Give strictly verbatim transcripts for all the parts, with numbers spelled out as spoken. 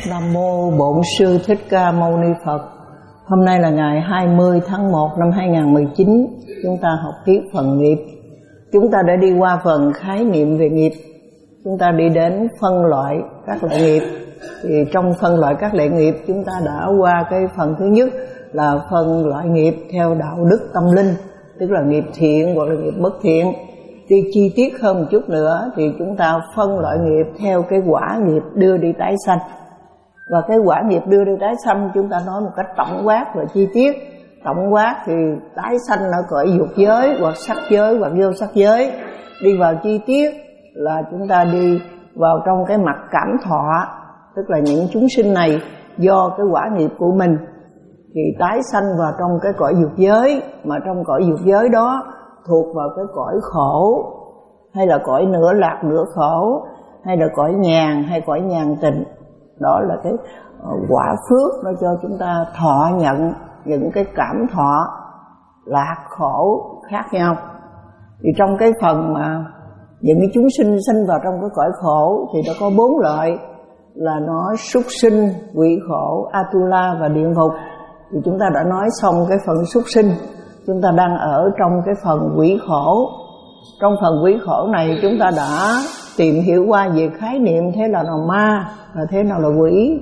Nam mô Bổn Sư Thích Ca Mâu Ni Phật. Hôm nay là ngày hai mươi tháng một năm hai nghìn không trăm mười chín. Chúng ta học tiếp phần nghiệp. Chúng ta đã đi qua phần khái niệm về nghiệp. Chúng ta đi đến phân loại các loại nghiệp. Thì trong phân loại các loại nghiệp, chúng ta đã qua cái phần thứ nhất là phân loại nghiệp theo đạo đức tâm linh, tức là nghiệp thiện hoặc là nghiệp bất thiện. Đi chi tiết hơn một chút nữa thì chúng ta phân loại nghiệp theo cái quả nghiệp đưa đi tái sanh. Và cái quả nghiệp đưa đi tái sanh chúng ta nói một cách tổng quát và chi tiết. Tổng quát thì tái sanh ở cõi dục giới hoặc sắc giới hoặc vô sắc giới. Đi vào chi tiết là chúng ta đi vào trong cái mặt cảm thọ, tức là những chúng sinh này do cái quả nghiệp của mình thì tái sanh vào trong cái cõi dục giới, mà trong cõi dục giới đó thuộc vào cái cõi khổ, hay là cõi nửa lạc nửa khổ, hay là cõi nhàn hay cõi nhàn tịnh. Đó là cái quả phước nó cho chúng ta thọ nhận những cái cảm thọ lạc khổ khác nhau. Thì trong cái phần mà những cái chúng sinh sinh vào trong cái cõi khổ thì nó có bốn loại, là nó súc sinh, quỷ khổ, Atula và địa ngục. Thì chúng ta đã nói xong cái phần súc sinh, chúng ta đang ở trong cái phần quỷ khổ. Trong phần quỷ khổ này chúng ta đã tìm hiểu qua về khái niệm thế nào là ma và thế nào là quỷ.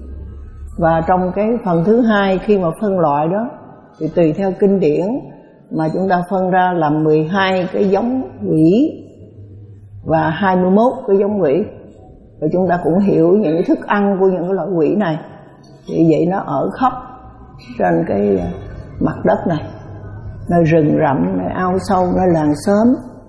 Và trong cái phần thứ hai khi mà phân loại đó thì tùy theo kinh điển mà chúng ta phân ra làm mười hai cái giống quỷ và hai mươi mốt cái giống quỷ. Và chúng ta cũng hiểu những cái thức ăn của những cái loại quỷ này. Vì vậy nó ở khắp trên cái mặt đất này, nơi rừng rậm, nơi ao sâu, nơi làng xóm,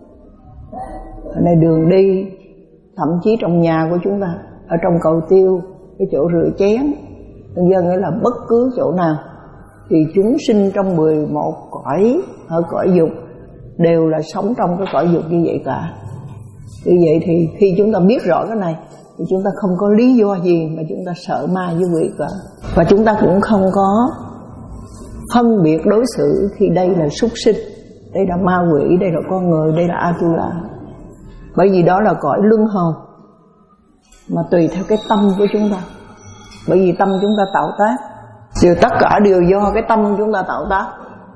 nơi đường đi, thậm chí trong nhà của chúng ta, ở trong cầu tiêu, cái chỗ rửa chén, nhân dân nghĩa là bất cứ chỗ nào thì chúng sinh trong mười một cõi ở cõi dục đều là sống trong cái cõi dục như vậy cả. Như vậy thì khi chúng ta biết rõ cái này thì chúng ta không có lý do gì mà chúng ta sợ ma với quỷ cả. Và chúng ta cũng không có phân biệt đối xử khi đây là súc sinh, đây là ma quỷ, đây là con người, đây là Atula. Bởi vì đó là cõi luân hồi mà tùy theo cái tâm của chúng ta. Bởi vì tâm chúng ta tạo tác, đều tất cả đều do cái tâm chúng ta tạo tác.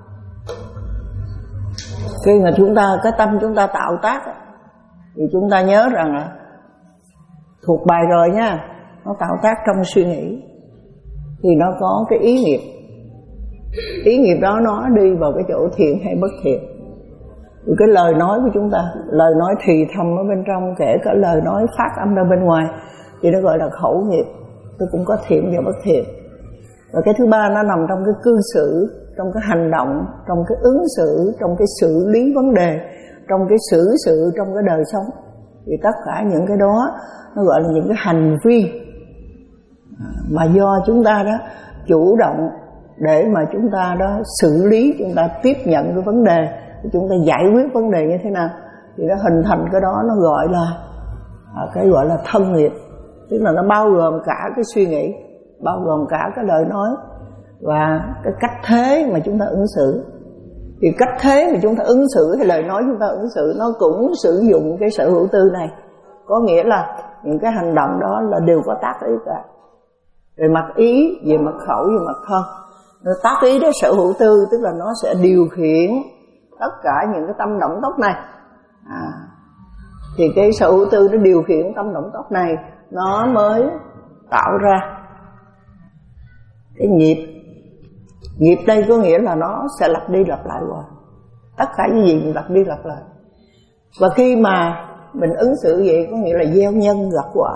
Khi mà chúng ta, cái tâm chúng ta tạo tác thì chúng ta nhớ rằng là thuộc bài rồi nha, nó tạo tác trong suy nghĩ thì nó có cái ý nghiệp. Ý nghiệp đó nó đi vào cái chỗ thiện hay bất thiện. Thì cái lời nói của chúng ta, lời nói thì thầm ở bên trong, kể cả lời nói phát âm ra bên ngoài thì nó gọi là khẩu nghiệp, nó cũng có thiện và bất thiện. Và cái thứ ba nó nằm trong cái cư xử, trong cái hành động, trong cái ứng xử, trong cái xử lý vấn đề, trong cái xử sự trong cái đời sống. Thì tất cả những cái đó nó gọi là những cái hành vi mà do chúng ta đó chủ động để mà chúng ta đó xử lý, chúng ta tiếp nhận cái vấn đề, chúng ta giải quyết vấn đề như thế nào thì nó hình thành cái đó, nó gọi là cái gọi là thân nghiệp. Tức là nó bao gồm cả cái suy nghĩ, bao gồm cả cái lời nói và cái cách thế mà chúng ta ứng xử. Thì cách thế mà chúng ta ứng xử hay lời nói chúng ta ứng xử nó cũng sử dụng cái sở hữu tư này. Có nghĩa là những cái hành động đó là đều có tác ý cả, về mặt ý, về mặt khẩu, về mặt thân. Nó tác ý đó sở hữu tư, tức là nó sẽ điều khiển tất cả những cái tâm động tốc này. à, Thì cái sở hữu tư nó điều khiển tâm động tốc này, nó mới tạo ra cái nghiệp. Nghiệp đây có nghĩa là nó sẽ lặp đi lặp lại hoài. Tất cả những gì mình lặp đi lặp lại. Và khi mà mình ứng xử vậy có nghĩa là gieo nhân gặt quả.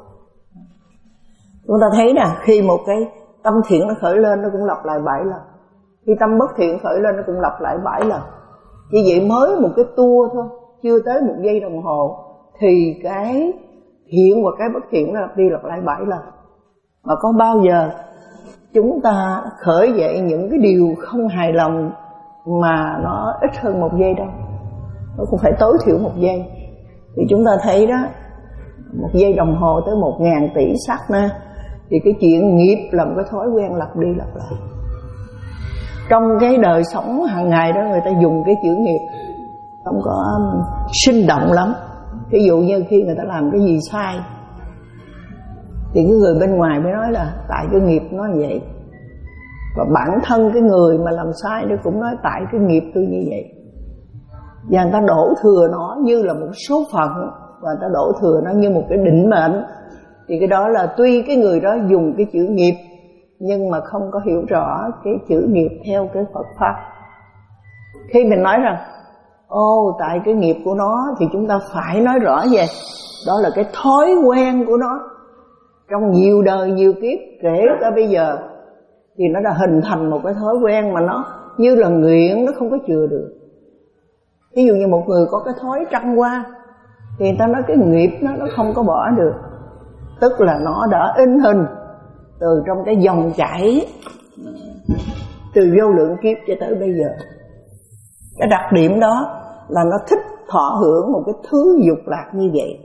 Chúng ta thấy nè, khi một cái tâm thiện nó khởi lên nó cũng lặp lại bảy lần, khi tâm bất thiện khởi lên nó cũng lặp lại bảy lần. Như vậy mới một cái tua thôi, chưa tới một giây đồng hồ thì cái thiện và cái bất thiện nó lặp đi lặp lại bảy lần. Mà có bao giờ chúng ta khởi dậy những cái điều không hài lòng mà nó ít hơn một giây đâu, nó cũng phải tối thiểu một giây. Thì chúng ta thấy đó, một giây đồng hồ tới một ngàn tỷ sát na. Thì cái chuyện nghiệp là một cái thói quen lặp đi lặp lại. Trong cái đời sống hàng ngày đó người ta dùng cái chữ nghiệp không có sinh động lắm. Ví dụ như khi người ta làm cái gì sai thì cái người bên ngoài mới nói là tại cái nghiệp nó như vậy. Và bản thân cái người mà làm sai nó cũng nói tại cái nghiệp tôi như vậy. Và người ta đổ thừa nó như là một số phận, và người ta đổ thừa nó như một cái định mệnh. Thì cái đó là tuy cái người đó dùng cái chữ nghiệp, nhưng mà không có hiểu rõ cái chữ nghiệp theo cái Phật Pháp. Khi mình nói rằng ô tại cái nghiệp của nó, thì chúng ta phải nói rõ về đó là cái thói quen của nó trong nhiều đời nhiều kiếp, kể cả bây giờ thì nó đã hình thành một cái thói quen mà nó như là nghiện, nó không có chừa được. Ví dụ như một người có cái thói trăng hoa, thì người ta nói cái nghiệp nó nó không có bỏ được, tức là nó đã in hình từ trong cái dòng chảy từ vô lượng kiếp cho tới bây giờ. Cái đặc điểm đó là nó thích thọ hưởng một cái thứ dục lạc như vậy.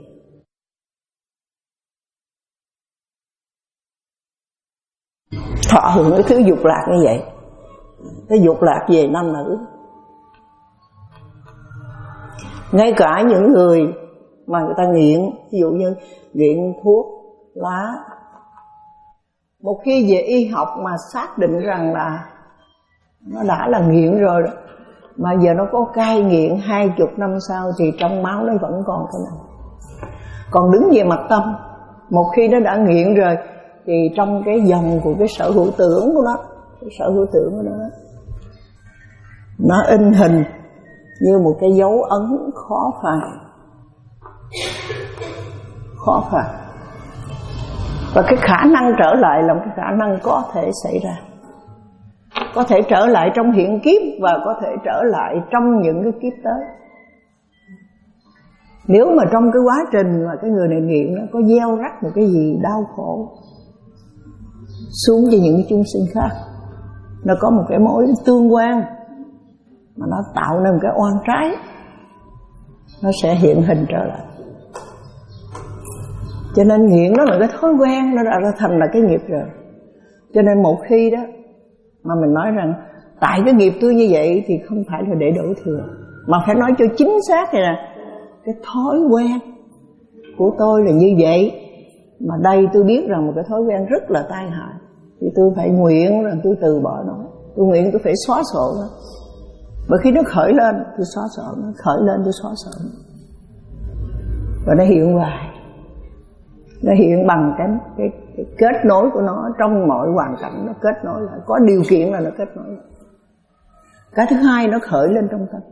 Thọ hưởng cái thứ dục lạc như vậy. Cái dục lạc về nam nữ. Ngay cả những người mà người ta nghiện, ví dụ như nghiện thuốc, lá, một khi về y học mà xác định rằng là nó đã là nghiện rồi đó, mà giờ nó có cai nghiện hai chục năm sau thì trong máu nó vẫn còn cái này. Còn đứng về mặt tâm, một khi nó đã nghiện rồi thì trong cái dòng của cái sở hữu tưởng của nó, cái sở hữu tưởng của nó, nó in hình như một cái dấu ấn khó phai, khó phai. Và cái khả năng trở lại là một cái khả năng có thể xảy ra, có thể trở lại trong hiện kiếp và có thể trở lại trong những cái kiếp tới. Nếu mà trong cái quá trình mà cái người này nghiện nó có gieo rắc một cái gì đau khổ xuống cho những cái chúng sinh khác, nó có một cái mối tương quan mà nó tạo nên một cái oan trái, nó sẽ hiện hình trở lại. Cho nên nghiện nó là cái thói quen, nó đã thành là cái nghiệp rồi. Cho nên một khi đó mà mình nói rằng tại cái nghiệp tôi như vậy, thì không phải là để đổ thừa, mà phải nói cho chính xác này là cái thói quen của tôi là như vậy. Mà đây tôi biết rằng một cái thói quen rất là tai hại, thì tôi phải nguyện rằng tôi từ bỏ nó. Tôi nguyện tôi phải xóa sổ nó. Bởi khi nó khởi lên tôi xóa sổ nó, khởi lên tôi xóa sổ nó. Và nó hiện hoài, nó hiện bằng cái, cái, cái kết nối của nó trong mọi hoàn cảnh. Nó kết nối lại, có điều kiện là nó kết nối lại. Cái thứ hai, nó khởi lên trong tâm.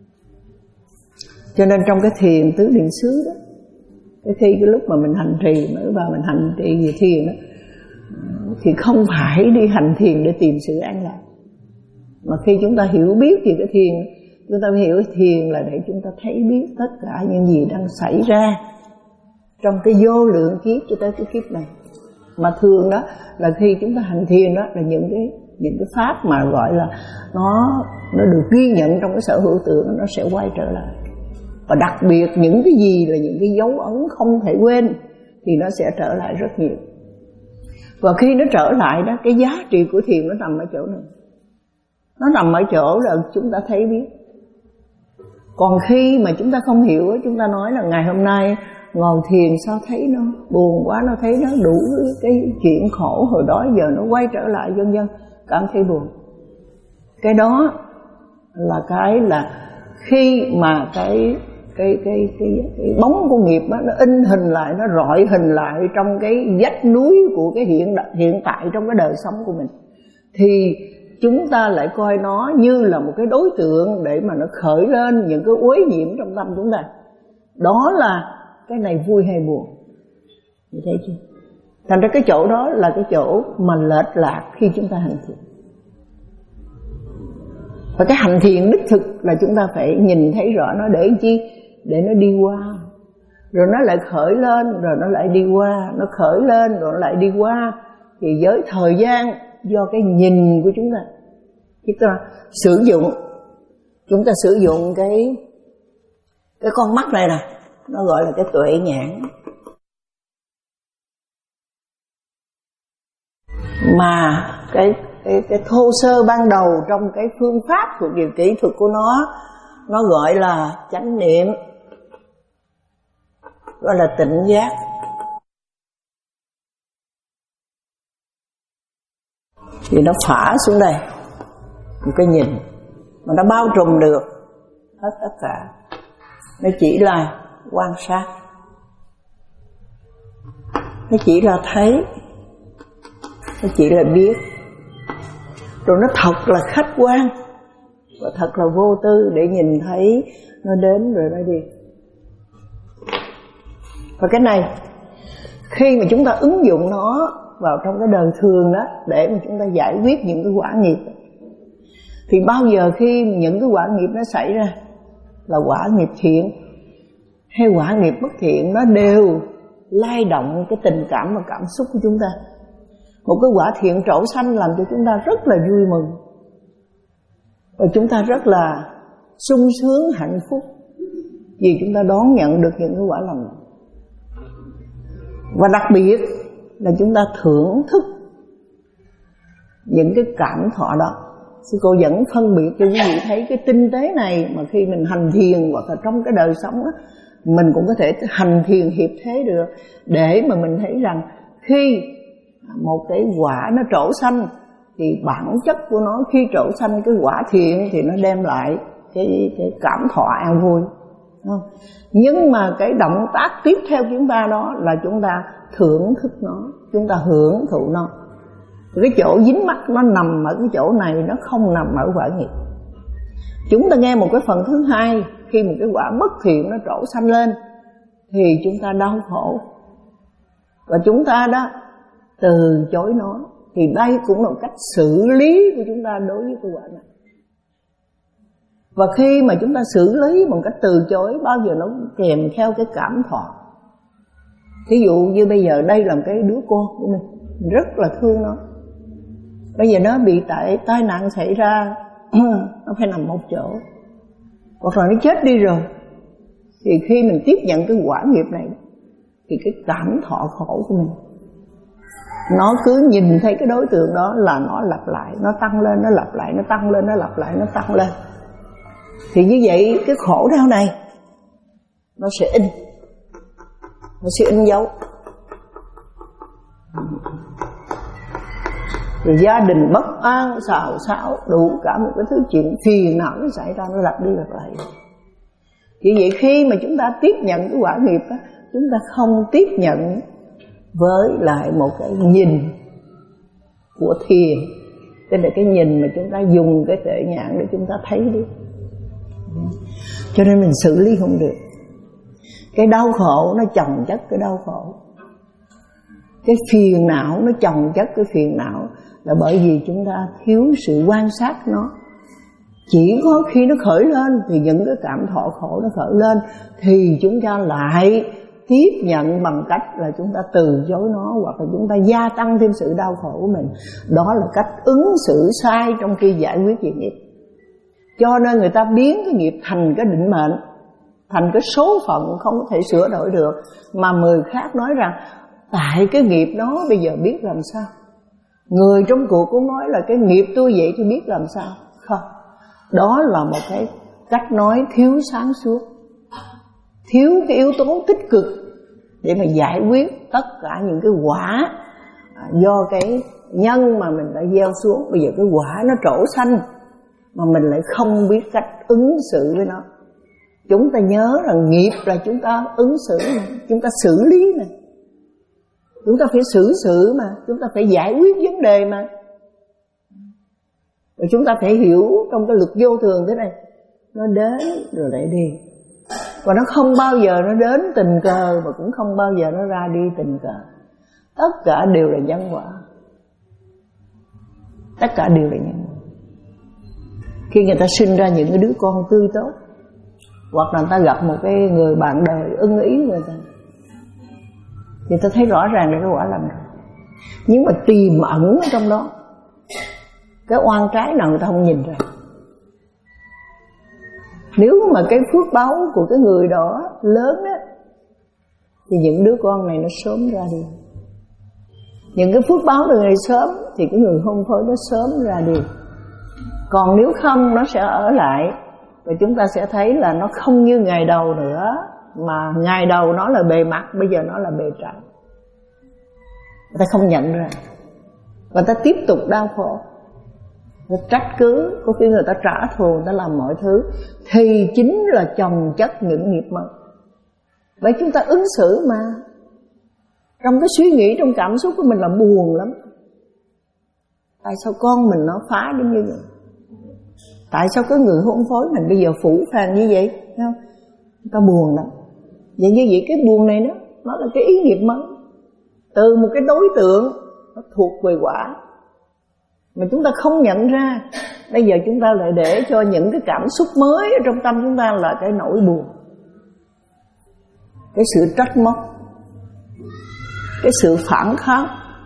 Cho nên trong cái thiền tứ niệm xứ đó, cái khi cái lúc mà mình hành trì, mới vào mình hành trì về thiền đó, thì không phải đi hành thiền để tìm sự an lạc, mà khi chúng ta hiểu biết về cái thiền, chúng ta hiểu thiền là để chúng ta thấy biết tất cả những gì đang xảy ra trong cái vô lượng kiếp cho tới cái kiếp này. Mà thường đó là khi chúng ta hành thiền đó là những cái những cái pháp mà gọi là nó nó được ghi nhận trong cái sở hữu tưởng, nó sẽ quay trở lại. Và đặc biệt những cái gì là những cái dấu ấn không thể quên thì nó sẽ trở lại rất nhiều. Và khi nó trở lại đó, cái giá trị của thiền nó nằm ở chỗ này. Nó nằm ở chỗ là chúng ta thấy biết. Còn khi mà chúng ta không hiểu, chúng ta nói là ngày hôm nay ngồi thiền sao thấy nó buồn quá, nó thấy nó đủ cái chuyện khổ hồi đó giờ nó quay trở lại, vân vân, cảm thấy buồn. Cái đó là cái là khi mà cái cái cái cái, cái bóng của nghiệp đó, nó in hình lại, nó rọi hình lại trong cái vách núi của cái hiện hiện tại trong cái đời sống của mình, thì chúng ta lại coi nó như là một cái đối tượng để mà nó khởi lên những cái uế nhiễm trong tâm chúng ta. Đó là cái này vui hay buồn, như thấy chưa? Thành ra cái chỗ đó là cái chỗ mà lệch lạc khi chúng ta hành thiền. Và cái hành thiền đích thực là chúng ta phải nhìn thấy rõ nó để chi? Để nó đi qua, rồi nó lại khởi lên, rồi nó lại đi qua, nó khởi lên rồi nó lại đi qua. Thì với thời gian, do cái nhìn của chúng ta, chúng ta sử dụng, chúng ta sử dụng cái cái con mắt này nè, nó gọi là cái tuệ nhãn. Mà cái cái cái thô sơ ban đầu trong cái phương pháp thuộc về kỹ thuật của nó, nó gọi là chánh niệm, gọi là tỉnh giác. Thì nó phả xuống đây một cái nhìn mà nó bao trùm được hết tất cả. Nó chỉ là quan sát, nó chỉ là thấy, nó chỉ là biết. Rồi nó thật là khách quan và thật là vô tư để nhìn thấy nó đến rồi nó đi. Và cái này khi mà chúng ta ứng dụng nó vào trong cái đời thường đó, để mà chúng ta giải quyết những cái quả nghiệp, thì bao giờ khi những cái quả nghiệp nó xảy ra, là quả nghiệp thiện hay quả nghiệp bất thiện, nó đều lay động cái tình cảm và cảm xúc của chúng ta. Một cái quả thiện trổ xanh làm cho chúng ta rất là vui mừng, và chúng ta rất là sung sướng hạnh phúc vì chúng ta đón nhận được những cái quả lành. Và đặc biệt là chúng ta thưởng thức những cái cảm thọ đó. Sư cô vẫn phân biệt cho quý vị thấy cái tinh tế này mà khi mình hành thiền hoặc là trong cái đời sống đó, mình cũng có thể hành thiền hiệp thế được, để mà mình thấy rằng khi một cái quả nó trổ xanh thì bản chất của nó khi trổ xanh cái quả thiện thì nó đem lại cái, cái cảm thọ an vui, không? Nhưng mà cái động tác tiếp theo chúng ta đó là chúng ta thưởng thức nó, chúng ta hưởng thụ nó. Cái chỗ dính mắc nó nằm ở cái chỗ này, nó không nằm ở quả nghiệp. Chúng ta nghe một cái phần thứ hai, khi một cái quả bất thiện nó trổ xanh lên thì chúng ta đau khổ, và chúng ta đó từ chối nó. Thì đây cũng là một cách xử lý của chúng ta đối với cái quả này. Và khi mà chúng ta xử lý một cách từ chối, bao giờ nó kèm theo cái cảm thọ. Thí dụ như bây giờ đây là một cái đứa con của mình, mình rất là thương nó. Bây giờ nó bị tại tai nạn xảy ra, nó phải nằm một chỗ, hoặc là nó chết đi rồi, thì khi mình tiếp nhận cái quả nghiệp này thì cái cảm thọ khổ của mình, nó cứ nhìn thấy cái đối tượng đó là nó lặp lại, nó tăng lên, nó lặp lại, nó tăng lên, nó lặp lại, nó tăng lên. Thì như vậy cái khổ đau này nó sẽ in, nó sẽ in dấu. Rồi gia đình bất an, xào xáo, đủ cả một cái thứ chuyện phiền não nó xảy ra, nó lặp đi lặp lại. Vì vậy khi mà chúng ta tiếp nhận cái quả nghiệp đó, chúng ta không tiếp nhận với lại một cái nhìn của thiền, tức là cái nhìn mà chúng ta dùng cái tuệ nhãn để chúng ta thấy đi. Cho nên mình xử lý không được. Cái đau khổ nó chồng chất cái đau khổ, cái phiền não nó chồng chất cái phiền não, là bởi vì chúng ta thiếu sự quan sát nó. Chỉ có khi nó khởi lên thì những cái cảm thọ khổ nó khởi lên, thì chúng ta lại tiếp nhận bằng cách là chúng ta từ chối nó, hoặc là chúng ta gia tăng thêm sự đau khổ của mình. Đó là cách ứng xử sai trong khi giải quyết việc nghiệp. Cho nên người ta biến cái nghiệp thành cái định mệnh, thành cái số phận không có thể sửa đổi được. Mà người khác nói rằng tại cái nghiệp đó bây giờ biết làm sao. Người trong cuộc cũng nói là cái nghiệp tôi vậy thì biết làm sao. Không, đó là một cái cách nói thiếu sáng suốt, thiếu cái yếu tố tích cực để mà giải quyết tất cả những cái quả do cái nhân mà mình đã gieo xuống. Bây giờ cái quả nó trổ xanh mà mình lại không biết cách ứng xử với nó. Chúng ta nhớ rằng nghiệp là chúng ta ứng xử mà, chúng ta xử lý mà, chúng ta phải xử sự mà, chúng ta phải giải quyết vấn đề mà. Rồi chúng ta phải hiểu trong cái luật vô thường thế này, nó đến rồi lại đi, và nó không bao giờ nó đến tình cờ, mà cũng không bao giờ nó ra đi tình cờ. Tất cả đều là nhân quả, tất cả đều là nhân quả. Khi người ta sinh ra những cái đứa con tươi tốt, hoặc là người ta gặp một cái người bạn đời ưng ý người ta, thì ta thấy rõ ràng là cái quả lành rồi. Nhưng mà tiềm ẩn ở trong đó cái oan trái nào người ta không nhìn ra. Nếu mà cái phước báu của cái người đó lớn á, thì những đứa con này nó sớm ra đi. Những cái phước báu từ ngày sớm thì cái người hôn phối nó sớm ra đi. Còn nếu không nó sẽ ở lại, và chúng ta sẽ thấy là nó không như ngày đầu nữa, mà ngày đầu nó là bề mặt, bây giờ nó là bề trái. Người ta không nhận ra. Và ta tiếp tục đau khổ, ta trách cứ, có khi người ta trả thù, người ta làm mọi thứ, thì chính là chồng chất những nghiệp mới. Vậy chúng ta ứng xử mà trong cái suy nghĩ, trong cảm xúc của mình là buồn lắm. Tại sao con mình nó phá đến như vậy? Tại sao cái người hôn phối mình bây giờ phủ phàng như vậy? Thấy không? Người ta buồn lắm. Vậy như vậy cái buồn này đó, nó là cái ý nghiệp mới. Từ một cái đối tượng nó thuộc về quả mà chúng ta không nhận ra. Bây giờ chúng ta lại để cho những cái cảm xúc mới ở trong tâm chúng ta là cái nỗi buồn, cái sự trách móc, cái sự phản kháng.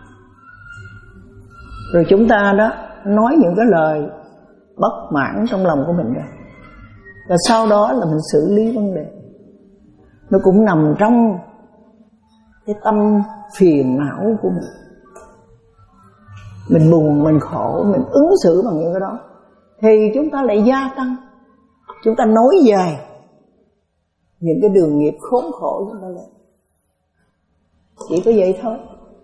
Rồi chúng ta đó nói những cái lời bất mãn trong lòng của mình ra. Và sau đó là mình xử lý vấn đề. Nó cũng nằm trong cái tâm phiền não của mình. Mình buồn, mình khổ, mình ứng xử bằng những cái đó, thì chúng ta lại gia tăng, chúng ta nối dài những cái đường nghiệp khốn khổ chúng ta lên. Chỉ có vậy thôi.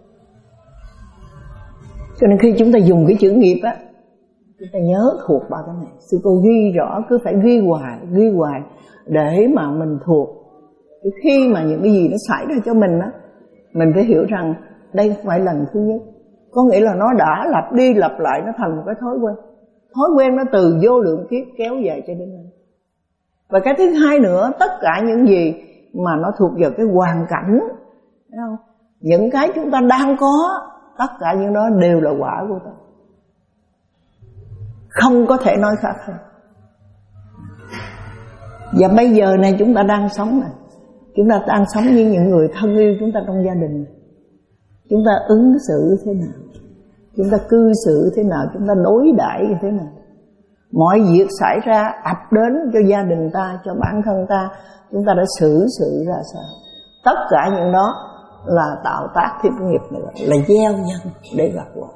Cho nên khi chúng ta dùng cái chữ nghiệp á, chúng ta nhớ thuộc ba cái này. Sư cô ghi rõ, cứ phải ghi hoài, ghi hoài để mà mình thuộc. Khi mà những cái gì nó xảy ra cho mình á, mình phải hiểu rằng đây không phải lần thứ nhất. Có nghĩa là nó đã lặp đi lặp lại, nó thành một cái thói quen. Thói quen nó từ vô lượng kiếp kéo dài cho đến nay. Và cái thứ hai nữa, tất cả những gì mà nó thuộc vào cái hoàn cảnh, thấy không? Những cái chúng ta đang có, tất cả những đó đều là quả của ta, không có thể nói khác hơn. Và bây giờ này chúng ta đang sống này, chúng ta đang sống với những người thân yêu chúng ta trong gia đình. Chúng ta ứng xử thế nào, chúng ta cư xử thế nào, chúng ta đối đãi như thế nào. Mọi việc xảy ra ập đến cho gia đình ta, cho bản thân ta, chúng ta đã xử sự ra sao. Tất cả những đó là tạo tác thêm nghiệp nữa, là gieo nhân để gặp quả.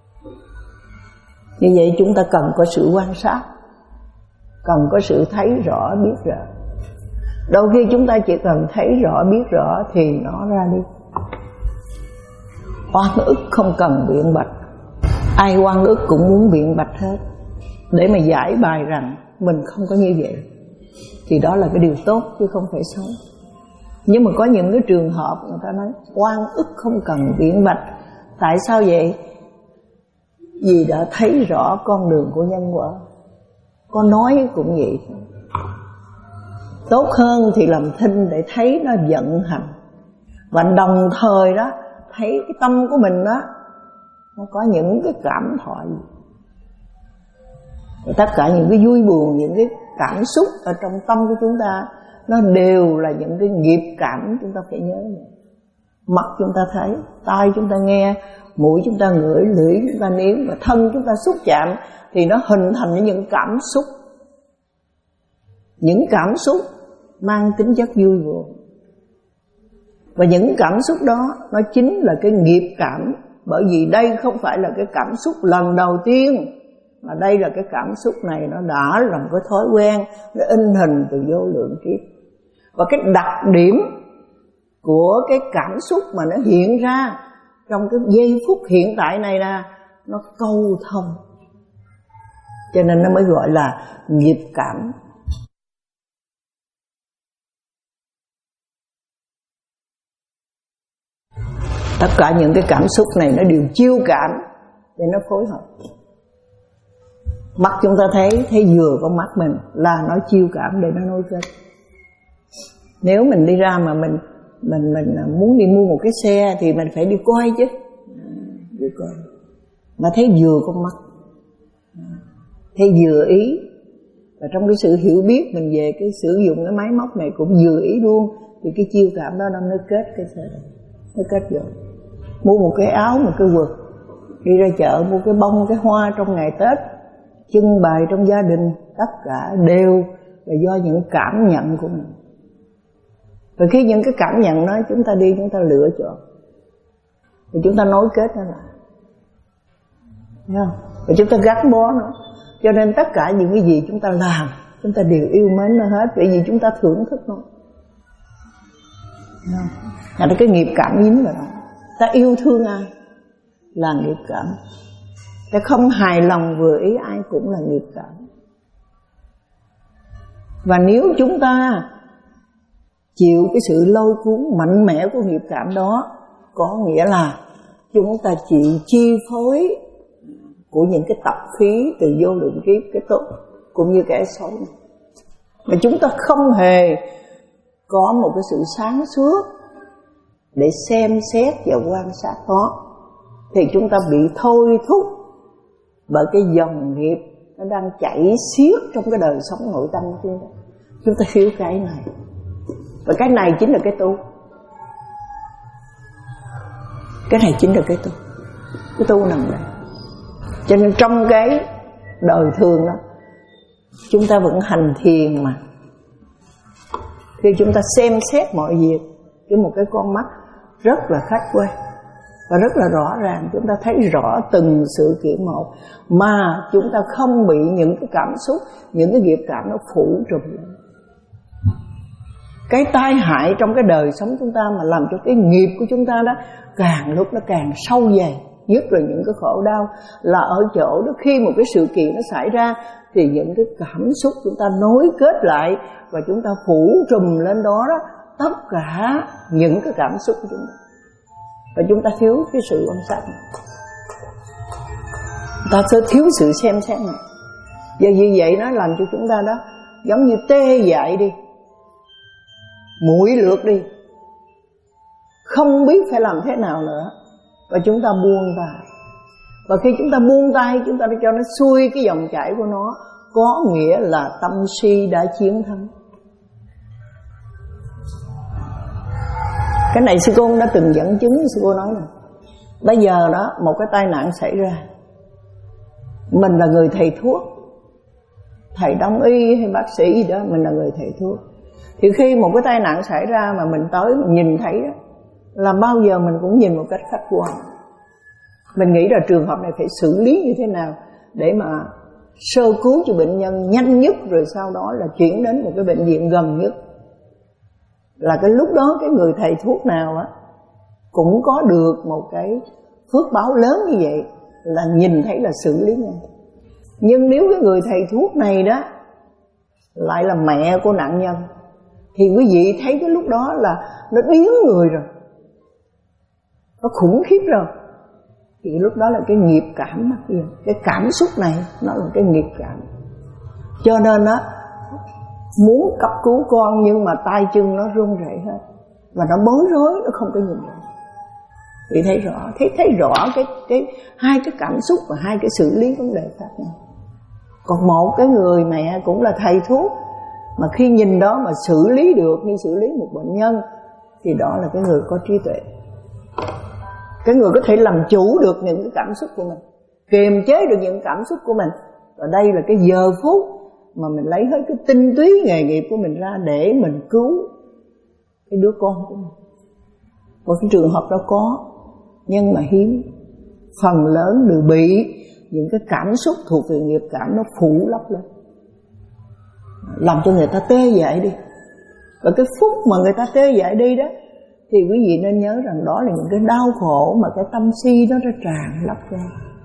Như vậy chúng ta cần có sự quan sát, cần có sự thấy rõ, biết rõ. Đôi khi chúng ta chỉ cần thấy rõ, biết rõ thì nó ra đi. Oan ức không cần biện bạch, ai oan ức cũng muốn biện bạch hết, để mà giải bài rằng mình không có như vậy, thì đó là cái điều tốt chứ không phải xấu. Nhưng mà có những cái trường hợp người ta nói oan ức không cần biện bạch. Tại sao vậy? Vì đã thấy rõ con đường của nhân quả. Con nói cũng vậy. Tốt hơn thì làm thinh để thấy nó vận hành, và đồng thời đó thấy cái tâm của mình đó nó có những cái cảm thọ gì. Và tất cả những cái vui buồn, những cái cảm xúc ở trong tâm của chúng ta, nó đều là những cái nghiệp cảm chúng ta phải nhớ. Mắt chúng ta thấy, tai chúng ta nghe, mũi chúng ta ngửi, lưỡi chúng ta nếm, và thân chúng ta xúc chạm, thì nó hình thành những cảm xúc. Những cảm xúc mang tính chất vui buồn. Và những cảm xúc đó nó chính là cái nghiệp cảm. Bởi vì đây không phải là cái cảm xúc lần đầu tiên, mà đây là cái cảm xúc này nó đã là một cái thói quen, nó in hình từ vô lượng kiếp. Và cái đặc điểm của cái cảm xúc mà nó hiện ra trong cái giây phút hiện tại này là nó câu thông, cho nên nó mới gọi là nghiệp cảm. Tất cả những cái cảm xúc này nó đều chiêu cảm để nó phối hợp. Mắt chúng ta thấy, thấy vừa con mắt mình là nó chiêu cảm để nó nối kết. Nếu mình đi ra mà mình mình mình muốn đi mua một cái xe thì mình phải đi coi chứ, đi coi. Mà thấy vừa con mắt, thấy vừa ý. Và trong cái sự hiểu biết mình về cái sử dụng cái máy móc này cũng vừa ý luôn, thì cái chiêu cảm đó nó kết cái xe này, nó kết rồi. Mua một cái áo, một cái quần, đi ra chợ mua cái bông, cái hoa trong ngày Tết, trưng bày trong gia đình, tất cả đều là do những cảm nhận của mình. Và khi những cái cảm nhận đó chúng ta đi, chúng ta lựa chọn, và chúng ta nối kết nó lại, thấy không? Và chúng ta gắn bó nó. Cho nên tất cả những cái gì chúng ta làm, chúng ta đều yêu mến nó hết, bởi vì chúng ta thưởng thức nó. Là cái nghiệp cảm dính vào đó. Ta yêu thương ai là nghiệp cảm. Cái không hài lòng vừa ý ai cũng là nghiệp cảm. Và nếu chúng ta chịu cái sự lôi cuốn mạnh mẽ của nghiệp cảm đó, có nghĩa là chúng ta chịu chi phối của những cái tập khí từ vô lượng kiếp, cái tốt cũng như cái xấu này. Mà chúng ta không hề có một cái sự sáng suốt để xem xét và quan sát nó, thì chúng ta bị thôi thúc bởi cái dòng nghiệp nó đang chảy xiết trong cái đời sống nội tâm của chúng ta. Chúng ta thiếu cái này, và cái này chính là cái tu. Cái này chính là cái tu. Cái tu nằm đây. Cho nên trong cái đời thường đó, chúng ta vẫn hành thiền mà. Khi chúng ta xem xét mọi việc với một cái con mắt rất là khách quan và rất là rõ ràng, chúng ta thấy rõ từng sự kiện một, mà chúng ta không bị những cái cảm xúc, những cái nghiệp cảm nó phủ trùm lên. Cái tai hại trong cái đời sống chúng ta mà làm cho cái nghiệp của chúng ta đó càng lúc nó càng sâu dày. Nhất là những cái khổ đau là ở chỗ đó, khi một cái sự kiện nó xảy ra thì những cái cảm xúc chúng ta nối kết lại và chúng ta phủ trùm lên đó đó tất cả những cái cảm xúc của chúng ta. Và chúng ta thiếu cái sự quan sát này, ta sẽ thiếu sự xem xét này. Và như vậy nó làm cho chúng ta đó giống như tê dại đi, muội lượt đi, không biết phải làm thế nào nữa. Và chúng ta buông tay. Và khi chúng ta buông tay, chúng ta cho nó xuôi cái dòng chảy của nó, có nghĩa là tâm si đã chiến thắng. Cái này sư cô cũng đã từng dẫn chứng. Sư cô nói này, bây giờ đó một cái tai nạn xảy ra, mình là người thầy thuốc, thầy đông y hay bác sĩ gì đó, mình là người thầy thuốc. Thì khi một cái tai nạn xảy ra mà mình tới mình nhìn thấy đó, là bao giờ mình cũng nhìn một cách khách quan. Mình nghĩ là trường hợp này phải xử lý như thế nào để mà sơ cứu cho bệnh nhân nhanh nhất, rồi sau đó là chuyển đến một cái bệnh viện gần nhất. Là cái lúc đó cái người thầy thuốc nào á cũng có được một cái phước báo lớn như vậy, là nhìn thấy là xử lý nhanh. Nhưng nếu cái người thầy thuốc này đó lại là mẹ của nạn nhân, thì quý vị thấy cái lúc đó là nó điếng người rồi, nó khủng khiếp rồi. Thì lúc đó là cái nghiệp cảm. Cái cảm xúc này nó là cái nghiệp cảm. Cho nên đó, muốn cấp cứu con nhưng mà tay chân nó run rẩy hết, và nó bối rối, nó không có nhìn rõ. Vì thấy rõ, thấy thấy rõ cái cái hai cái cảm xúc và hai cái xử lý vấn đề khác nhau. Còn một cái người mẹ cũng là thầy thuốc, mà khi nhìn đó mà xử lý được như xử lý một bệnh nhân, thì đó là cái người có trí tuệ. Cái người có thể làm chủ được những cái cảm xúc của mình, kiềm chế được những cảm xúc của mình. Và đây là cái giờ phút mà mình lấy hết cái tinh túy nghề nghiệp của mình ra để mình cứu cái đứa con của mình. Và cái trường hợp đó có, nhưng mà hiếm. Phần lớn đều bị những cái cảm xúc thuộc về nghiệp cảm nó phủ lấp lên, làm cho người ta tê dại đi. Và cái phút mà người ta tê dại đi đó, thì quý vị nên nhớ rằng đó là những cái đau khổ mà cái tâm si đó nó tràn lấp ra,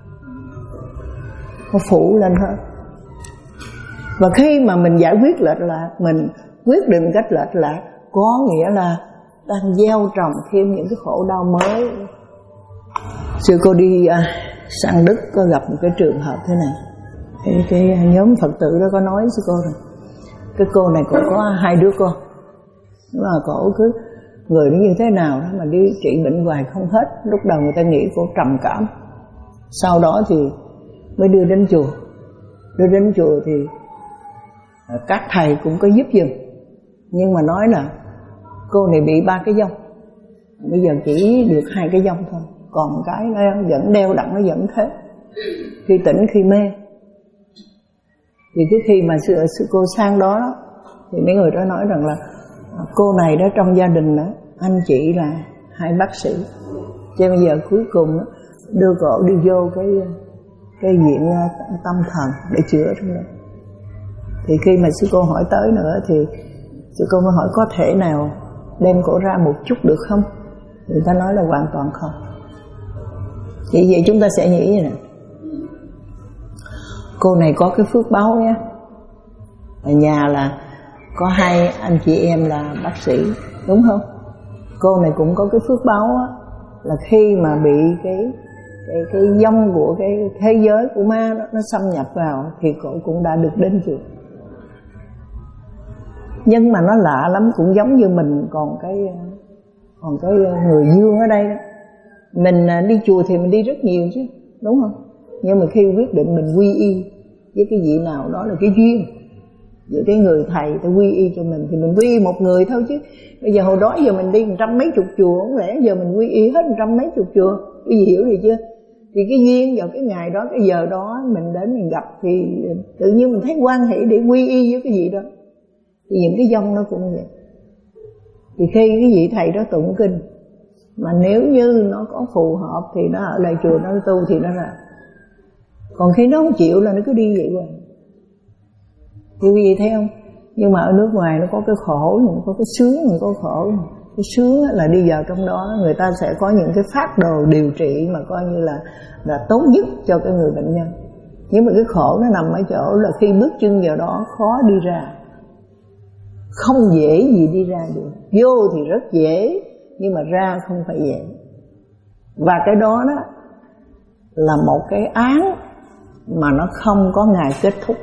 nó phủ lên hết. Và khi mà mình giải quyết lệch lạc, mình quyết định cách lệch lạc, có nghĩa là đang gieo trồng thêm những cái khổ đau mới. Sư cô đi à, sang Đức có gặp một cái trường hợp thế này. Cái, cái nhóm Phật tử đó có nói sư cô rằng cái cô này cũng có hai đứa con, nhưng mà cổ cứ người nó như thế nào đó mà đi trị bệnh hoài không hết. Lúc đầu người ta nghĩ cô trầm cảm, sau đó thì mới đưa đến chùa. Đưa đến chùa thì các thầy cũng có giúp giùm, nhưng mà nói là cô này bị ba cái vong, bây giờ chỉ được hai cái vong thôi, còn cái nó vẫn đeo đặng, nó vẫn thế, khi tỉnh khi mê. Thì cái khi mà sư, sư cô sang đó, đó thì mấy người đó nói rằng là cô này đó trong gia đình đó, anh chị là hai bác sĩ, cho bây giờ cuối cùng đó, đưa cổ đi vô cái cái viện tâm thần để chữa trong đó. Thì khi mà sư cô hỏi tới nữa thì sư cô mới hỏi có thể nào đem cổ ra một chút được không? Người ta nói là hoàn toàn không. Thì vậy chúng ta sẽ nghĩ như này: cô này có cái phước báo nhé. Ở nhà là có hai anh chị em là bác sĩ, đúng không? Cô này cũng có cái phước báo á, là khi mà bị cái cái cái dông của cái thế giới của ma đó, nó xâm nhập vào thì cô cũng đã được đến trường. Nhưng mà nó lạ lắm, cũng giống như mình còn cái còn cái người dương ở đây đó. Mình đi chùa thì mình đi rất nhiều chứ, đúng không? Nhưng mà khi quyết định mình quy y với cái vị nào đó là cái duyên. Vậy cái người thầy ta quy y cho mình thì mình quy y một người thôi chứ. Bây giờ hồi đó giờ mình đi một trăm mấy chục chùa, không lẽ giờ mình quy y hết một trăm mấy chục chùa? Quý vị hiểu được chưa? Thì cái duyên vào cái ngày đó, cái giờ đó mình đến mình gặp thì tự nhiên mình thấy quan hệ để quy y với cái gì đó. Thì những cái dông nó cũng vậy. Thì khi cái vị thầy đó tụng kinh, mà nếu như nó có phù hợp thì nó ở lại chùa nó tu thì nó ra. Còn khi nó không chịu là nó cứ đi vậy rồi. Thì quý vị thấy không? Nhưng mà ở nước ngoài nó có cái khổ, nó có cái sướng, nó có khổ. Cái sướng là đi vào trong đó người ta sẽ có những cái phác đồ điều trị mà coi như là là tốt nhất cho cái người bệnh nhân. Nhưng mà cái khổ nó nằm ở chỗ là khi bước chân vào đó khó đi ra. Không dễ gì đi ra được. Vô thì rất dễ, nhưng mà ra không phải dễ. Và cái đó đó là một cái án mà nó không có ngày kết thúc.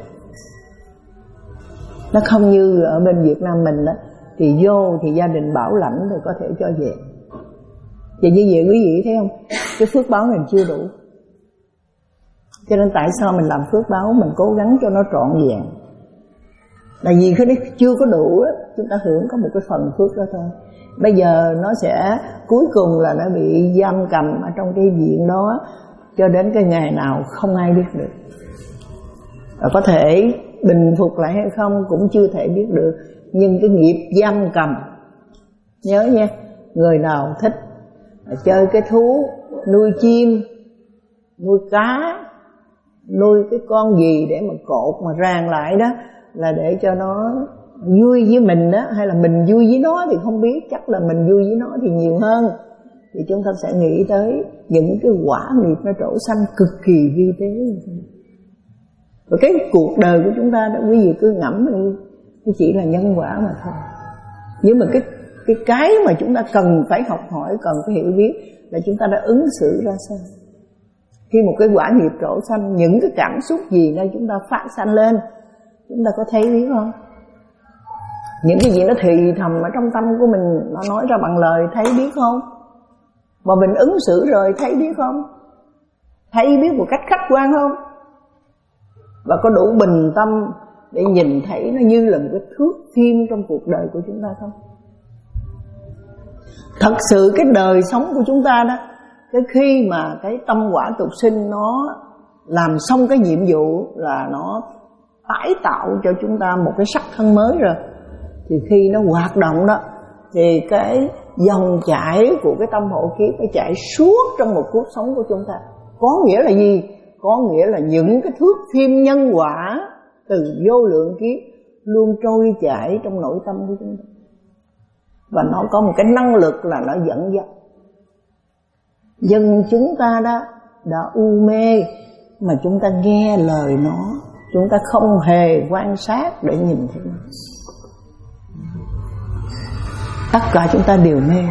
Nó không như ở bên Việt Nam mình đó, thì vô thì gia đình bảo lãnh rồi có thể cho về. Vậy như vậy quý vị thấy không? Cái phước báo mình chưa đủ. Cho nên tại sao mình làm phước báo, mình cố gắng cho nó trọn vẹn. Là vì cái đấy chưa có đủ đó, chúng ta hưởng có một cái phần phước đó thôi. Bây giờ nó sẽ cuối cùng là nó bị giam cầm ở trong cái viện đó cho đến cái ngày nào không ai biết được. Và có thể bình phục lại hay không cũng chưa thể biết được. Nhưng cái nghiệp giam cầm, nhớ nha, người nào thích chơi cái thú, nuôi chim, nuôi cá, nuôi cái con gì để mà cột mà ràng lại đó, là để cho nó vui với mình đó, hay là mình vui với nó thì không biết, chắc là mình vui với nó thì nhiều hơn. Thì chúng ta sẽ nghĩ tới những cái quả nghiệp nó trổ xanh cực kỳ vi tế. Và cái cuộc đời của chúng ta đó, quý vị cứ ngẫm đi, nó chỉ là nhân quả mà thôi. Nhưng mà cái cái cái mà chúng ta cần phải học hỏi, cần phải hiểu biết là chúng ta đã ứng xử ra sao. Khi một cái quả nghiệp trổ xanh, những cái cảm xúc gì nơi chúng ta phát sanh lên, chúng ta có thấy biết không? Những cái gì nó thì thầm ở trong tâm của mình, nó nói ra bằng lời, thấy biết không? Và mình ứng xử rồi, thấy biết không? Thấy biết một cách khách quan không? Và có đủ bình tâm để nhìn thấy nó như là một cái thước phim trong cuộc đời của chúng ta không? Thật sự cái đời sống của chúng ta đó, cái khi mà cái tâm quả tục sinh nó làm xong cái nhiệm vụ là nó tái tạo cho chúng ta một cái sắc thân mới rồi, thì khi nó hoạt động đó thì cái dòng chảy của cái tâm hộ kiếp nó chạy suốt trong một cuộc sống của chúng ta. Có nghĩa là gì? Có nghĩa là những cái thước phim nhân quả từ vô lượng kiếp luôn trôi chảy trong nội tâm của chúng ta. Và nó có một cái năng lực là nó dẫn dắt. Dân chúng ta đó đã u mê mà chúng ta nghe lời nó, chúng ta không hề quan sát để nhìn thấy nó. Tất cả chúng ta đều mê.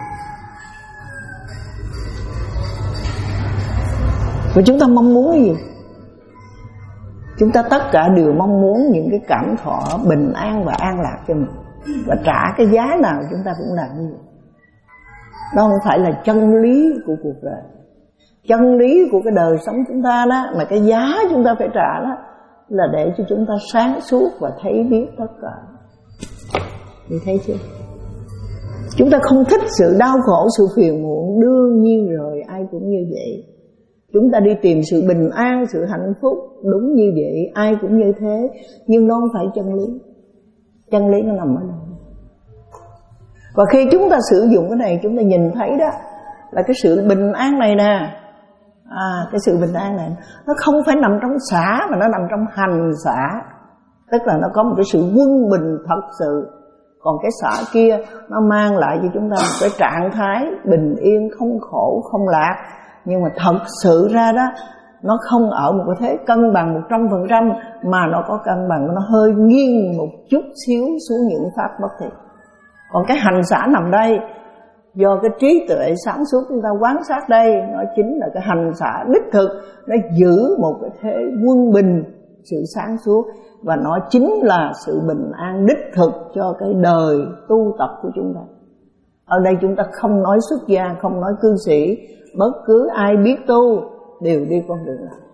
Và chúng ta mong muốn cái gì? Chúng ta tất cả đều mong muốn những cái cảm thọ bình an và an lạc cho mình. Và trả cái giá nào chúng ta cũng làm như vậy. Đó không phải là chân lý của cuộc đời. Chân lý của cái đời sống chúng ta đó, mà cái giá chúng ta phải trả đó, là để cho chúng ta sáng suốt và thấy biết tất cả. Thì thấy chưa? Chúng ta không thích sự đau khổ, sự phiền muộn, đương nhiên rồi, ai cũng như vậy. Chúng ta đi tìm sự bình an, sự hạnh phúc, đúng như vậy, ai cũng như thế. Nhưng nó không phải chân lý. Chân lý nó nằm ở đâu? Và khi chúng ta sử dụng cái này, chúng ta nhìn thấy đó là cái sự bình an này nè. À, cái sự bình an này nó không phải nằm trong xã, mà nó nằm trong hành xã. Tức là nó có một cái sự quân bình thật sự. Còn cái xã kia nó mang lại cho chúng ta một cái trạng thái bình yên, không khổ, không lạc. Nhưng mà thật sự ra đó, nó không ở một cái thế cân bằng một trăm phần trăm, mà nó có cân bằng, nó hơi nghiêng một chút xíu xuống những pháp bất thiện. Còn cái hành xả nằm đây, do cái trí tuệ sáng suốt chúng ta quán sát đây, nó chính là cái hành xả đích thực, nó giữ một cái thế quân bình, sự sáng suốt, và nó chính là sự bình an đích thực cho cái đời tu tập của chúng ta. Ở đây chúng ta không nói xuất gia, không nói cư sĩ, bất cứ ai biết tu đều đi con đường này,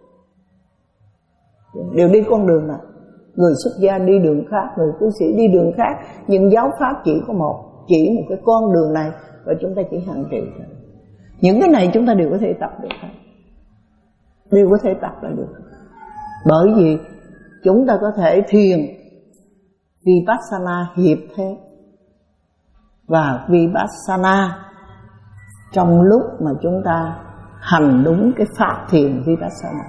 đều đi con đường này. Người xuất gia đi đường khác, người cư sĩ đi đường khác, nhưng giáo pháp chỉ có một, chỉ một cái con đường này, và chúng ta chỉ hành trì thôi. Những cái này chúng ta đều có thể tập được thôi, đều có thể tập lại được. Bởi vì chúng ta có thể thiền Vipassana hiệp thế, và Vipassana trong lúc mà chúng ta hành đúng cái pháp thiền Vipassana.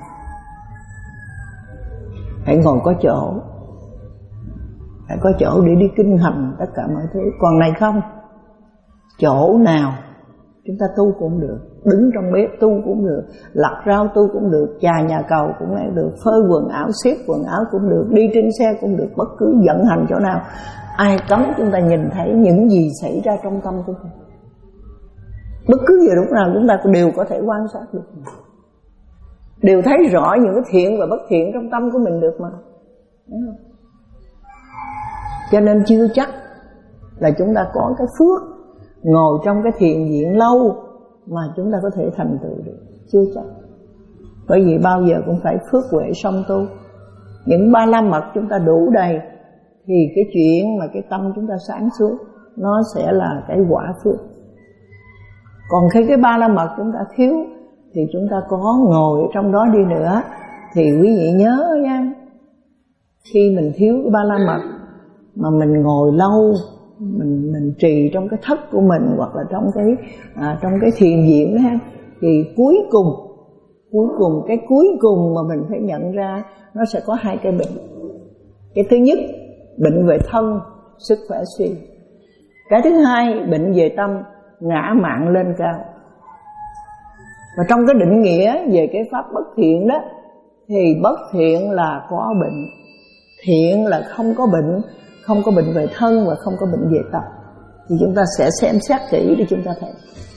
Hãy ngồi có chỗ, phải có chỗ để đi kinh hành tất cả mọi thứ. Còn này không, chỗ nào chúng ta tu cũng được, đứng trong bếp tu cũng được, lặt rau tu cũng được, chà nhà cầu cũng được, phơi quần áo, xếp quần áo cũng được, đi trên xe cũng được, bất cứ vận hành chỗ nào. Ai cấm chúng ta nhìn thấy những gì xảy ra trong tâm của mình. Bất cứ giờ lúc nào chúng ta đều có thể quan sát được, đều thấy rõ những cái thiện và bất thiện trong tâm của mình được mà. Đúng không? Cho nên chưa chắc là chúng ta có cái phước ngồi trong cái thiền viện lâu mà chúng ta có thể thành tựu được, chưa chắc. Bởi vì bao giờ cũng phải phước huệ song tu. Những ba la mật chúng ta đủ đầy thì cái chuyện mà cái tâm chúng ta sáng suốt nó sẽ là cái quả phước. Còn khi cái ba la mật chúng ta thiếu thì chúng ta có ngồi trong đó đi nữa thì quý vị nhớ nha, khi mình thiếu cái ba la mật mà mình ngồi lâu, mình mình trì trong cái thất của mình hoặc là trong cái à, trong cái thiền viện đó, thì cuối cùng cuối cùng cái cuối cùng mà mình phải nhận ra nó sẽ có hai cái bệnh. Cái thứ nhất, bệnh về thân, sức khỏe suy. Cái thứ hai, bệnh về tâm, ngã mạn lên cao. Và trong cái định nghĩa về cái pháp bất thiện đó, thì bất thiện là có bệnh, thiện là không có bệnh, không có bệnh về thân và không có bệnh về tâm. Thì chúng ta sẽ xem xét kỹ để chúng ta thấy.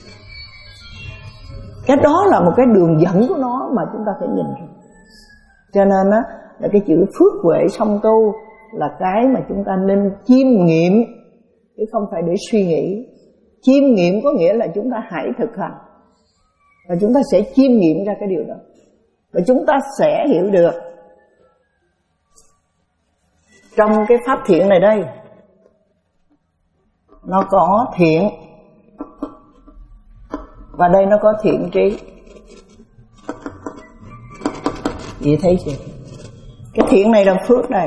Cái đó là một cái đường dẫn của nó mà chúng ta phải nhìn ra. Cho nên á, là cái chữ phước huệ song tu là cái mà chúng ta nên chiêm nghiệm, chứ không phải để suy nghĩ. Chiêm nghiệm có nghĩa là chúng ta hãy thực hành, và chúng ta sẽ chiêm nghiệm ra cái điều đó, và chúng ta sẽ hiểu được. Trong cái pháp thiện này đây, nó có thiện, và đây nó có thiện trí. Vậy thấy chưa? Cái thiện này là phước đây,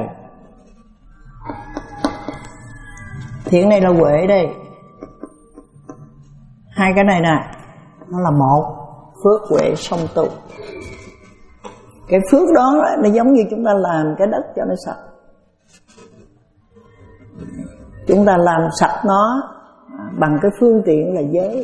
thiện này là huệ đây. Hai cái này nè, nó là một, phước huệ song tu. Cái phước đó nó giống như chúng ta làm cái đất cho nó sạch. Chúng ta làm sạch nó bằng cái phương tiện là giới,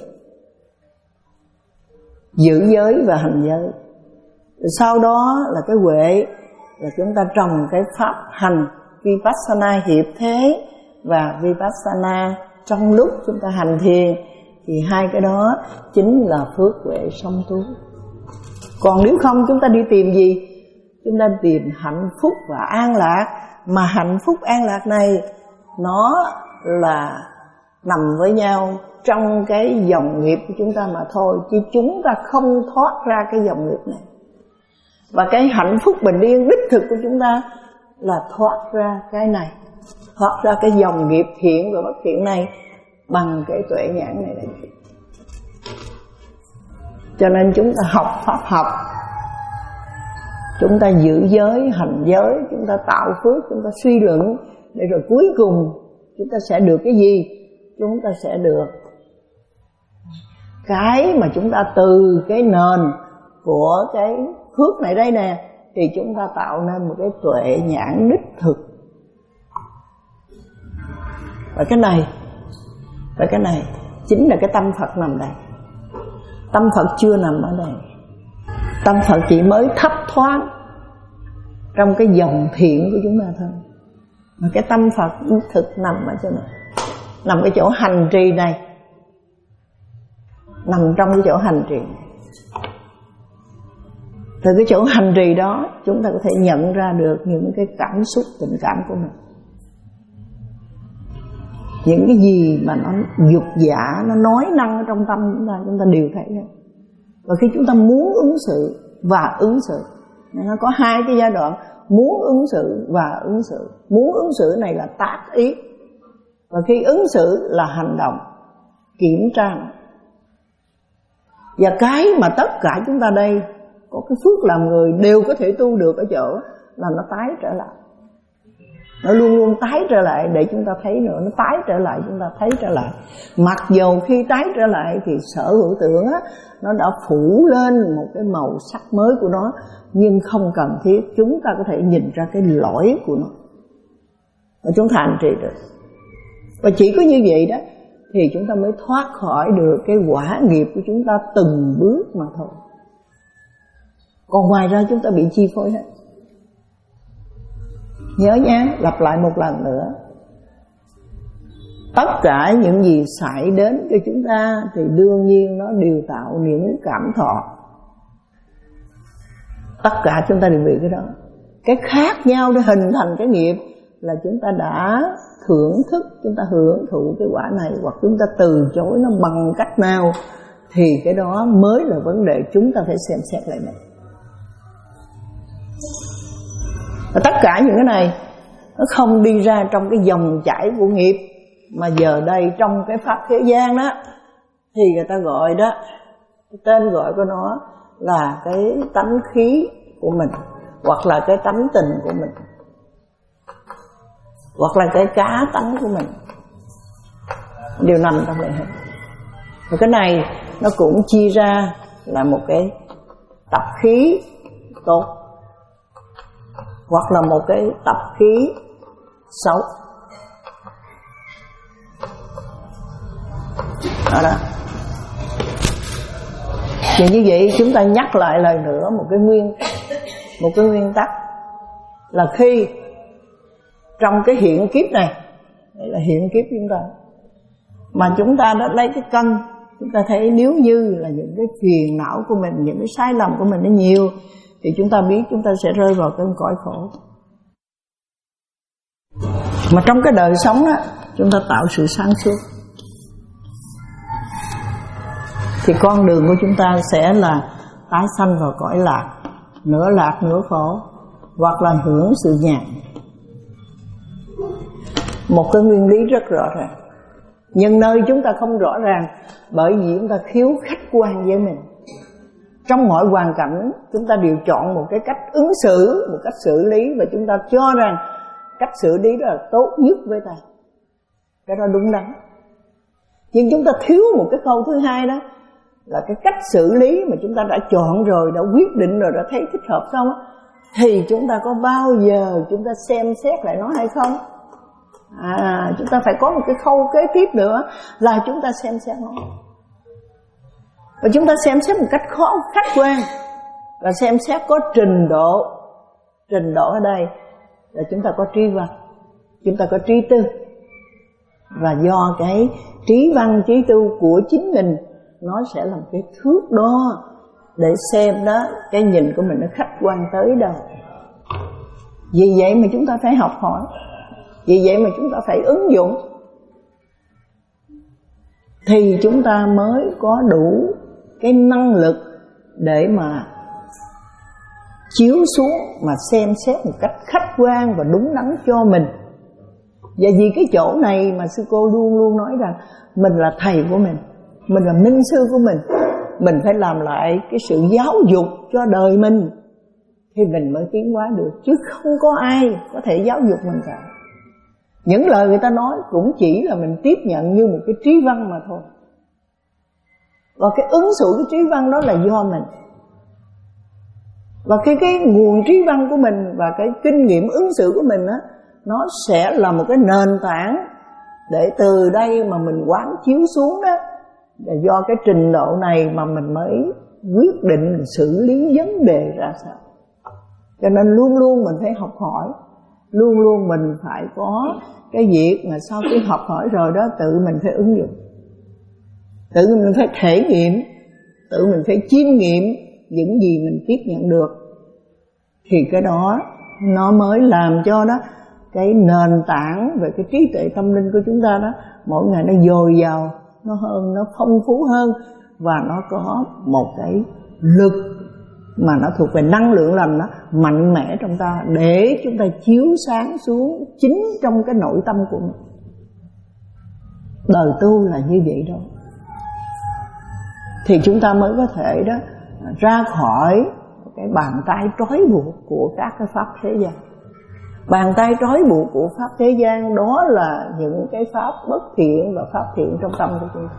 giữ giới và hành giới. Sau đó là cái huệ, là chúng ta trồng cái pháp hành Vipassana hiệp thế và Vipassana trong lúc chúng ta hành thiền. Thì hai cái đó chính là phước huệ song tu. Còn nếu không chúng ta đi tìm gì? Chúng ta tìm hạnh phúc và an lạc. Mà hạnh phúc an lạc này nó là nằm với nhau trong cái dòng nghiệp của chúng ta mà thôi, chứ chúng ta không thoát ra cái dòng nghiệp này. Và cái hạnh phúc bình yên đích thực của chúng ta là thoát ra cái này, thoát ra cái dòng nghiệp thiện và bất thiện này bằng cái tuệ nhãn này đấy. Cho nên chúng ta học pháp học, chúng ta giữ giới, hành giới, chúng ta tạo phước, chúng ta suy luận, để rồi cuối cùng chúng ta sẽ được cái gì? Chúng ta sẽ được cái mà chúng ta từ cái nền của cái phước này đây nè, thì chúng ta tạo nên một cái tuệ nhãn đích thực. Và cái này, và cái này chính là cái tâm Phật nằm đây. Tâm Phật chưa nằm ở đây. Tâm Phật chỉ mới thấp thoáng trong cái dòng thiện của chúng ta thôi. Mà cái tâm Phật thực nằm ở chỗ này, nằm cái chỗ hành trì này, nằm trong cái chỗ hành trì này. Từ cái chỗ hành trì đó chúng ta có thể nhận ra được những cái cảm xúc tình cảm của mình, những cái gì mà nó dục dạ, nó nói năng ở trong tâm chúng ta, chúng ta đều thấy hết. Và khi chúng ta muốn ứng xử và ứng xử, nó có hai cái giai đoạn: muốn ứng xử và ứng xử. Muốn ứng xử này là tác ý, và khi ứng xử là hành động, kiểm tra. Và cái mà tất cả chúng ta đây có cái phước làm người đều có thể tu được ở chỗ là nó tái trở lại. Nó luôn luôn tái trở lại để chúng ta thấy nữa. Nó tái trở lại, chúng ta thấy trở lại. Mặc dầu khi tái trở lại thì sở hữu tưởng á, nó đã phủ lên một cái màu sắc mới của nó, nhưng không cần thiết. Chúng ta có thể nhìn ra cái lỗi của nó và chúng ta hành trì được. Và chỉ có như vậy đó thì chúng ta mới thoát khỏi được cái quả nghiệp của chúng ta từng bước mà thôi. Còn ngoài ra chúng ta bị chi phối hết. Nhớ nhé, lặp lại một lần nữa. Tất cả những gì xảy đến cho chúng ta thì đương nhiên nó đều tạo những cảm thọ. Tất cả chúng ta đều bị cái đó. Cái khác nhau để hình thành cái nghiệp là chúng ta đã thưởng thức, chúng ta hưởng thụ cái quả này, hoặc chúng ta từ chối nó bằng cách nào, thì cái đó mới là vấn đề chúng ta phải xem xét lại mình. Và tất cả những cái này nó không đi ra trong cái dòng chảy của nghiệp, mà giờ đây trong cái pháp thế gian đó thì người ta gọi đó, cái tên gọi của nó là cái tánh khí của mình, hoặc là cái tánh tình của mình, hoặc là cái cá tánh của mình, đều nằm trong đây hết. Và cái này nó cũng chia ra là một cái tập khí tốt, hoặc là một cái tập khí xấu. Đó đó. Thì như vậy chúng ta nhắc lại lời nữa một cái nguyên một cái nguyên tắc là khi trong cái hiện kiếp này, đây là hiện kiếp chúng ta, mà chúng ta đã lấy cái cân, chúng ta thấy nếu như là những cái phiền não của mình, những cái sai lầm của mình nó nhiều, thì chúng ta biết chúng ta sẽ rơi vào cái cõi khổ. Mà trong cái đời sống á, chúng ta tạo sự sáng suốt, thì con đường của chúng ta sẽ là tái sanh vào cõi lạc, nửa lạc nửa khổ, hoặc là hưởng sự nhàn. Một cái nguyên lý rất rõ ràng, nhưng nơi chúng ta không rõ ràng bởi vì chúng ta thiếu khách quan với mình. Trong mọi hoàn cảnh chúng ta đều chọn một cái cách ứng xử, một cách xử lý, và chúng ta cho rằng cách xử lý đó là tốt nhất với ta. Cái đó đúng đắn. Nhưng chúng ta thiếu một cái khâu thứ hai, đó là cái cách xử lý mà chúng ta đã chọn rồi, đã quyết định rồi, đã thấy thích hợp xong, thì chúng ta có bao giờ chúng ta xem xét lại nó hay không? À, chúng ta phải có một cái khâu kế tiếp nữa là chúng ta xem xét nó. Và chúng ta xem xét một cách khó khách quan, và xem xét có trình độ. Trình độ ở đây là chúng ta có trí văn, chúng ta có trí tư. Và do cái trí văn, trí tư của chính mình, nó sẽ là một cái thước đo để xem đó cái nhìn của mình nó khách quan tới đâu. Vì vậy mà chúng ta phải học hỏi, vì vậy mà chúng ta phải ứng dụng, thì chúng ta mới có đủ cái năng lực để mà chiếu xuống, mà xem xét một cách khách quan và đúng đắn cho mình. Và vì cái chỗ này mà sư cô luôn luôn nói rằng mình là thầy của mình, mình là minh sư của mình, mình phải làm lại cái sự giáo dục cho đời mình thì mình mới tiến hóa được, chứ không có ai có thể giáo dục mình cả. Những lời người ta nói cũng chỉ là mình tiếp nhận như một cái trí văn mà thôi. Và cái ứng xử cái trí văn đó là do mình. Và cái, cái nguồn trí văn của mình và cái kinh nghiệm ứng xử của mình đó, nó sẽ là một cái nền tảng để từ đây mà mình quán chiếu xuống đó, Và do cái trình độ này mà mình mới quyết định xử lý vấn đề ra sao. Cho nên luôn luôn mình phải học hỏi, luôn luôn mình phải có cái việc mà sau khi học hỏi rồi đó tự mình phải ứng dụng, tự mình phải thể nghiệm, tự mình phải chiêm nghiệm những gì mình tiếp nhận được. Thì cái đó nó mới làm cho đó cái nền tảng về cái trí tuệ tâm linh của chúng ta đó mỗi ngày nó dồi dào, nó hơn, nó phong phú hơn, và nó có một cái lực mà nó thuộc về năng lượng lành đó mạnh mẽ trong ta, để chúng ta chiếu sáng xuống chính trong cái nội tâm của mình. Đời tu là như vậy đó, thì chúng ta mới có thể đó ra khỏi cái bàn tay trói buộc của các cái pháp thế gian. Bàn tay trói buộc của pháp thế gian đó là những cái pháp bất thiện và pháp thiện trong tâm của chúng ta.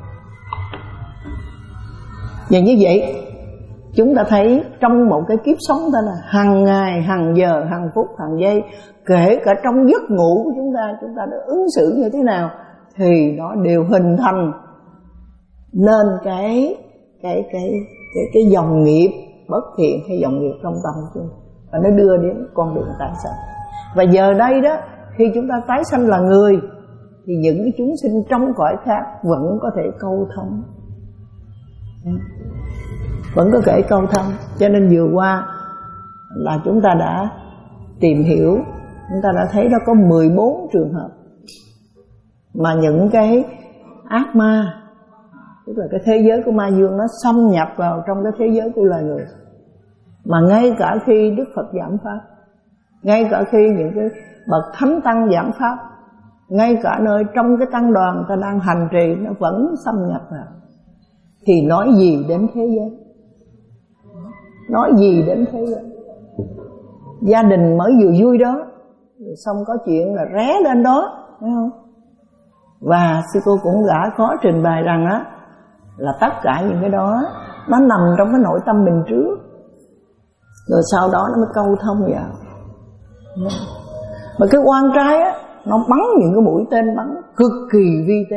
Và như vậy chúng ta thấy trong một cái kiếp sống ta là hàng ngày, hàng giờ, hàng phút, hàng giây, kể cả trong giấc ngủ của chúng ta, chúng ta đã ứng xử như thế nào thì nó đều hình thành nên cái cái cái cái cái dòng nghiệp bất thiện hay dòng nghiệp trong tâm của chúng ta, và nó đưa đến con đường tái sanh. Và giờ đây đó, khi chúng ta tái sanh là người thì những cái chúng sinh trong cõi khác vẫn có thể câu thông, vẫn có thể câu thông. Cho nên vừa qua là chúng ta đã tìm hiểu, chúng ta đã thấy đó có mười bốn trường hợp mà những cái ác ma, tức là cái thế giới của ma dương, nó xâm nhập vào trong cái thế giới của loài người. Mà ngay cả khi Đức Phật giảng pháp, ngay cả khi những cái bậc thánh tăng giảng pháp, ngay cả nơi trong cái tăng đoàn ta đang hành trì, nó vẫn xâm nhập vào. Thì nói gì đến thế giới, nói gì đến thế giới. Gia đình mới vừa vui đó, xong có chuyện là ré lên đó, thấy không? Và sư cô cũng đã có trình bày rằng á, là tất cả những cái đó nó nằm trong cái nội tâm mình trước, rồi sau đó nó mới câu thông vào. Mà cái oan trái á, nó bắn những cái mũi tên bắn cực kỳ vi tế.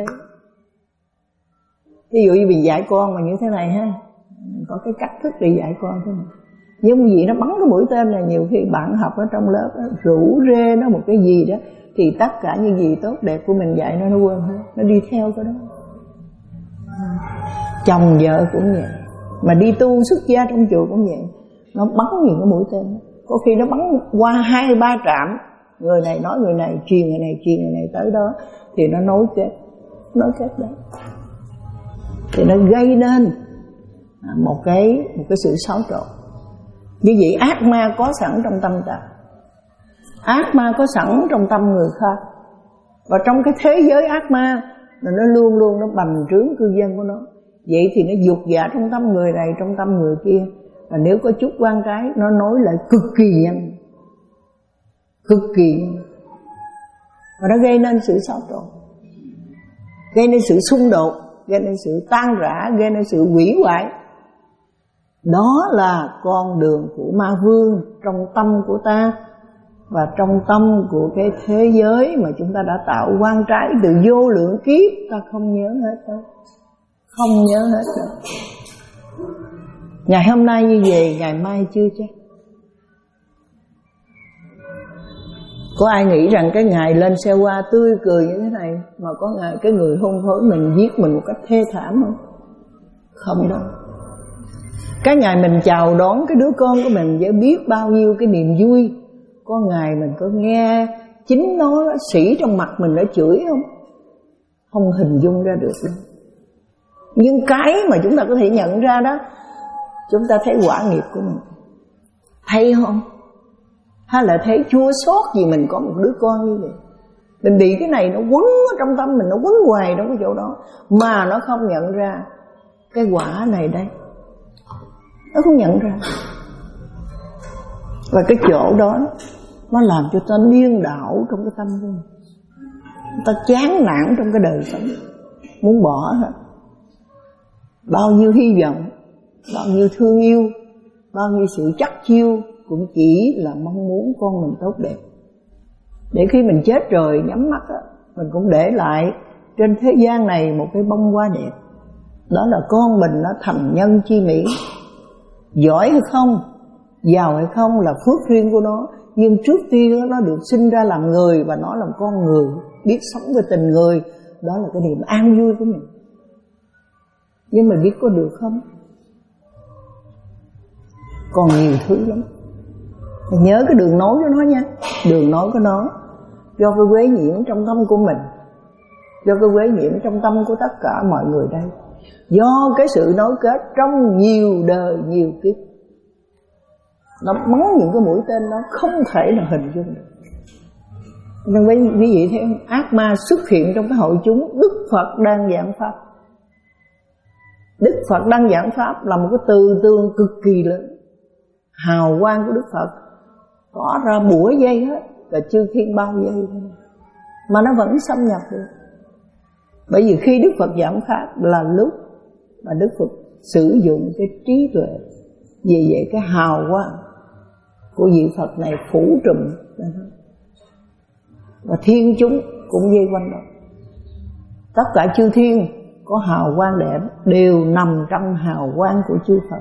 Ví dụ như mình dạy con mà như thế này ha, có cái cách thức để dạy con thế này. Nhưng vì nó bắn cái mũi tên này, nhiều khi bạn học ở trong lớp đó, rủ rê nó một cái gì đó, thì tất cả những gì tốt đẹp của mình dạy nó nó quên hết, nó đi theo cái đó. Chồng vợ cũng vậy, mà đi tu xuất gia trong chùa cũng vậy, nó bắn những cái mũi tên đó. Có khi nó bắn qua hai ba trạm, người này nói người này, truyền người này, truyền người này tới đó, thì nó nối kết, nối kết đó, thì nó gây nên một cái một cái sự xáo trộn. Như vậy ác ma có sẵn trong tâm ta, ác ma có sẵn trong tâm người khác, và trong cái thế giới ác ma là nó luôn luôn nó bành trướng cư dân của nó. Vậy thì nó dục giả trong tâm người này, trong tâm người kia, và nếu có chút quan trái nó nối lại cực kỳ nhanh, cực kỳ nhanh, và nó gây nên sự xáo trộn, gây nên sự xung đột, gây nên sự tan rã, gây nên sự hủy hoại. Đó là con đường của ma vương trong tâm của ta, và trong tâm của cái thế giới mà chúng ta đã tạo oan trái từ vô lượng kiếp, ta không nhớ hết đâu, không nhớ hết đâu. Ngày hôm nay như vậy, ngày mai chưa chắc. Có ai nghĩ rằng cái ngày lên xe hoa tươi cười như thế này mà có ngày cái người hôn phối mình giết mình một cách thê thảm không? Không đâu. Cái ngày mình chào đón cái đứa con của mình với biết bao nhiêu cái niềm vui, có ngày mình có nghe chính nó sỉ trong mặt mình nó chửi không? Không hình dung ra được đâu. Nhưng cái mà chúng ta có thể nhận ra đó, chúng ta thấy quả nghiệp của mình, thấy không? Hay là thấy chua xót vì mình có một đứa con như vậy. Mình bị cái này nó quấn ở trong tâm mình, nó quấn hoài trong cái chỗ đó, mà nó không nhận ra cái quả này đây, nó không nhận ra. Và cái chỗ đó nó làm cho ta điên đảo trong cái tâm của mình, ta chán nản trong cái đời sống, muốn bỏ hết. Bao nhiêu hy vọng, bao nhiêu thương yêu, bao nhiêu sự chắc chiêu cũng chỉ là mong muốn con mình tốt đẹp, để khi mình chết rồi nhắm mắt á, mình cũng để lại trên thế gian này một cái bông hoa đẹp, Đó là con mình nó thành nhân chi mỹ. Giỏi hay không, giàu hay không là phước riêng của nó. Nhưng trước tiên nó được sinh ra làm người, và nó là con người, biết sống với tình người. Đó là cái niềm an vui của mình. Nhưng mà biết có được không? Còn nhiều thứ lắm. Mình nhớ cái đường nối của nó nha. Đường nối của nó do cái quế nhiễm trong tâm của mình, do cái quế nhiễm trong tâm của tất cả mọi người đây, do cái sự nối kết trong nhiều đời nhiều kiếp. Nó bắn những cái mũi tên nó không thể nào hình dung được. Nhưng với quý vị thấy ác ma xuất hiện trong cái hội chúng. Đức Phật đang giảng pháp. Đức Phật đang giảng pháp là một cái từ tương cực kỳ lớn. Hào quang của Đức Phật tỏ ra bủa dây hết, và chư thiên bao dây thôi, mà nó vẫn xâm nhập được. Bởi vì khi Đức Phật giảng pháp là lúc mà Đức Phật sử dụng cái trí tuệ. Vì vậy cái hào quang của vị Phật này phủ trùm, và thiên chúng cũng dây quanh đó. Tất cả chư thiên có hào quang đẹp đều nằm trong hào quang của chư Phật,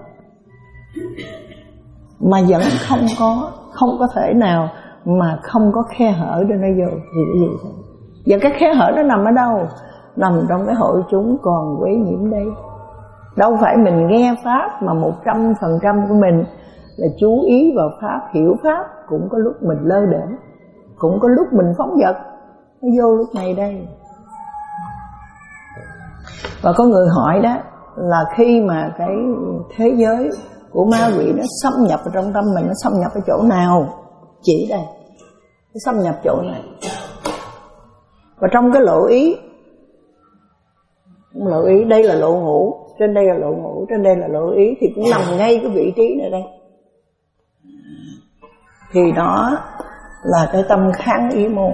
mà vẫn không có không có thể nào mà không có khe hở để nó vô thì cái gì thôi. Và cái khe hở nó nằm ở đâu? Nằm trong cái hội chúng còn quấy nhiễm đây. Đâu phải mình nghe pháp mà một trăm phần trăm của mình là chú ý vào pháp, hiểu pháp. Cũng có lúc mình lơ đễnh, cũng có lúc mình phóng dật. Nó vô lúc này đây. Và có người hỏi đó là khi mà cái thế giới của ma quỷ nó xâm nhập vào trong tâm mình, nó xâm nhập ở chỗ nào? Chỉ đây, nó xâm nhập chỗ này. Và trong cái lộ ý, lộ ý đây là lộ ngũ, trên đây là lộ ngũ, trên đây là lộ ý, thì cũng nằm ngay cái vị trí này đây. Thì đó là cái tâm kháng ý môn.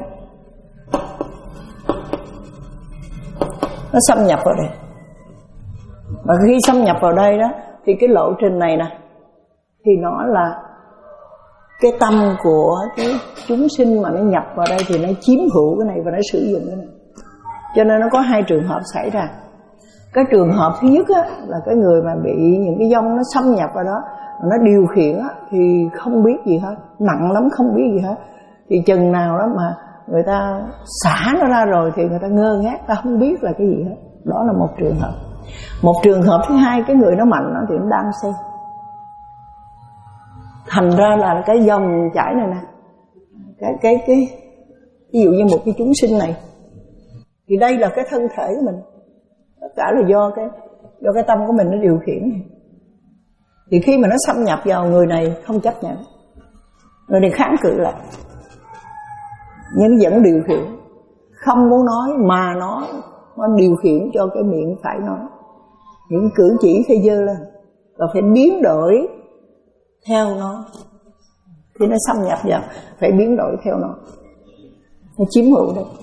Nó xâm nhập vào đây. Và khi xâm nhập vào đây đó, thì cái lộ trình này nè, thì nó là cái tâm của cái chúng sinh mà nó nhập vào đây, thì nó chiếm hữu cái này và nó sử dụng cái này. Cho nên nó có hai trường hợp xảy ra. Cái trường hợp thứ nhất á, là cái người mà bị những cái dông nó xâm nhập vào đó, nó điều khiển á, thì không biết gì hết, nặng lắm không biết gì hết. Thì chừng nào đó mà người ta xả nó ra rồi thì người ta ngơ ngác, ta không biết là cái gì hết. Đó là một trường hợp. Một trường hợp thứ hai, cái người nó mạnh thì nó đang xem. Thành ra là cái dòng chảy này nè, cái cái cái ví dụ như một cái chúng sinh này, thì đây là cái thân thể của mình, tất cả là do cái do cái tâm của mình nó điều khiển. Thì khi mà nó xâm nhập vào người này không chấp nhận, người này kháng cự lại, nhưng nó vẫn điều khiển, không muốn nói mà nó nó điều khiển cho cái miệng phải nói. Những cử chỉ phải dơ lên và phải biến đổi theo nó. Khi nó xâm nhập vào phải biến đổi theo nó, nó chiếm hữu đấy.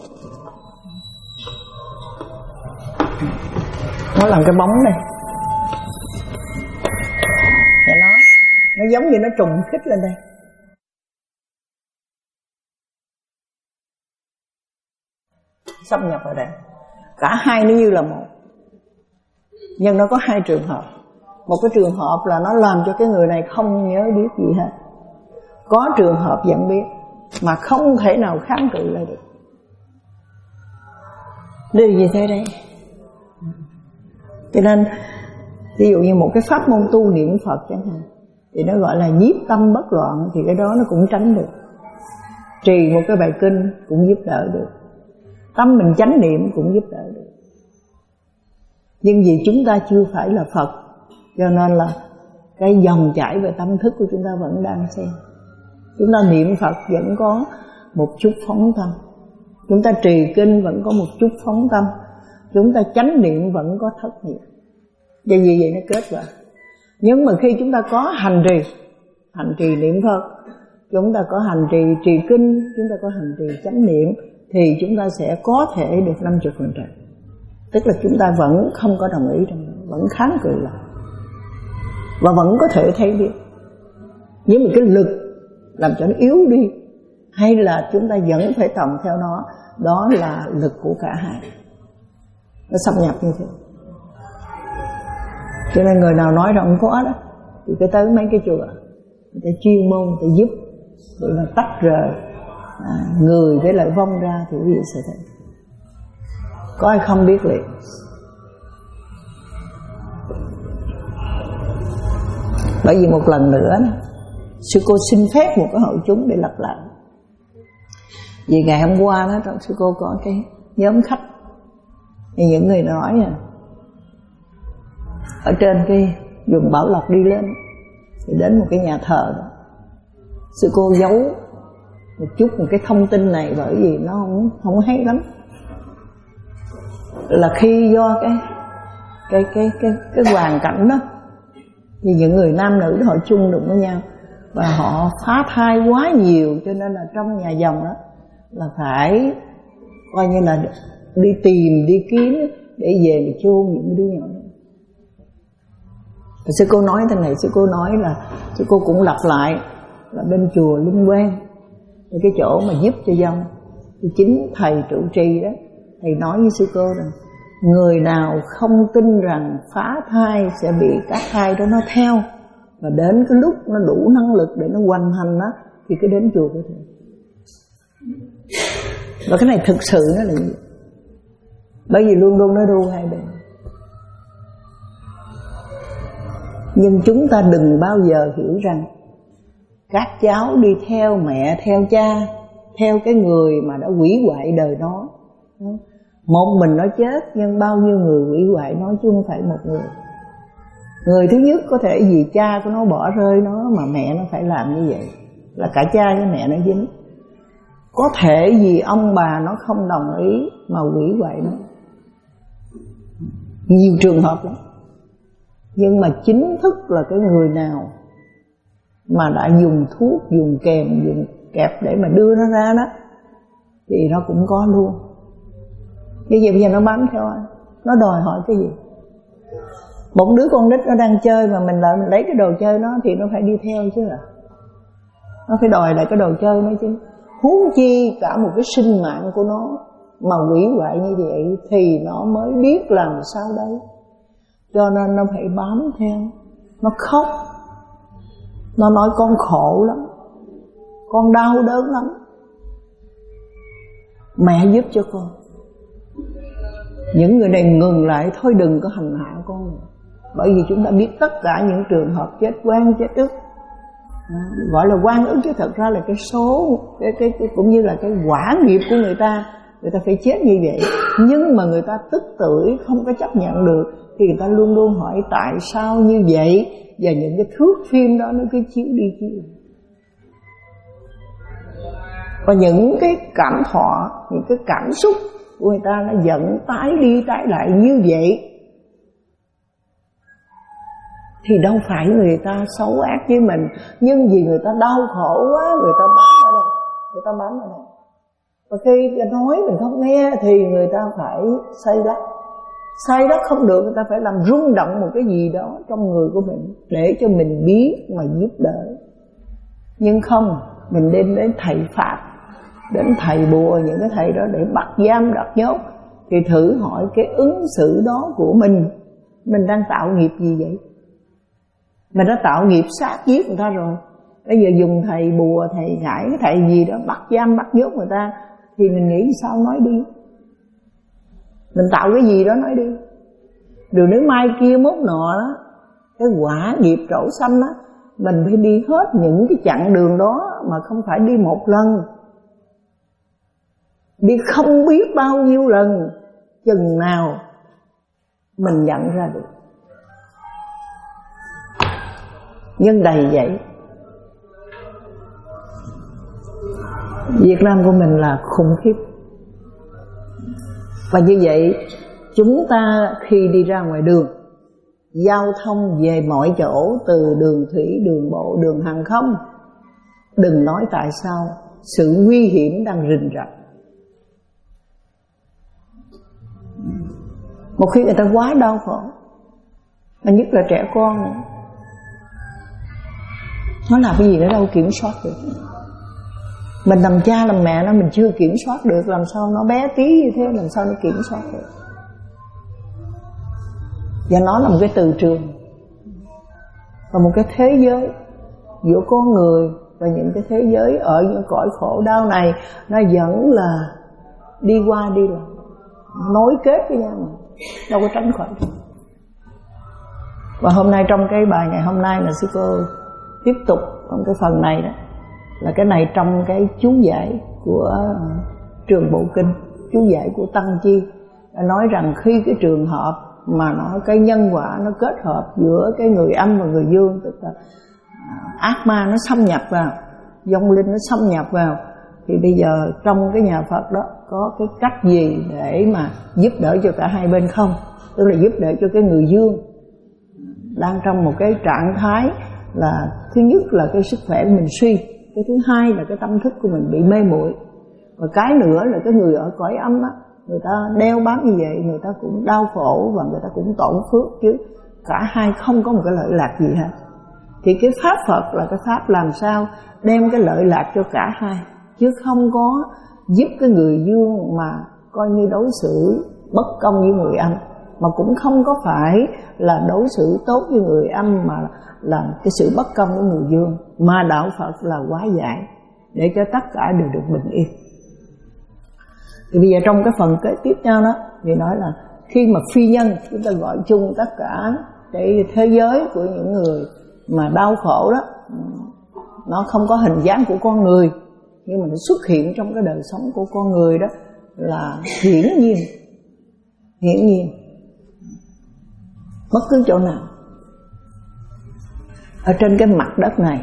Nó làm cái bóng này, và nó nó giống như nó trùng khích lên đây. Xâm nhập vào đây. Cả hai nó như là một, nhưng nó có hai trường hợp. Một cái trường hợp là nó làm cho cái người này không nhớ biết gì hết. Có trường hợp vẫn biết mà không thể nào kháng cự lại được. Điều gì thế đấy? Cho nên ví dụ như một cái pháp môn tu niệm Phật chẳng hạn, thì nó gọi là nhiếp tâm bất loạn, thì cái đó nó cũng tránh được. Trì một cái bài kinh cũng giúp đỡ được, tâm mình chánh niệm cũng giúp đỡ được. Nhưng vì chúng ta chưa phải là Phật, cho nên là cái dòng chảy về tâm thức của chúng ta vẫn đang xen. Chúng ta niệm Phật vẫn có một chút phóng tâm, chúng ta trì kinh vẫn có một chút phóng tâm, chúng ta chánh niệm vẫn có thất niệm. Và vì vậy nó kết vào. Nhưng mà khi chúng ta có hành trì, hành trì niệm Phật, chúng ta có hành trì trì kinh, chúng ta có hành trì chánh niệm, thì chúng ta sẽ có thể được năm mươi phần trăm. Tức là chúng ta vẫn không có đồng ý trong đó, vẫn kháng cự lại, và vẫn có thể thấy biết. Nhưng mà cái lực làm cho nó yếu đi, hay là chúng ta vẫn phải tầm theo nó, đó là lực của cả hai. Nó xâm nhập như thế. Cho nên người nào nói rằng không có đó thì cứ tới mấy cái chùa, người ta chuyên môn, người ta giúp để mà tách rời à, người với lại vong ra thì quý vị sẽ thấy. Có ai không biết liền. Bởi vì một lần nữa sư cô xin phép một cái hội chúng để lặp lại. Vì ngày hôm qua đó, trong sư cô có cái nhóm khách, thì những người nói nè, ở trên cái vùng Bảo Lộc đi lên thì đến một cái nhà thờ đó, sư cô giấu một chút một cái thông tin này bởi vì nó không không hay lắm. Là khi do cái cái cái cái cái hoàn cảnh đó thì những người nam nữ họ chung đụng với nhau và họ phá thai quá nhiều, cho nên là trong nhà dòng đó là phải coi như là đi tìm đi kiếm để về mà chôn những đứa nhỏ đó. Và sư cô nói thế này, sư cô nói là sư cô cũng lặp lại là bên chùa Linh Quang, cái chỗ mà giúp cho dòng, thì chính thầy trụ trì đó, thầy nói với sư cô rằng người nào không tin rằng phá thai sẽ bị các thai đó nó theo, và đến cái lúc nó đủ năng lực để nó hoành hành đó thì cứ đến chùa của thầy. Và cái này thực sự nó là gì? Bởi vì luôn luôn nó đu hai bên. Nhưng chúng ta đừng bao giờ hiểu rằng các cháu đi theo mẹ, theo cha, theo cái người mà đã hủy hoại đời nó. Một mình nó chết nhưng bao nhiêu người hủy hoại nó chứ không phải một người. Người thứ nhất có thể vì cha của nó bỏ rơi nó mà mẹ nó phải làm như vậy, là cả cha với mẹ nó dính. Có thể vì ông bà nó không đồng ý mà hủy hoại nó. Nhiều trường hợp lắm. Nhưng mà chính thức là cái người nào mà đã dùng thuốc, dùng kèm, dùng kẹp để mà đưa nó ra đó thì nó cũng có luôn. Như vậy bây giờ nó bám theo anh, nó đòi hỏi cái gì? Một đứa con nít nó đang chơi mà mình lại mình lấy cái đồ chơi nó thì nó phải đi theo chứ à. Nó phải đòi lại cái đồ chơi nó chứ. Huống chi cả một cái sinh mạng của nó mà hủy hoại như vậy thì nó mới biết làm sao đấy. Cho nên nó phải bám theo. Nó khóc, nó nói con khổ lắm, con đau đớn lắm, mẹ giúp cho con. Những người này ngừng lại, thôi đừng có hành hạ con nữa. Bởi vì chúng ta biết tất cả những trường hợp chết oan chết ức, gọi là oan ức chứ thật ra là cái số cái, cái, cái cũng như là cái quả nghiệp của người ta. Người ta phải chết như vậy, nhưng mà người ta tức tưởi không có chấp nhận được thì người ta luôn luôn hỏi tại sao như vậy, và những cái thước phim đó nó cứ chiếu đi chiếu. Và những cái cảm thọ, những cái cảm xúc của người ta nó giận tái đi tái lại như vậy thì đâu phải người ta xấu ác với mình, nhưng vì người ta đau khổ quá, người ta bám ở đây, người ta bám ở đây. Và khi nói mình không nghe thì người ta phải xây đất. Xây đất không được, người ta phải làm rung động một cái gì đó trong người của mình để cho mình biết mà giúp đỡ. Nhưng không, mình đem đến thầy Pháp, đến thầy bùa, những cái thầy đó để bắt giam đặt nhốt, thì thử hỏi cái ứng xử đó của mình, mình đang tạo nghiệp gì vậy? Mình đã tạo nghiệp sát giết người ta rồi. Bây giờ dùng thầy bùa, thầy gãi, cái thầy gì đó bắt giam bắt nhốt người ta thì mình nghĩ sao nói đi. Mình tạo cái gì đó nói đi. Rồi nếu mai kia mốt nọ đó, cái quả nghiệp trổ xanh đó, mình phải đi hết những cái chặng đường đó mà không phải đi một lần, đi không biết bao nhiêu lần, chừng nào mình nhận ra được. Nhưng đầy vậy. Việt Nam của mình là khủng khiếp. Và như vậy chúng ta khi đi ra ngoài đường, giao thông về mọi chỗ, từ đường thủy, đường bộ, đường hàng không, đừng nói tại sao, sự nguy hiểm đang rình rập. Một khi người ta quá đau khổ, mà nhất là trẻ con nữa, nó làm cái gì nó đâu kiểm soát được. Mình làm cha làm mẹ nó mình chưa kiểm soát được, làm sao nó bé tí như thế làm sao nó kiểm soát được. Và nó là một cái từ trường, và một cái thế giới giữa con người và những cái thế giới ở những cõi khổ đau này, nó vẫn là đi qua đi lại, nối kết với nhau mà, đâu có tránh khỏi. Và hôm nay trong cái bài ngày hôm nay là sư cô tiếp tục trong cái phần này đó, là cái này trong cái chú giải của Trường Bộ Kinh, chú giải của Tăng Chi đã nói rằng khi cái trường hợp mà nó cái nhân quả nó kết hợp giữa cái người âm và người dương, tức là ác ma nó xâm nhập vào, vong linh nó xâm nhập vào, thì bây giờ trong cái nhà Phật đó có cái cách gì để mà giúp đỡ cho cả hai bên không? Tức là giúp đỡ cho cái người dương đang trong một cái trạng thái là thứ nhất là cái sức khỏe của mình suy, cái thứ hai là cái tâm thức của mình bị mê muội, và cái nữa là cái người ở cõi âm á, người ta đeo bám như vậy, người ta cũng đau khổ và người ta cũng tổn phước, chứ cả hai không có một cái lợi lạc gì hết. Thì cái pháp Phật là cái pháp làm sao đem cái lợi lạc cho cả hai, chứ không có giúp cái người dương mà coi như đối xử bất công với người âm, mà cũng không có phải là đối xử tốt với người âm mà là cái sự bất công của người dương, mà đạo Phật là hóa giải để cho tất cả đều được bình yên. Thì bây giờ trong cái phần kế tiếp theo đó thì nói là khi mà phi nhân, chúng ta gọi chung tất cả cái thế giới của những người mà đau khổ đó, nó không có hình dáng của con người, nhưng mà nó xuất hiện trong cái đời sống của con người đó, là hiển nhiên, hiển nhiên bất cứ chỗ nào ở trên cái mặt đất này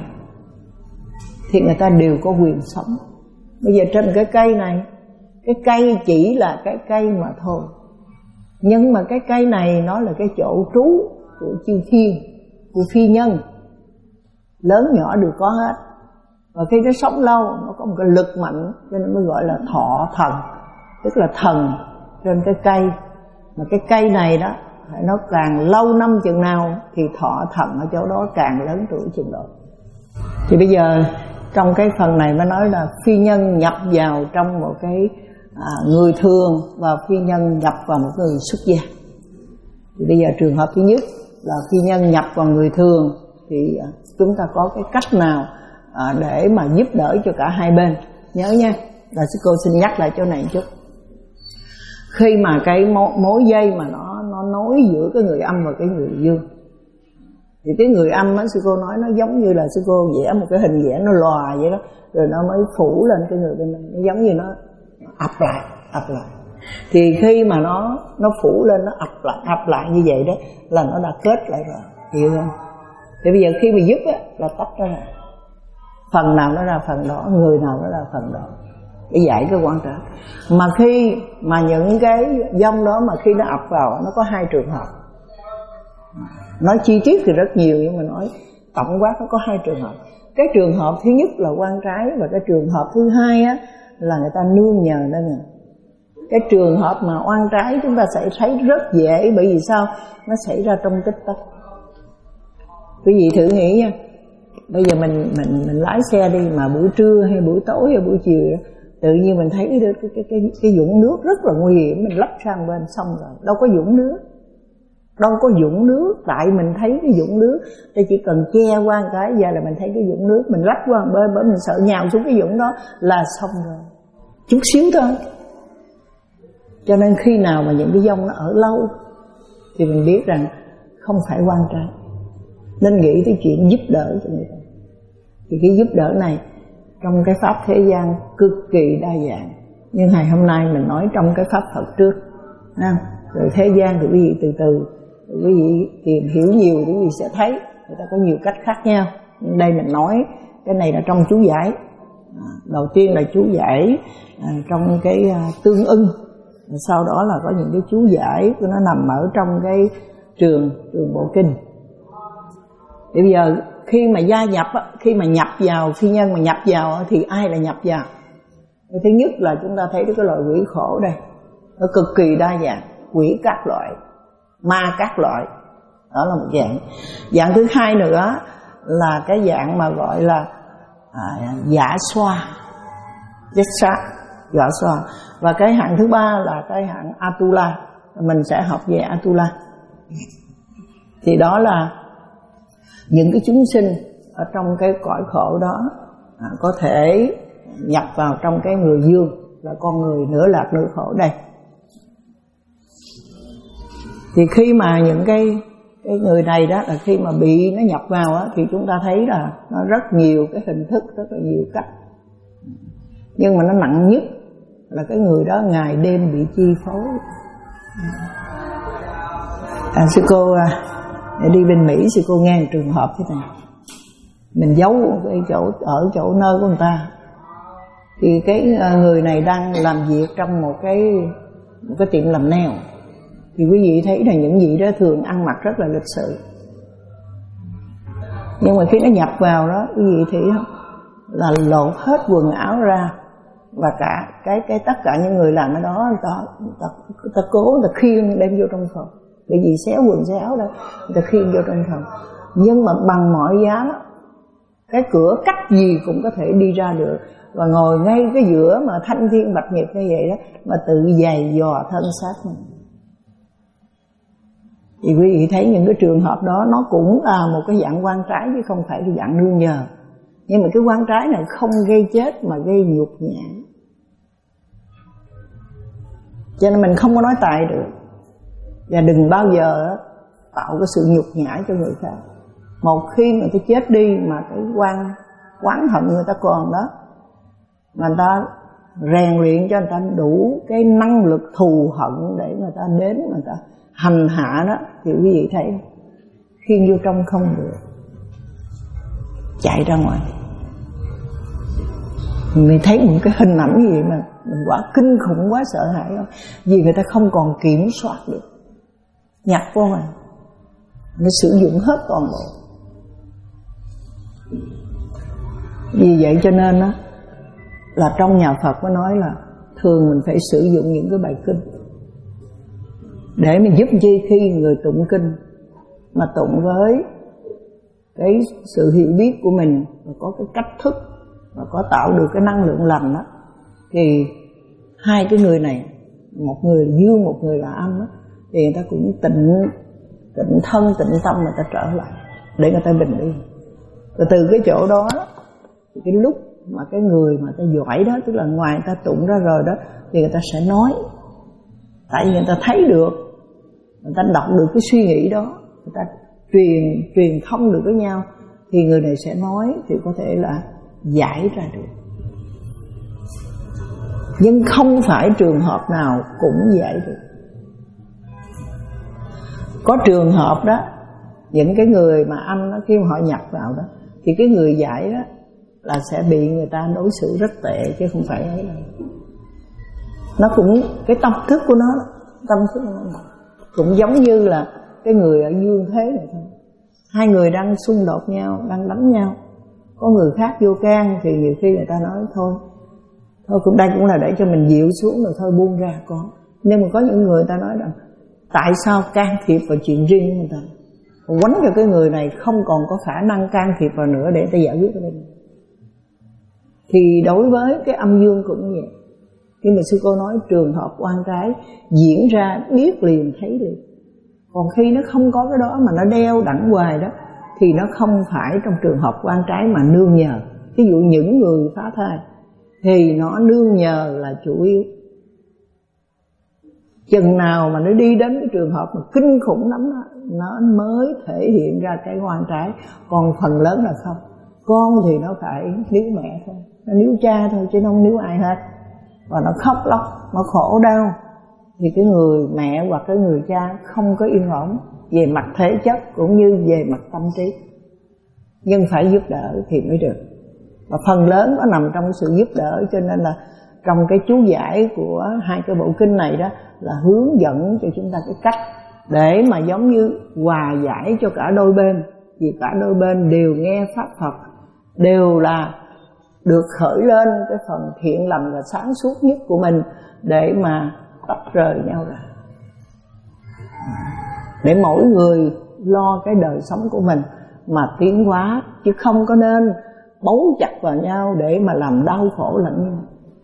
thì người ta đều có quyền sống. Bây giờ trên cái cây này, cái cây chỉ là cái cây mà thôi, nhưng mà cái cây này nó là cái chỗ trú của chư thiên, của phi nhân, lớn nhỏ đều có hết. Và khi nó sống lâu, nó có một cái lực mạnh, cho nên mới gọi là thọ thần, tức là thần trên cái cây. Mà cái cây này đó, nó càng lâu năm chừng nào thì thọ thần ở chỗ đó càng lớn tuổi chừng đó. Thì bây giờ trong cái phần này mới nói là phi nhân nhập vào trong một cái à, người thường, và phi nhân nhập vào một người xuất gia. Thì bây giờ trường hợp thứ nhất là phi nhân nhập vào người thường, thì à, chúng ta có cái cách nào à, để mà giúp đỡ cho cả hai bên. Nhớ nha, là sư cô xin nhắc lại chỗ này một chút. Khi mà cái mối dây mà nó nó nối giữa cái người âm và cái người dương, thì cái người âm á, sư cô nói nó giống như là sư cô vẽ một cái hình vẽ nó lòa vậy đó, rồi nó mới phủ lên cái người bên này, nó giống như nó ập lại, ập lại. Thì khi mà nó nó phủ lên, nó ập lại, ập lại như vậy đó, là nó đã kết lại rồi, hiểu không? Thì bây giờ khi mà giúp á, là tách ra, phần nào nó ra phần đó, người nào nó ra phần đó, để giải cái quan trọng. Mà khi mà những cái dông đó mà khi nó ập vào, nó có hai trường hợp. Nói chi tiết thì rất nhiều, nhưng mà nói tổng quát nó có hai trường hợp. Cái trường hợp thứ nhất là quan trái, và cái trường hợp thứ hai á là người ta nương nhờ lên người. Cái trường hợp mà oan trái chúng ta sẽ thấy rất dễ, bởi vì sao? Nó xảy ra trong tích tắc. Quý vị thử nghĩ nha, bây giờ mình mình mình lái xe đi, mà buổi trưa hay buổi tối hay buổi chiều đó, tự nhiên mình thấy cái cái cái cái, cái dũng nước rất là nguy hiểm, mình lắp sang bên xong rồi, đâu có dũng nước, đâu có dũng nước, tại mình thấy cái dũng nước, ta chỉ cần che qua một cái giờ là mình thấy cái dũng nước, mình lắp qua một bên, bởi mình sợ nhào xuống cái dũng đó là xong rồi, chút xíu thôi. Cho nên khi nào mà những cái dông nó ở lâu thì mình biết rằng không phải quan trái, nên nghĩ tới chuyện giúp đỡ cho người ta. Thì cái giúp đỡ này trong cái pháp thế gian cực kỳ đa dạng, nhưng ngày hôm nay mình nói trong cái pháp Phật trước ha. Rồi thế gian thì quý vị từ từ quý vị tìm hiểu nhiều thì quý vị sẽ thấy người ta có nhiều cách khác nhau. Nhưng đây mình nói cái này là trong chú giải. Đầu tiên là chú giải à, trong cái à, tương ưng, sau đó là có những cái chú giải của nó nằm ở trong cái trường trường bộ kinh. Thì bây giờ khi mà gia nhập, khi mà nhập vào, phi nhân mà nhập vào thì ai là nhập vào? Thứ nhất là chúng ta thấy cái loại quỷ khổ đây, nó cực kỳ đa dạng, quỷ các loại, ma các loại, đó là một dạng. Dạng thứ hai nữa là cái dạng mà gọi là à, giả xoa, chết sát, giả xoa. Và cái hạng thứ ba là cái hạng Atula, mình sẽ học về Atula. Thì đó là những cái chúng sinh ở trong cái cõi khổ đó à, có thể nhập vào trong cái người dương, là con người nửa lạc nửa khổ đây. Thì khi mà những cái cái người này đó, là khi mà bị nó nhập vào á, thì chúng ta thấy là nó rất nhiều cái hình thức, rất là nhiều cách. Nhưng mà nó nặng nhất là cái người đó ngày đêm bị chi phối. À, sư cô à, đi bên Mỹ sư cô nghe một trường hợp thế này. Mình giấu cái chỗ ở chỗ nơi của người ta, thì cái người này đang làm việc trong một cái một cái tiệm làm nail. Thì quý vị thấy là những vị đó thường ăn mặc rất là lịch sự, nhưng mà khi nó nhập vào đó, quý vị thấy không, là lột hết quần áo ra, và cả cái cái tất cả những người làm ở đó người ta, người ta, người ta cố người ta khiêng đem vô trong phòng, bởi vì xéo quần xéo áo đó, người ta khiêng vô trong phòng. Nhưng mà bằng mọi giá đó, cái cửa cách gì cũng có thể đi ra được, và ngồi ngay cái giữa mà thanh thiên bạch nhật như vậy đó, mà tự giày dò thân xác mình. Thì quý vị thấy những cái trường hợp đó nó cũng là một cái dạng quan trái, chứ không phải cái dạng nương nhờ. Nhưng mà cái quan trái này không gây chết mà gây nhục nhã, cho nên mình không có nói tài được. Và đừng bao giờ tạo cái sự nhục nhã cho người khác. Một khi người ta chết đi mà cái quan oán hận người ta còn đó, mà người ta rèn luyện cho người ta đủ cái năng lực thù hận để người ta đến người ta hành hạ đó, thì quý vị thấy khiêng vô trong không được, chạy ra ngoài. Mình thấy một cái hình ảnh gì mà mình quá kinh khủng, quá sợ hãi không? Vì người ta không còn kiểm soát được, nhập vô mà nó sử dụng hết toàn bộ. Vì vậy cho nên đó, là trong nhà Phật có nói là thường mình phải sử dụng những cái bài kinh để mình giúp chi khi người tụng kinh mà tụng với cái sự hiểu biết của mình, và có cái cách thức, và có tạo được cái năng lượng lành đó, thì hai cái người này, một người dương một người là âm đó, thì người ta cũng tịnh tịnh thân tịnh tâm, người ta trở lại để người ta bình yên. Rồi từ cái chỗ đó, thì cái lúc mà cái người mà ta giỏi đó, tức là ngoài người ta tụng ra rồi đó, thì người ta sẽ nói. Tại vì người ta thấy được, người ta đọc được cái suy nghĩ đó, người ta truyền truyền thông được với nhau, thì người này sẽ nói, thì có thể là giải ra được. Nhưng không phải trường hợp nào cũng giải được. Có trường hợp đó, những cái người mà âm đó, khi mà họ nhập vào đó, thì cái người giải đó là sẽ bị người ta đối xử rất tệ, chứ không phải ấy đâu. Nó cũng, cái tâm thức của nó, tâm thức của nó cũng giống như là cái người ở dương thế này thôi. Hai người đang xung đột nhau, đang đánh nhau, có người khác vô can, thì nhiều khi người ta nói thôi, thôi cũng đây cũng là để cho mình dịu xuống rồi, thôi buông ra con. Nhưng mà có những người ta nói rằng tại sao can thiệp vào chuyện riêng của người ta, quánh cho cái người này không còn có khả năng can thiệp vào nữa để ta giải quyết cái này. Thì đối với cái âm dương cũng vậy. Khi mà sư cô nói trường hợp oan trái diễn ra biết liền thấy được. Còn khi nó không có cái đó mà nó đeo đẳng hoài đó, thì nó không phải trong trường hợp oan trái mà nương nhờ. Ví dụ những người phá thai thì nó nương nhờ là chủ yếu. Chừng nào mà nó đi đến cái trường hợp mà kinh khủng lắm đó, nó mới thể hiện ra cái oan trái. Còn phần lớn là không. Con thì nó phải níu mẹ thôi, nó níu cha thôi, chứ nó không níu ai hết. Và nó khóc lóc, nó khổ đau, thì cái người mẹ hoặc cái người cha không có yên ổn về mặt thể chất cũng như về mặt tâm trí. Nhưng phải giúp đỡ thì mới được. Và phần lớn nó nằm trong sự giúp đỡ, cho nên là trong cái chú giải của hai cái bộ kinh này đó là hướng dẫn cho chúng ta cái cách để mà giống như hòa giải cho cả đôi bên. Vì cả đôi bên đều nghe pháp Phật, đều là được khởi lên cái phần thiện lành và sáng suốt nhất của mình để mà tách rời nhau ra, để mỗi người lo cái đời sống của mình mà tiến hóa, chứ không có nên bấu chặt vào nhau để mà làm đau khổ lẫn nhau.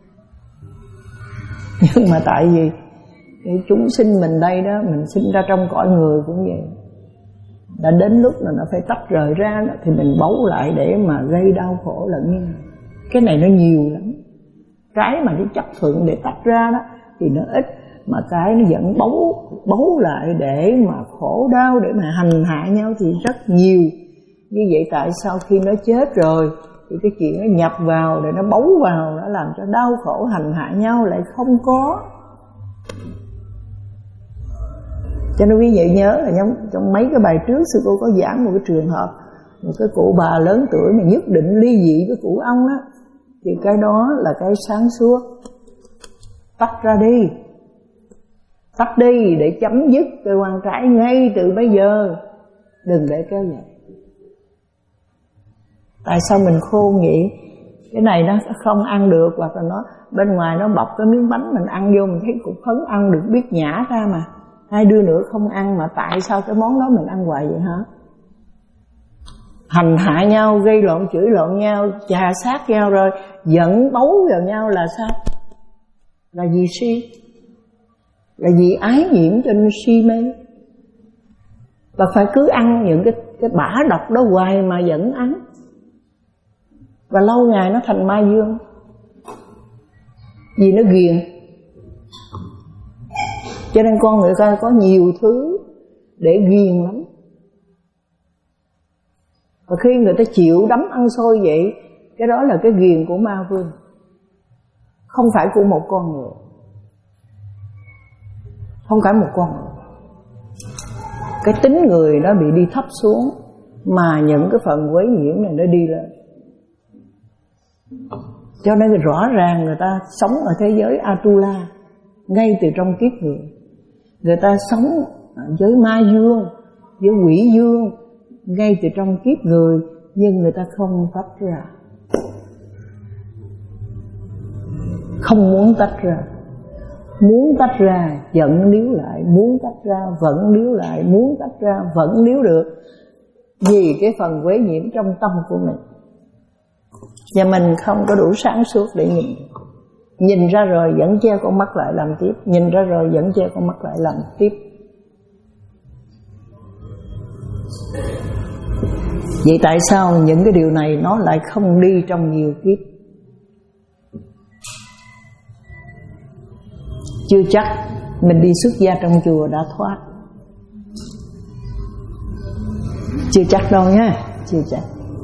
Nhưng mà tại vì cái chúng sinh mình đây đó, mình sinh ra trong cõi người cũng vậy, đã đến lúc là nó phải tách rời ra thì mình bấu lại để mà gây đau khổ lẫn nhau. Cái này nó nhiều lắm. Cái mà nó chấp thuận để tách ra đó thì nó ít, mà cái nó vẫn bấu bấu lại để mà khổ đau, để mà hành hạ nhau thì rất nhiều. Như vậy tại sao khi nó chết rồi thì cái chuyện nó nhập vào để nó bấu vào, nó làm cho đau khổ hành hạ nhau lại không có. Cho nên quý vị nhớ là trong, trong mấy cái bài trước sư cô có giảng một cái trường hợp một cái cụ bà lớn tuổi mà nhất định ly dị với cụ ông á, thì cái đó là cái sáng suốt. Tách ra đi, tách đi để chấm dứt cái quan trái ngay từ bây giờ, đừng để kéo dài. Tại sao mình khôn vậy? Cái này nó không ăn được, hoặc là nó bên ngoài nó bọc cái miếng bánh mình ăn vô mình thấy cục phấn ăn được, biết nhả ra mà. Hai đứa nữa không ăn, mà tại sao cái món đó mình ăn hoài vậy hả? Hành hạ nhau, gây lộn chửi lộn nhau, chà sát nhau rồi giận bấu vào nhau là sao? Là vì si, là vì ái nhiễm cho nên si mê. Và phải cứ ăn những cái, cái bã độc đó hoài mà vẫn ăn, và lâu ngày nó thành ma dương. Vì nó ghiền. Cho nên con người ta có nhiều thứ để ghiền lắm. Và khi người ta chịu đấm ăn xôi vậy, cái đó là cái ghiền của ma vương, không phải của một con người. Không phải một con người. Cái tính người nó bị đi thấp xuống, mà những cái phần quấy nhiễm này nó đi lên. Cho nên rõ ràng người ta sống ở thế giới Atula ngay từ trong kiếp người. Người ta sống với ma dương, với quỷ dương ngay từ trong kiếp người, nhưng người ta không tách ra, không muốn tách ra. Muốn tách ra vẫn níu lại, muốn tách ra vẫn níu lại, muốn tách ra vẫn níu được, vì cái phần quấy nhiễm trong tâm của mình. Và mình không có đủ sáng suốt để nhìn. Nhìn ra rồi vẫn che con mắt lại làm tiếp, nhìn ra rồi vẫn che con mắt lại làm tiếp. Vậy tại sao những cái điều này nó lại không đi trong nhiều kiếp? Chưa chắc mình đi xuất gia trong chùa đã thoát. Chưa chắc đâu nha, chưa chắc.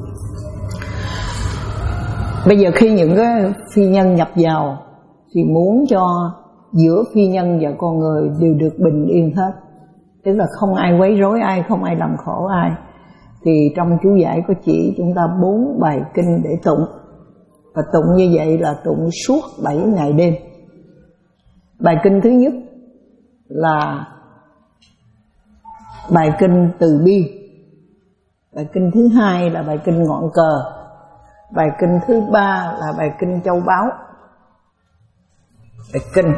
Bây giờ khi những cái phi nhân nhập vào thì muốn cho giữa phi nhân và con người đều được bình yên hết. Tức là không ai quấy rối ai, không ai làm khổ ai. Thì trong chú giải có chỉ chúng ta bốn bài kinh để tụng. Và tụng như vậy là tụng suốt bảy ngày đêm. Bài kinh thứ nhất là bài kinh từ bi. Bài kinh thứ hai là bài kinh ngọn cờ. Bài kinh thứ ba là bài kinh châu báu. Bài kinh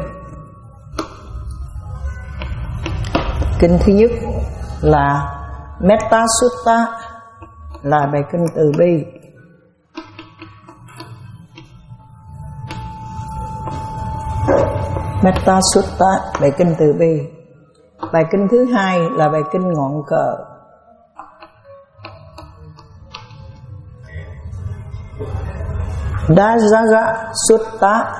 Kinh thứ nhất là Metta Sutta, là bài kinh từ bi. Metta Sutta, bài kinh từ bi. Bài kinh thứ hai là bài kinh ngọn cờ. Dajaga Sutta,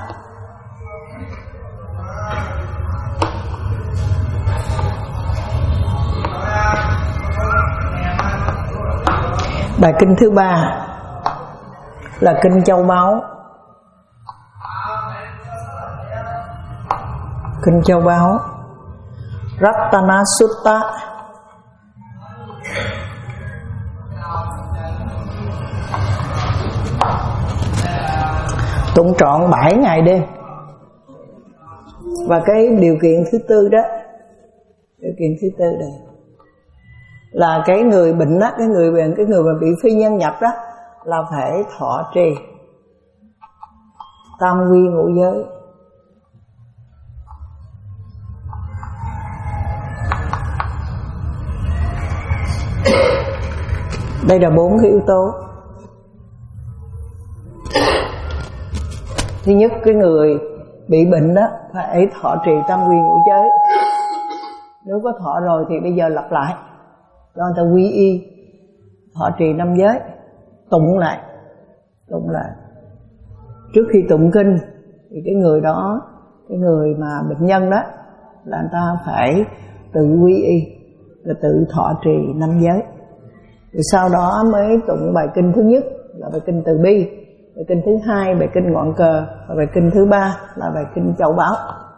bài kinh thứ ba là kinh châu báu. Kinh châu báu Ratana Sutta. Tụng trọn bảy ngày đêm. Và cái điều kiện thứ tư đó, điều kiện thứ tư đây là cái người bệnh đó, cái người bệnh, cái người mà bị phi nhân nhập đó là phải thọ trì tam quy ngũ giới. Đây là bốn cái yếu tố. Thứ nhất, cái người bị bệnh đó phải thọ trì tam quy ngũ giới. Nếu có thọ rồi thì bây giờ lặp lại. cho người ta quy y, thọ trì năm giới, tụng lại, tụng lại. Trước khi tụng kinh thì cái người đó, cái người mà bệnh nhân đó là người ta phải tự quy y, rồi tự thọ trì năm giới. Rồi sau đó mới tụng bài kinh thứ nhất là bài kinh từ bi, bài kinh thứ hai bài kinh ngọn cờ, và bài kinh thứ ba là bài kinh châu báu.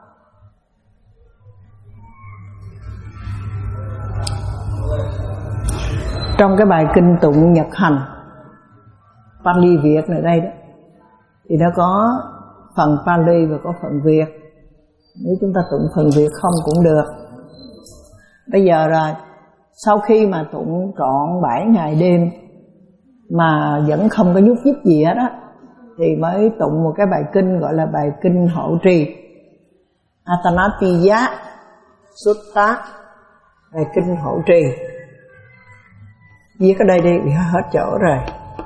Trong cái bài kinh tụng Nhật hành Pali Việt này đây đó, thì nó có phần Pali và có phần Việt. Nếu chúng ta tụng phần Việt không cũng được. Bây giờ là sau khi mà tụng trọn bảy ngày đêm mà vẫn không có nhúc nhích gì hết á, thì mới tụng một cái bài kinh gọi là bài kinh hộ trì, Atanatiya Sutta, bài kinh hộ trì. Viết ở đây đi, hết chỗ rồi.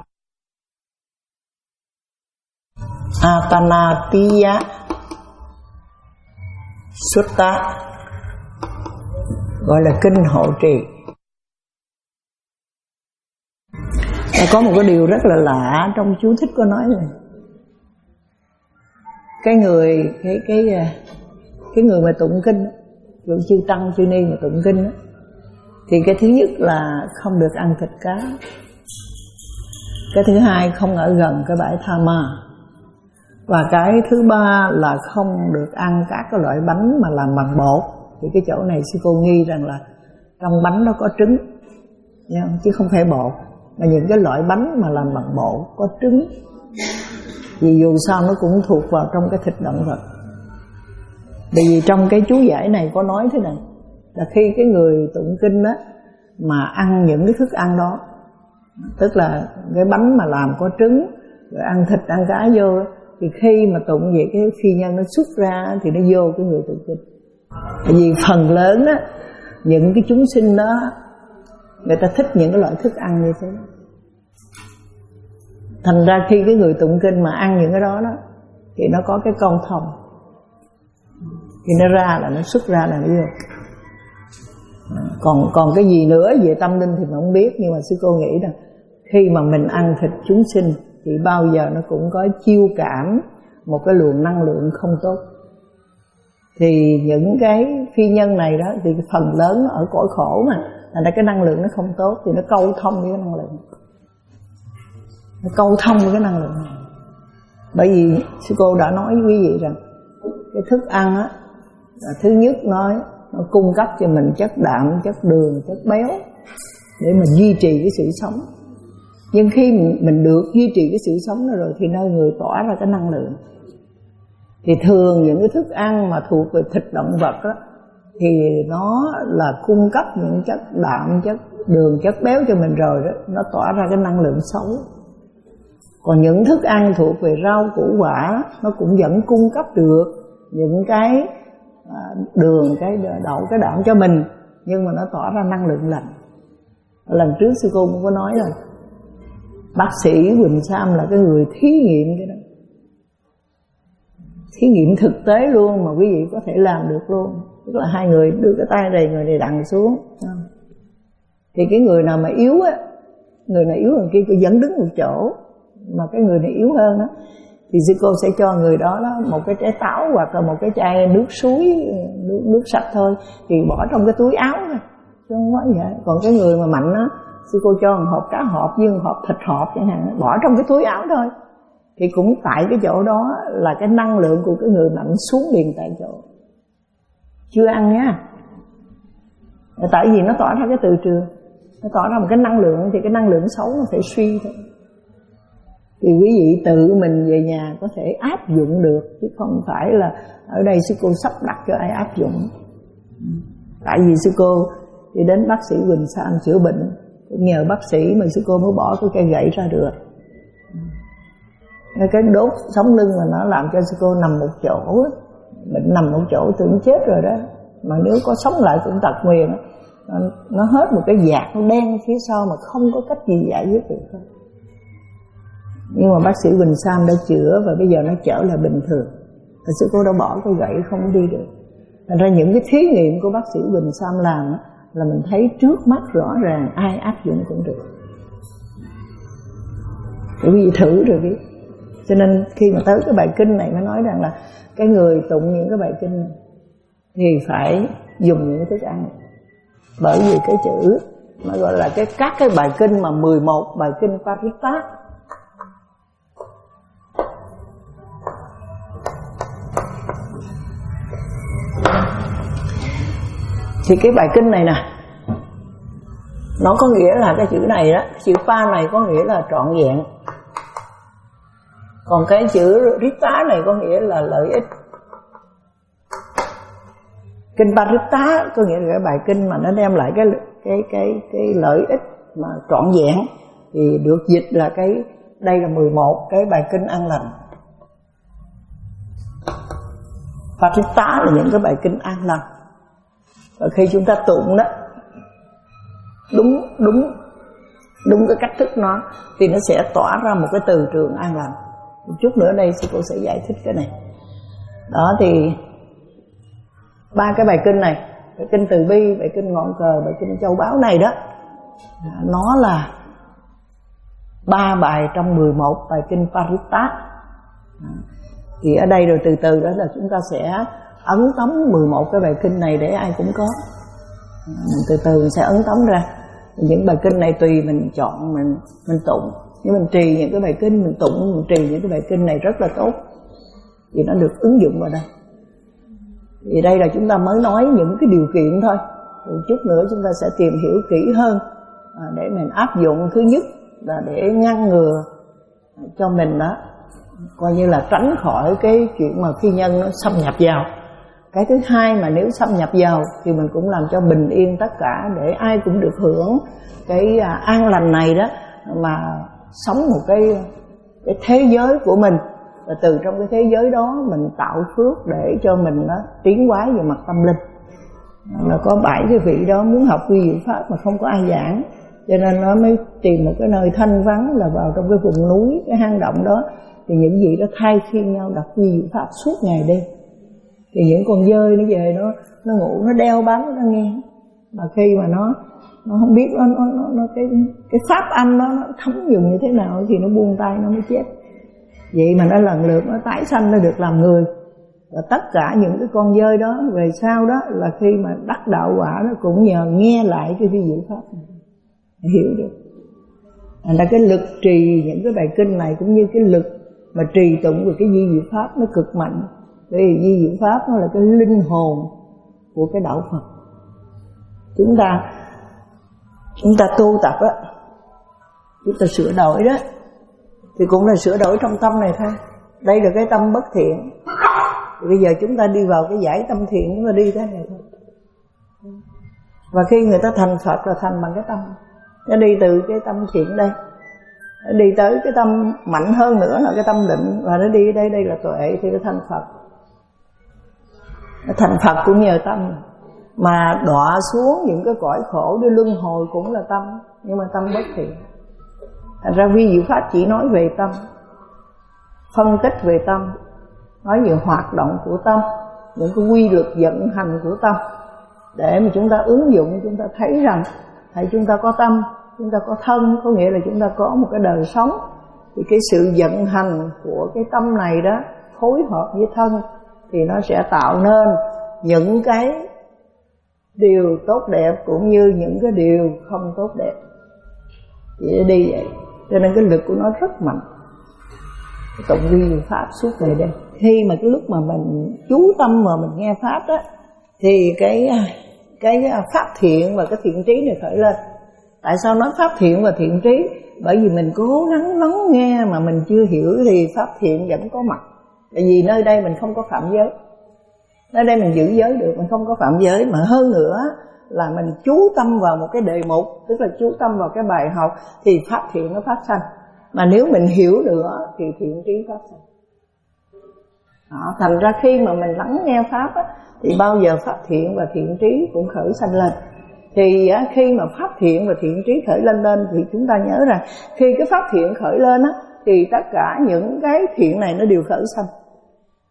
Atanatiya Sutta gọi là kinh hộ trì. Và có một cái điều rất là lạ trong chú thích có nói này, cái người cái cái cái người mà tụng kinh, lượng chư tăng chư ni mà tụng kinh đó, thì cái thứ nhất là không được ăn thịt cá, cái thứ hai không ở gần cái bãi tha ma, và cái thứ ba là không được ăn các cái loại bánh mà làm bằng bột. Thì cái chỗ này sư cô nghi rằng là trong bánh nó có trứng, chứ không phải bột, mà những cái loại bánh mà làm bằng bột có trứng, vì dù sao nó cũng thuộc vào trong cái thịt động vật. Bởi vì trong cái chú giải này có nói thế này, là khi cái người tụng kinh đó mà ăn những cái thức ăn đó, tức là cái bánh mà làm có trứng, rồi ăn thịt ăn cá vô, thì khi mà tụng về cái phi nhân nó xuất ra thì nó vô cái người tụng kinh. Bởi vì phần lớn á, những cái chúng sinh đó người ta thích những cái loại thức ăn như thế. Thành ra khi cái người tụng kinh mà ăn những cái đó đó, thì nó có cái câu thông, thì nó ra là nó xuất ra là nó vô. Còn còn cái gì nữa về tâm linh thì mình không biết, nhưng mà sư cô nghĩ rằng khi mà mình ăn thịt chúng sinh thì bao giờ nó cũng có chiêu cảm một cái luồng năng lượng không tốt. Thì những cái phi nhân này đó thì phần lớn nó ở cõi khổ mà, thành ra cái năng lượng nó không tốt, thì nó câu thông với cái năng lượng, nó câu thông với cái năng lượng này. Bởi vì sư cô đã nói với quý vị rằng cái thức ăn á, là thứ nhất nói nó cung cấp cho mình chất đạm, chất đường, chất béo để mình duy trì cái sự sống. Nhưng khi mình, mình được duy trì cái sự sống đó rồi thì nơi người tỏa ra cái năng lượng. Thì thường những cái thức ăn mà thuộc về thịt động vật đó, thì nó là cung cấp những chất đạm, chất đường, chất béo cho mình rồi đó, nó tỏa ra cái năng lượng xấu. Còn những thức ăn thuộc về rau củ quả, nó cũng vẫn cung cấp được những cái đường, cái đậu, cái đạm cho mình, nhưng mà nó tỏa ra năng lượng lành. Lần trước sư cô cũng có nói là bác sĩ Quỳnh Sam là cái người thí nghiệm cái đó, thí nghiệm thực tế luôn mà quý vị có thể làm được luôn. Tức là hai người đưa cái tay này, người này đằng xuống, thì cái người nào mà yếu á, người này yếu hơn kia cứ vẫn đứng một chỗ, mà cái người này yếu hơn đó, thì sư cô sẽ cho người đó, đó một cái trái táo hoặc là một cái chai nước suối, nước, nước sạch thôi, thì bỏ trong cái túi áo thôi, chứ không có gì hết. Còn cái người mà mạnh á, sư cô cho một hộp cá hộp với một hộp thịt hộp chẳng hạn, bỏ trong cái túi áo thôi, thì cũng tại cái chỗ đó là cái năng lượng của cái người mạnh xuống liền tại chỗ. Chưa ăn nha, tại vì nó tỏa ra cái từ trường, nó tỏa ra một cái năng lượng, thì cái năng lượng xấu nó phải suy thôi. Thì quý vị tự mình về nhà có thể áp dụng được, chứ không phải là ở đây sư cô sắp đặt cho ai áp dụng. Tại vì sư cô đi đến bác sĩ Quỳnh Sam chữa bệnh, nhờ bác sĩ mà sư cô mới bỏ cái cây gậy ra được. Cái đốt sống lưng mà nó làm cho sư cô nằm một chỗ, bệnh nằm một chỗ tưởng chết rồi đó, mà nếu có sống lại cũng tật nguyền. Nó hết một cái vạt nó đen phía sau mà không có cách gì giải quyết được thôi. Nhưng mà bác sĩ Quỳnh Sam đã chữa và bây giờ nó trở lại bình thường. Thật sự cô đã bỏ cái gậy không đi được. Thành ra những cái thí nghiệm của bác sĩ Quỳnh Sam làm là mình thấy trước mắt rõ ràng, ai áp dụng cũng được. Để quý vị thử rồi biết. Cho nên khi mà tới cái bài kinh này mới nói rằng là cái người tụng những cái bài kinh này thì phải dùng những thức ăn. Bởi vì cái chữ mà gọi là cái các cái bài kinh mà mười một bài kinh Paritta thì cái bài kinh này nè, nó có nghĩa là cái chữ này đó, chữ pa này có nghĩa là trọn vẹn. Còn cái chữ Ritta này có nghĩa là lợi ích. Kinh Paritta có nghĩa là cái bài kinh mà nó đem lại cái cái cái cái lợi ích mà trọn vẹn, thì được dịch là cái đây là mười một cái bài kinh an lành. Paritta là những cái bài kinh an lành. Và khi chúng ta tụng đó đúng đúng đúng cái cách thức nó thì nó sẽ tỏa ra một cái từ trường an lành. Một chút nữa đây sư cô sẽ giải thích cái này. Đó thì ba cái bài kinh này, bài kinh từ bi, bài kinh ngọn cờ, bài kinh châu báu này đó, nó là ba bài trong mười một bài kinh Paritta. Thì ở đây rồi từ từ đó là chúng ta sẽ ấn tống mười một cái bài kinh này để ai cũng có. Mình từ từ mình sẽ ấn tống ra. Những bài kinh này tùy mình chọn, mình mình tụng. Nếu mình trì những cái bài kinh, mình tụng, mình trì những cái bài kinh này rất là tốt, vì nó được ứng dụng vào đây. Vì đây là chúng ta mới nói những cái điều kiện thôi. Rồi chút nữa chúng ta sẽ tìm hiểu kỹ hơn để mình áp dụng. Thứ nhất là để ngăn ngừa cho mình đó, coi như là tránh khỏi cái chuyện mà phi nhân nó xâm nhập vào. Cái thứ hai mà nếu xâm nhập vào thì mình cũng làm cho bình yên tất cả, để ai cũng được hưởng cái an lành này đó, mà sống một cái cái thế giới của mình, và từ trong cái thế giới đó mình tạo phước để cho mình nó tiến hóa về mặt tâm linh. Là có bảy cái vị đó muốn học quy diệu pháp mà không có ai giảng, cho nên nó mới tìm một cái nơi thanh vắng là vào trong cái vùng núi, cái hang động đó, thì những vị đó thay phiên nhau đọc quy diệu pháp suốt ngày đêm. Thì những con dơi nó về nó nó ngủ, nó đeo bám nó nghe, mà khi mà nó nó không biết nó nó, nó, nó cái cái pháp âm nó, nó thấm dùng như thế nào thì nó buông tay nó mới chết. Vậy mà nó lần lượt nó tái sanh, nó được làm người. Và tất cả những cái con dơi đó về sau đó là khi mà đắc đạo quả nó cũng nhờ nghe lại cái vi diệu pháp này, hiểu được. Thành ra cái lực trì những cái bài kinh này cũng như cái lực mà trì tụng về cái vi diệu pháp nó cực mạnh. Bởi vì vi diệu pháp nó là cái linh hồn của cái đạo Phật. Chúng ta chúng ta tu tập á, chúng ta sửa đổi đó, thì cũng là sửa đổi trong tâm này thôi. Đây là cái tâm bất thiện, thì bây giờ chúng ta đi vào cái giải tâm thiện, chúng ta đi thế này thôi. Và khi người ta thành Phật là thành bằng cái tâm, nó đi từ cái tâm thiện đây, nó đi tới cái tâm mạnh hơn nữa là cái tâm định, và nó đi đây, đây là tuệ, thì nó thành Phật. Nó thành Phật cũng nhờ tâm. Mà đọa xuống những cái cõi khổ để luân hồi cũng là tâm, nhưng mà tâm bất thiện. Thành ra vi diệu pháp chỉ nói về tâm, phân tích về tâm, nói về hoạt động của tâm, những cái quy luật vận hành của tâm, để mà chúng ta ứng dụng, chúng ta thấy rằng thầy chúng ta có tâm, chúng ta có thân, có nghĩa là chúng ta có một cái đời sống. Thì cái sự vận hành của cái tâm này đó phối hợp với thân thì nó sẽ tạo nên những cái điều tốt đẹp cũng như những cái điều không tốt đẹp. Vậy đi vậy, cho nên cái lực của nó rất mạnh. Tụng vi diệu pháp suốt ngày đêm. Khi mà cái lúc mà mình chú tâm mà mình nghe pháp đó, thì cái cái pháp thiện và cái thiện trí này khởi lên. Tại sao nói pháp thiện và thiện trí? Bởi vì mình cố gắng lắng nghe mà mình chưa hiểu thì pháp thiện vẫn có mặt. Tại vì nơi đây mình không có phạm giới, nơi đây mình giữ giới được, mình không có phạm giới. Mà hơn nữa là mình chú tâm vào một cái đề mục, tức là chú tâm vào cái bài học, thì pháp thiện nó phát sanh. Mà nếu mình hiểu nữa thì thiện trí phát sanh. Đó, thành ra khi mà mình lắng nghe pháp á, thì bao giờ pháp thiện và thiện trí cũng khởi sanh lên. Thì á, khi mà pháp thiện và thiện trí khởi lên lên thì chúng ta nhớ rằng khi cái pháp thiện khởi lên á, thì tất cả những cái thiện này nó đều khởi sanh.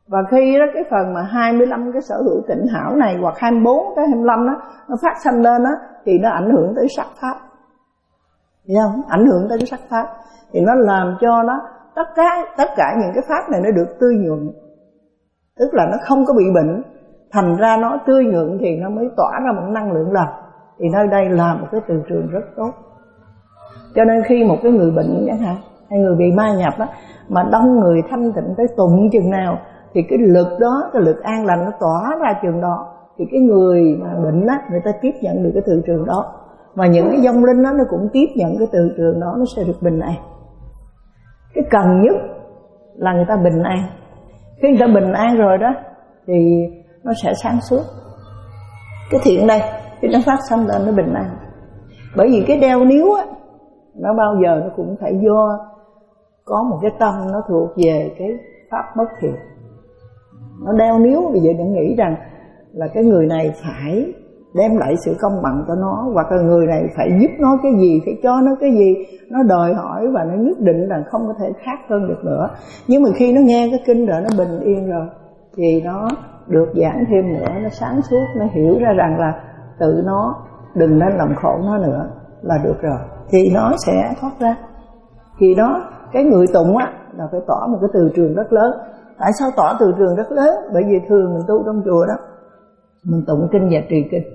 Và khi đó cái phần mà hai mươi lăm cái sở hữu tịnh hảo này hoặc hai mươi bốn tới hai mươi lăm đó nó phát sanh lên đó, thì nó ảnh hưởng tới sắc pháp. Hiểu không? Ảnh hưởng tới cái sắc pháp thì nó làm cho nó tất cả tất cả những cái pháp này nó được tươi nhuận, tức là nó không có bị bệnh, thành ra nó tươi nhuận thì nó mới tỏa ra một năng lượng lành. Thì nơi đây là một cái từ trường rất tốt. Cho nên khi một cái người bệnh chẳng hạn, hay người bị ma nhập đó, mà đông người thanh tịnh tới tụng chừng nào thì cái lực đó, cái lực an lành nó tỏa ra chừng đó, thì cái người mà bệnh đó, người ta tiếp nhận được cái từ trường đó. Và những cái vong linh đó nó cũng tiếp nhận cái từ trường đó, nó sẽ được bình an. Cái cần nhất là người ta bình an. Khi người ta bình an rồi đó thì nó sẽ sáng suốt. Cái thiện đây khi nó phát sanh lên nó bình an. Bởi vì cái đeo níu á, nó bao giờ nó cũng phải do có một cái tâm nó thuộc về cái pháp bất thiện. Nó đeo níu, bây giờ đừng nghĩ rằng là cái người này phải đem lại sự công bằng cho nó, hoặc là người này phải giúp nó cái gì, phải cho nó cái gì. Nó đòi hỏi và nó nhất định là không có thể khác hơn được nữa. Nhưng mà khi nó nghe cái kinh rồi, nó bình yên rồi, thì nó được giảng thêm nữa, nó sáng suốt, nó hiểu ra rằng là tự nó đừng nên làm khổ nó nữa là được rồi, thì nó sẽ thoát ra. Thì đó, cái người tụng á là phải tỏ một cái từ trường rất lớn. Tại sao tỏ từ trường rất lớn? Bởi vì thường mình tu trong chùa đó, mình tụng kinh và trì kinh.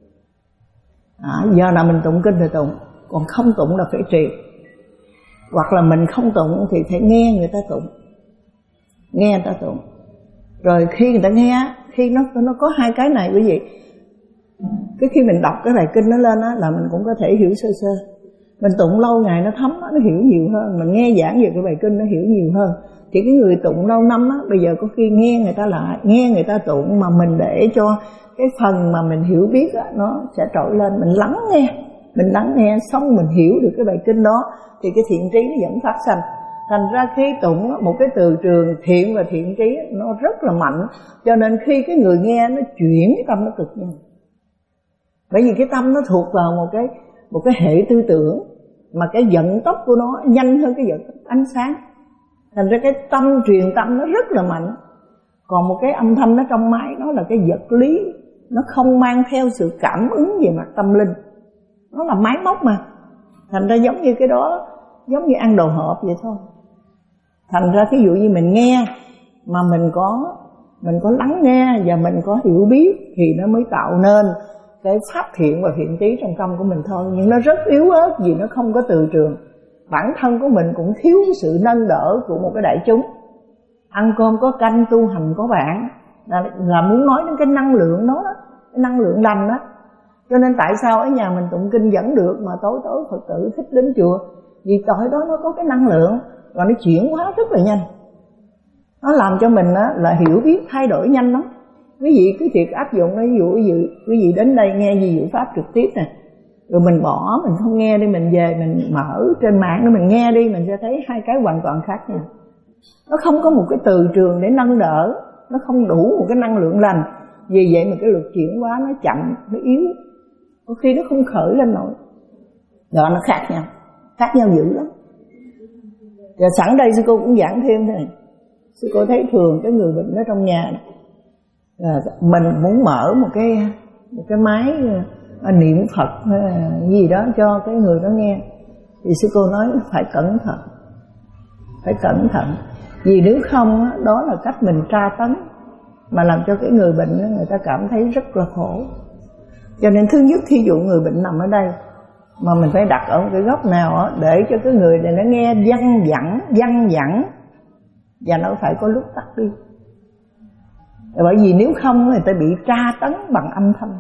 À, giờ nào mình tụng kinh thì tụng, còn không tụng là phải trì. Hoặc là mình không tụng thì phải nghe người ta tụng, nghe người ta tụng. Rồi khi người ta nghe, khi nó nó có hai cái này quý vị. Cái khi mình đọc cái bài kinh nó lên á, là mình cũng có thể hiểu sơ sơ. Mình tụng lâu ngày nó thấm, nó hiểu nhiều hơn. Mình nghe giảng về cái bài kinh nó hiểu nhiều hơn. Thì cái người tụng lâu năm á, bây giờ có khi nghe người ta lại, nghe người ta tụng, mà mình để cho cái phần mà mình hiểu biết á, nó sẽ trội lên. Mình lắng nghe, mình lắng nghe xong mình hiểu được cái bài kinh đó, thì cái thiện trí nó vẫn phát sanh. Thành ra khi tụng á, một cái từ trường thiện và thiện trí nó rất là mạnh. Cho nên khi cái người nghe nó chuyển cái tâm nó cực nhanh. Bởi vì cái tâm nó thuộc vào một cái một cái hệ tư tưởng, mà cái vận tốc của nó nhanh hơn cái vận tốc ánh sáng. Thành ra cái tâm truyền tâm nó rất là mạnh. Còn một cái âm thanh nó trong máy, nó là cái vật lý, nó không mang theo sự cảm ứng về mặt tâm linh, nó là máy móc mà. Thành ra giống như cái đó, giống như ăn đồ hộp vậy thôi. Thành ra ví dụ như mình nghe mà mình có mình có lắng nghe và mình có hiểu biết, thì nó mới tạo nên cái pháp thiện và thiện trí trong tâm của mình thôi. Nhưng nó rất yếu ớt vì nó không có từ trường. Bản thân của mình cũng thiếu cái sự nâng đỡ của một cái đại chúng. Ăn cơm có canh, tu hành có bạn, là, là muốn nói đến cái năng lượng đó, đó, cái năng lượng lành đó. Cho nên tại sao ở nhà mình tụng kinh vẫn được, mà tối tối Phật tử thích đến chùa? Vì tội đó nó có cái năng lượng, và nó chuyển hóa rất là nhanh. Nó làm cho mình á, là hiểu biết thay đổi nhanh lắm. Quý vị cứ việc áp dụng nó. Ví dụ quý vị, quý vị đến đây nghe gì diệu pháp trực tiếp nè, rồi mình bỏ, mình không nghe đi, mình về mình mở trên mạng để mình nghe đi, mình sẽ thấy hai cái hoàn toàn khác nhau. Nó không có một cái từ trường để nâng đỡ, nó không đủ một cái năng lượng lành. Vì vậy mà cái luật chuyển hóa nó chậm, nó yếu, có khi nó không khởi lên nổi. Đó, nó khác nhau, khác nhau dữ lắm. Và sẵn đây sư cô cũng giảng thêm thế này. Sư cô thấy thường cái người bệnh ở trong nhà này, là mình muốn mở một cái một cái máy niệm Phật gì đó cho cái người đó nghe, thì sư cô nói phải cẩn thận, phải cẩn thận. Vì nếu không đó là cách mình tra tấn, mà làm cho cái người bệnh người ta cảm thấy rất là khổ. Cho nên thứ nhất, thí dụ người bệnh nằm ở đây mà mình phải đặt ở một cái góc nào để cho cái người này nó nghe văng vẳng, văng vẳng, và nó phải có lúc tắt đi. Bởi vì nếu không người ta bị tra tấn bằng âm thanh.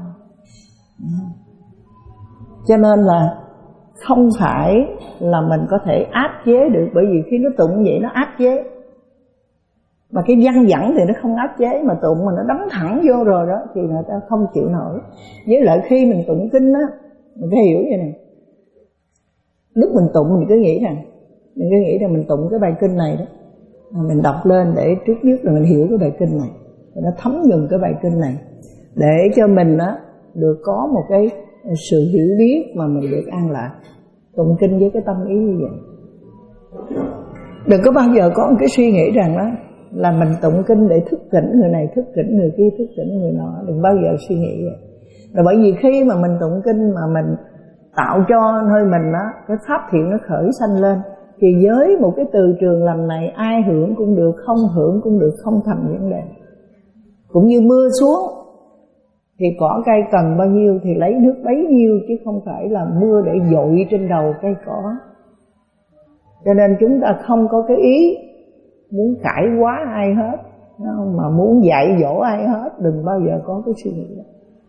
Cho nên là không phải là mình có thể áp chế được, bởi vì khi nó tụng vậy nó áp chế. Mà cái văng vẳng thì nó không áp chế, mà tụng mà nó đấm thẳng vô rồi đó thì người ta không chịu nổi. Với lại khi mình tụng kinh á, mình phải hiểu vậy nè. Lúc mình tụng mình cứ nghĩ rằng Mình cứ nghĩ rằng mình tụng cái bài kinh này đó, mình đọc lên để trước nhất là mình hiểu cái bài kinh này, nó thấm nhuần cái bài kinh này, để cho mình á được có một cái sự hiểu biết mà mình được an lạc. Tụng kinh với cái tâm ý như vậy. Đừng có bao giờ có một cái suy nghĩ rằng đó là mình tụng kinh để thức tỉnh người này, thức tỉnh người kia, thức tỉnh người nọ. Đừng bao giờ suy nghĩ vậy. Là bởi vì khi mà mình tụng kinh mà mình tạo cho nơi mình đó cái pháp thiện nó khởi sanh lên, thì với một cái từ trường lành này, ai hưởng cũng được, không hưởng cũng được, không thành vấn đề. Cũng như mưa xuống thì cỏ cây cần bao nhiêu thì lấy nước bấy nhiêu, chứ không phải là mưa để dội trên đầu cây cỏ. Cho nên chúng ta không có cái ý muốn cải hóa ai hết, mà muốn dạy dỗ ai hết. Đừng bao giờ có cái suy nghĩ đó.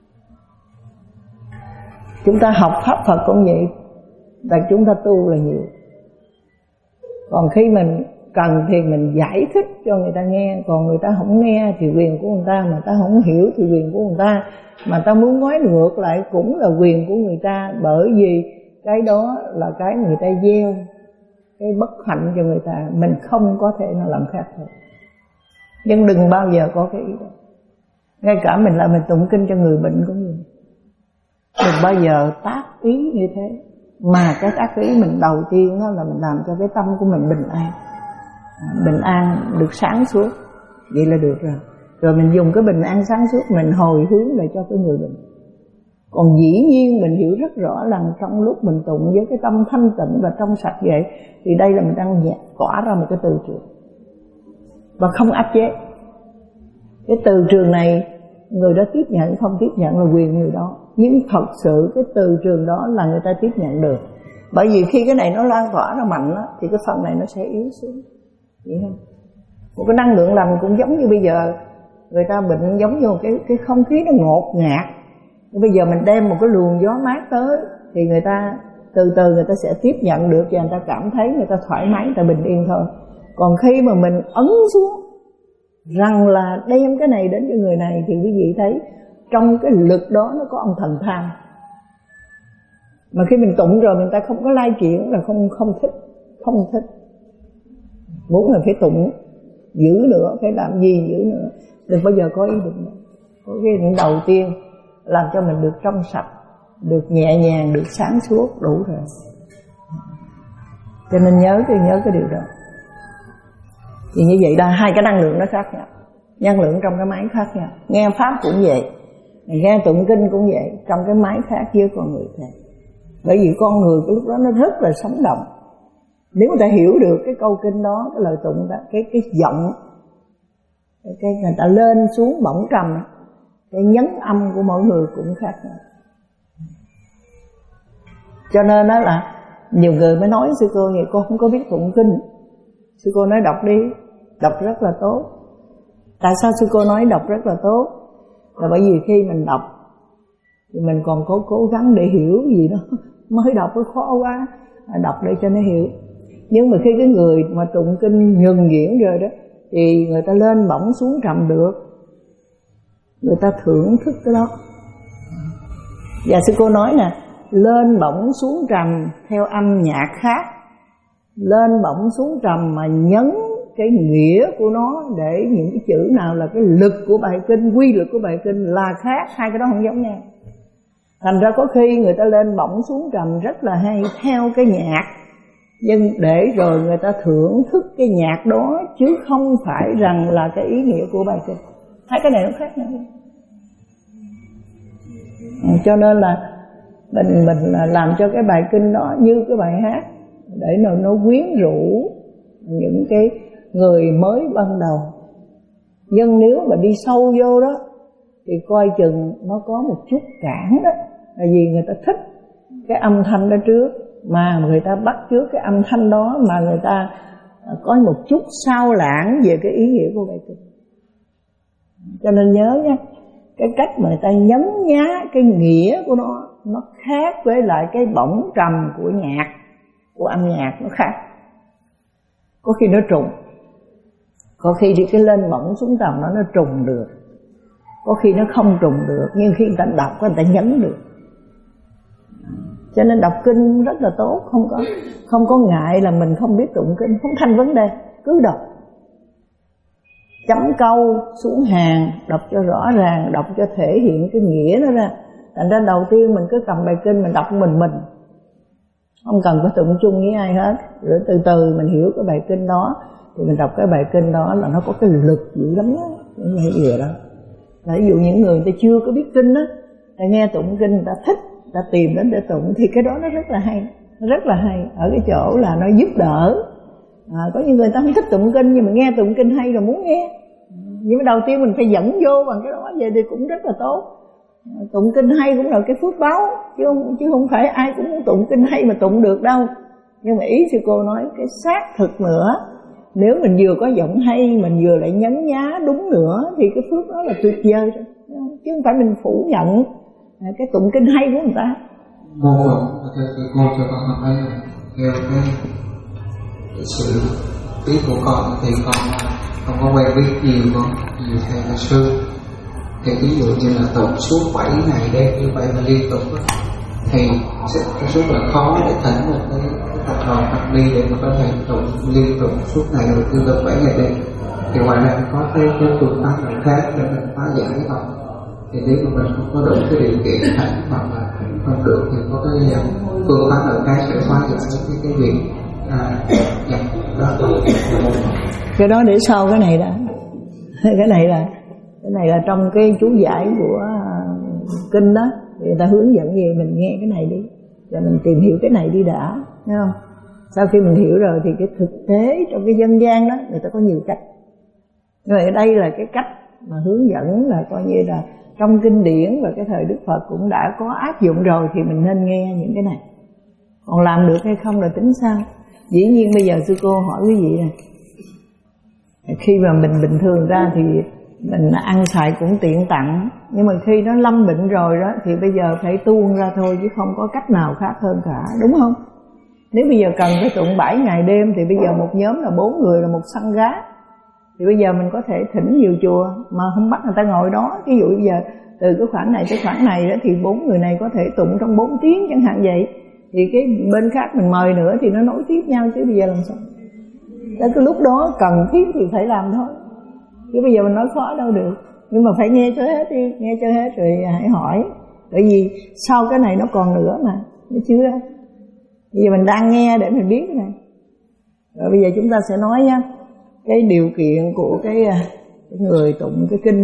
Chúng ta học pháp Phật cũng vậy, tại chúng ta tu là nhiều. Còn khi mình cần thì mình giải thích cho người ta nghe, còn người ta không nghe thì quyền của người ta, mà ta không hiểu thì quyền của người ta, mà ta muốn nói ngược lại cũng là quyền của người ta. Bởi vì cái đó là cái người ta gieo, cái bất hạnh cho người ta, mình không có thể nào làm khác được. Nhưng đừng bao giờ có cái ý đó. Ngay cả mình là mình tụng kinh cho người bệnh cũng vậy, đừng bao giờ tác ý như thế. Mà cái tác ý mình đầu tiên đó là mình làm cho cái tâm của mình bình an, bình an được sáng suốt, vậy là được rồi. Rồi mình dùng cái bình an sáng suốt mình hồi hướng lại cho cái người bệnh. Còn dĩ nhiên mình hiểu rất rõ là trong lúc mình tụng với cái tâm thanh tịnh và trong sạch vậy, thì đây là mình đang tỏa ra một cái từ trường và không áp chế. Cái từ trường này người đó tiếp nhận không tiếp nhận là quyền người đó, nhưng thật sự cái từ trường đó là người ta tiếp nhận được. Bởi vì khi cái này nó lan tỏa ra mạnh đó, thì cái phần này nó sẽ yếu xuống, vậy không? Một cái năng lượng lành cũng giống như bây giờ người ta bệnh, giống như cái cái không khí nó ngột ngạt. Bây giờ mình đem một cái luồng gió mát tới thì người ta từ từ người ta sẽ tiếp nhận được, và người ta cảm thấy người ta thoải mái, người ta bình yên thôi. Còn khi mà mình ấn xuống rằng là đem cái này đến cho người này, thì quý vị thấy trong cái lực đó nó có ông thần tham. Mà khi mình tụng rồi người ta không có lai chuyển là không không thích, không thích. Muốn là phải tụng giữ nữa, phải làm gì giữ nữa. Đừng bao giờ có ý định đó. Có cái ý định đầu tiên làm cho mình được trong sạch, được nhẹ nhàng, được sáng suốt, đủ rồi. Cho nên nhớ cái nhớ cái điều đó. Thì như vậy đó, hai cái năng lượng nó khác nhau, năng lượng trong cái máy khác nhau. Nghe pháp cũng vậy, nghe tụng kinh cũng vậy, trong cái máy khác với con người khác. Bởi vì con người cái lúc đó nó rất là sống động. Nếu người ta hiểu được cái câu kinh đó, cái lời tụng đó, cái cái giọng, cái, cái người ta lên xuống bổng trầm, cái nhấn âm của mỗi người cũng khác nhau. Cho nên đó là nhiều người mới nói sư cô vậy, cô không có biết tụng kinh. Sư cô nói đọc đi, đọc rất là tốt. Tại sao sư cô nói đọc rất là tốt? Là bởi vì khi mình đọc thì mình còn có cố gắng để hiểu gì đó, mới đọc nó khó quá, đọc để cho nó hiểu. Nhưng mà khi cái người mà tụng kinh nhuần nhuyễn rồi đó, thì người ta lên bổng xuống trầm được, người ta thưởng thức cái đó. Và sư cô nói nè, lên bổng xuống trầm theo âm nhạc khác, lên bổng xuống trầm mà nhấn cái nghĩa của nó, để những cái chữ nào là cái lực của bài kinh, quy lực của bài kinh là khác, hai cái đó không giống nhau. Thành ra có khi người ta lên bổng xuống trầm rất là hay theo cái nhạc, nhưng để rồi người ta thưởng thức cái nhạc đó, chứ không phải rằng là cái ý nghĩa của bài kinh. Hai cái này nó khác nhau. Cho nên là mình mình làm cho cái bài kinh đó như cái bài hát, để nó, nó quyến rũ những cái người mới ban đầu. Nhưng nếu mà đi sâu vô đó thì coi chừng nó có một chút cản đó, là vì người ta thích cái âm thanh đó trước, mà người ta bắt chước cái âm thanh đó, mà người ta có một chút sao lãng về cái ý nghĩa của bài kinh. Cho nên nhớ nha, cái cách mà người ta nhấn nhá cái nghĩa của nó, nó khác với lại cái bổng trầm của nhạc, của âm nhạc nó khác. Có khi nó trùng, có khi thì cái lên bổng xuống trầm nó nó trùng được, có khi nó không trùng được, nhưng khi người ta đọc người ta nhấn được. Cho nên đọc kinh rất là tốt, không có không có ngại là mình không biết tụng kinh, không thành vấn đề, cứ đọc. Chấm câu xuống hàng, đọc cho rõ ràng, đọc cho thể hiện cái nghĩa nó ra. Thành ra đầu tiên mình cứ cầm bài kinh mình đọc mình mình, không cần phải tụng chung với ai hết. Rồi từ từ mình hiểu cái bài kinh đó, thì mình đọc cái bài kinh đó là nó có cái lực dữ lắm đó, những cái gì đó. Là ví dụ những người ta chưa có biết kinh á, ta nghe tụng kinh người ta thích, ta tìm đến để tụng thì cái đó nó rất là hay, nó rất là hay ở cái chỗ là nó giúp đỡ. À, có những người ta không thích tụng kinh nhưng mà nghe tụng kinh hay rồi muốn nghe, nhưng mà đầu tiên mình phải dẫn vô bằng cái đó, vậy thì cũng rất là tốt. Tụng kinh hay cũng là cái phước báo, chứ không, chứ không phải ai cũng muốn tụng kinh hay mà tụng được đâu. Nhưng mà ý sư cô nói cái xác thực nữa, nếu mình vừa có giọng hay, mình vừa lại nhấn nhá đúng nữa thì cái phước đó là tuyệt vời rồi, chứ không phải mình phủ nhận cái tụng kinh hay của người ta. Mô Phật, thưa cô cho con học ấy, theo cái, cái sự biết của con thì con không có quen biết nhiều con, nhiều theo là sư. Thì ví dụ như là tụng suốt bảy ngày đêm như vậy mà liên tục đó, thì sẽ rất là khó để thỉnh một cái tập đoàn tập đi để mà có thể tụng liên tục suốt ngày rồi tương tự bảy ngày đêm. Thì ngoài ra có cái cái phương pháp nào khác để mình phá giải không? Thì nếu mà mình không có đủ cái điều kiện thỉnh hoặc là thỉnh không được thì có cái phương pháp nào khác để phá giải cái cái việc à, nhập đó. Cái đó để sau cái này đã. Cái này là cái này là trong cái chú giải của kinh đó, thì người ta hướng dẫn gì mình nghe cái này đi, rồi mình tìm hiểu cái này đi đã, thấy không? Sau khi mình hiểu rồi thì cái thực tế trong cái dân gian đó người ta có nhiều cách, nhưng mà ở đây là cái cách mà hướng dẫn là coi như là trong kinh điển và cái thời Đức Phật cũng đã có áp dụng rồi, thì mình nên nghe những cái này. Còn làm được hay không là tính sao. Dĩ nhiên bây giờ sư cô hỏi quý vị này, khi mà mình bình thường ra thì mình ăn xài cũng tiện tặng, nhưng mà khi nó lâm bệnh rồi đó thì bây giờ phải tuôn ra thôi, chứ không có cách nào khác hơn cả, đúng không? Nếu bây giờ cần phải tụng bảy ngày đêm thì bây giờ một nhóm là bốn người là một săn gá, thì bây giờ mình có thể thỉnh nhiều chùa mà không bắt người ta ngồi đó. Ví dụ bây giờ từ cái khoảng này tới khoảng này đó thì bốn người này có thể tụng trong bốn tiếng chẳng hạn vậy, thì cái bên khác mình mời nữa thì nó nối tiếp nhau, chứ bây giờ làm sao? Tới cái lúc đó cần thiết thì phải làm thôi, chứ bây giờ mình nói khó đâu được. Nhưng mà phải nghe cho hết đi, nghe cho hết rồi hãy hỏi, bởi vì sau cái này nó còn nữa mà, nó chưa đâu. Bây giờ mình đang nghe để mình biết cái này. Rồi bây giờ chúng ta sẽ nói nha, cái điều kiện của cái, cái người tụng cái kinh đó.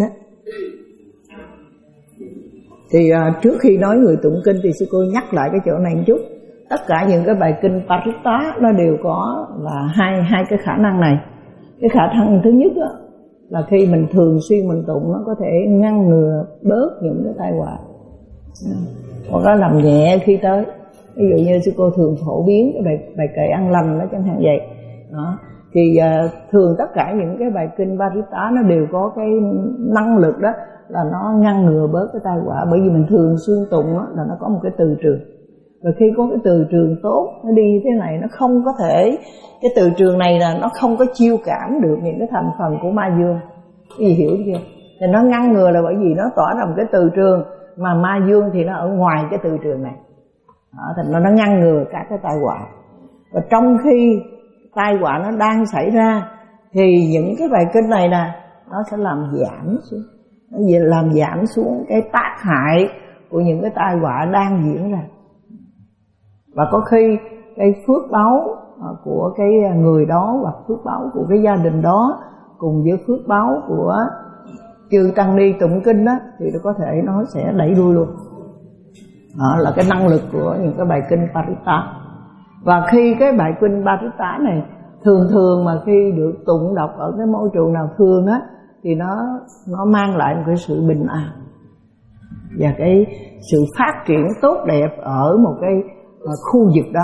Thì uh, trước khi nói người tụng kinh thì sư cô nhắc lại cái chỗ này một chút. Tất cả những cái bài kinh Paritta nó đều có là hai hai cái khả năng này. Cái khả năng thứ nhất đó, là khi mình thường xuyên mình tụng nó có thể ngăn ngừa bớt những cái tai họa, hoặc là làm nhẹ khi tới. Ví dụ như sư cô thường phổ biến cái bài bài kệ an lành đó chẳng hạn vậy đó. Thì uh, thường tất cả những cái bài kinh Paritta nó đều có cái năng lực đó là nó ngăn ngừa bớt cái tai họa, bởi vì mình thường xuyên tụng đó, là nó có một cái từ trường. Và khi có cái từ trường tốt, nó đi thế này, nó không có thể, cái từ trường này là nó không có chiêu cảm được những cái thành phần của ma dương. Cái gì hiểu chưa? Thì nó ngăn ngừa là bởi vì nó tỏa ra một cái từ trường, mà ma dương thì nó ở ngoài cái từ trường này đó, thành nó, nó ngăn ngừa các cái tai họa. Và trong khi tai họa nó đang xảy ra thì những cái bài kinh này nè nó sẽ làm giảm xuống, nó làm giảm xuống cái tác hại của những cái tai họa đang diễn ra. Và có khi cái phước báo của cái người đó hoặc phước báo của cái gia đình đó cùng với phước báo của chư tăng ni tụng kinh đó thì nó có thể nó sẽ đẩy đuôi luôn. Đó là cái năng lực của những cái bài kinh Paritta. Và khi cái bài kinh Paritta này thường thường mà khi được tụng đọc ở cái môi trường nào thường á, thì nó nó mang lại một cái sự bình an và cái sự phát triển tốt đẹp ở một cái khu vực đó,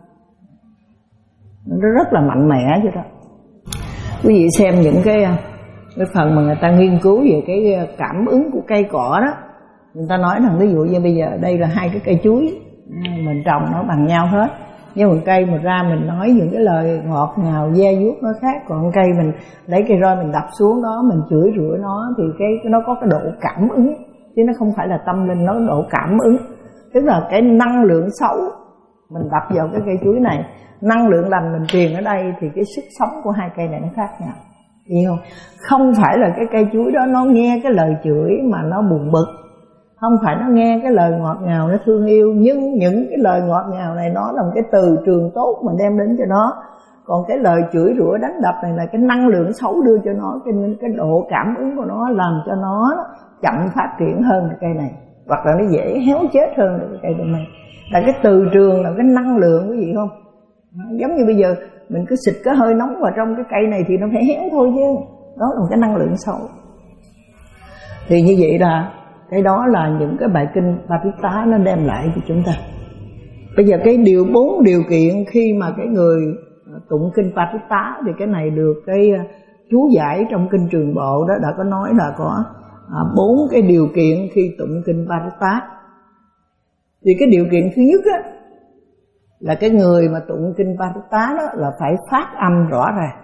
nó rất là mạnh mẽ chứ đó. Quý vị xem những cái cái phần mà người ta nghiên cứu về cái cảm ứng của cây cỏ đó, người ta nói rằng ví dụ như bây giờ đây là hai cái cây chuối mình trồng nó bằng nhau hết, nhưng một cây mà ra mình nói những cái lời ngọt ngào da vuốt nó khác, còn cây mình lấy cây roi mình đập xuống đó mình chửi rủa nó thì cái nó có cái độ cảm ứng, chứ nó không phải là tâm linh, nó có độ cảm ứng. Tức là cái năng lượng xấu mình đập vào cái cây chuối này, năng lượng lành mình truyền ở đây thì cái sức sống của hai cây này nó khác nhau, hiểu không? Không phải là cái cây chuối đó nó nghe cái lời chửi mà nó buồn bực, không phải nó nghe cái lời ngọt ngào nó thương yêu, nhưng những cái lời ngọt ngào này nó là một cái từ trường tốt mình đem đến cho nó, Còn cái lời chửi rủa đánh đập này là cái năng lượng xấu đưa cho nó, cái, cái độ cảm ứng của nó làm cho nó chậm phát triển hơn cái cây này, hoặc là nó dễ héo chết hơn cái cây bên này. Là cái từ trường, là cái năng lượng, quý vị không? Giống như bây giờ mình cứ xịt cái hơi nóng vào trong cái cây này thì nó phải héo thôi chứ. Đó là một cái năng lượng xấu. Thì như vậy là cái đó là những cái bài kinh Patita nó đem lại cho chúng ta. Bây giờ cái điều bốn điều kiện khi mà cái người tụng kinh Patita thì cái này được cái chú giải trong kinh Trường Bộ đó đã có nói là có bốn cái điều kiện khi tụng kinh Patita. Thì cái điều kiện thứ nhất á, là cái người mà tụng kinh Patita đó là phải phát âm rõ ràng.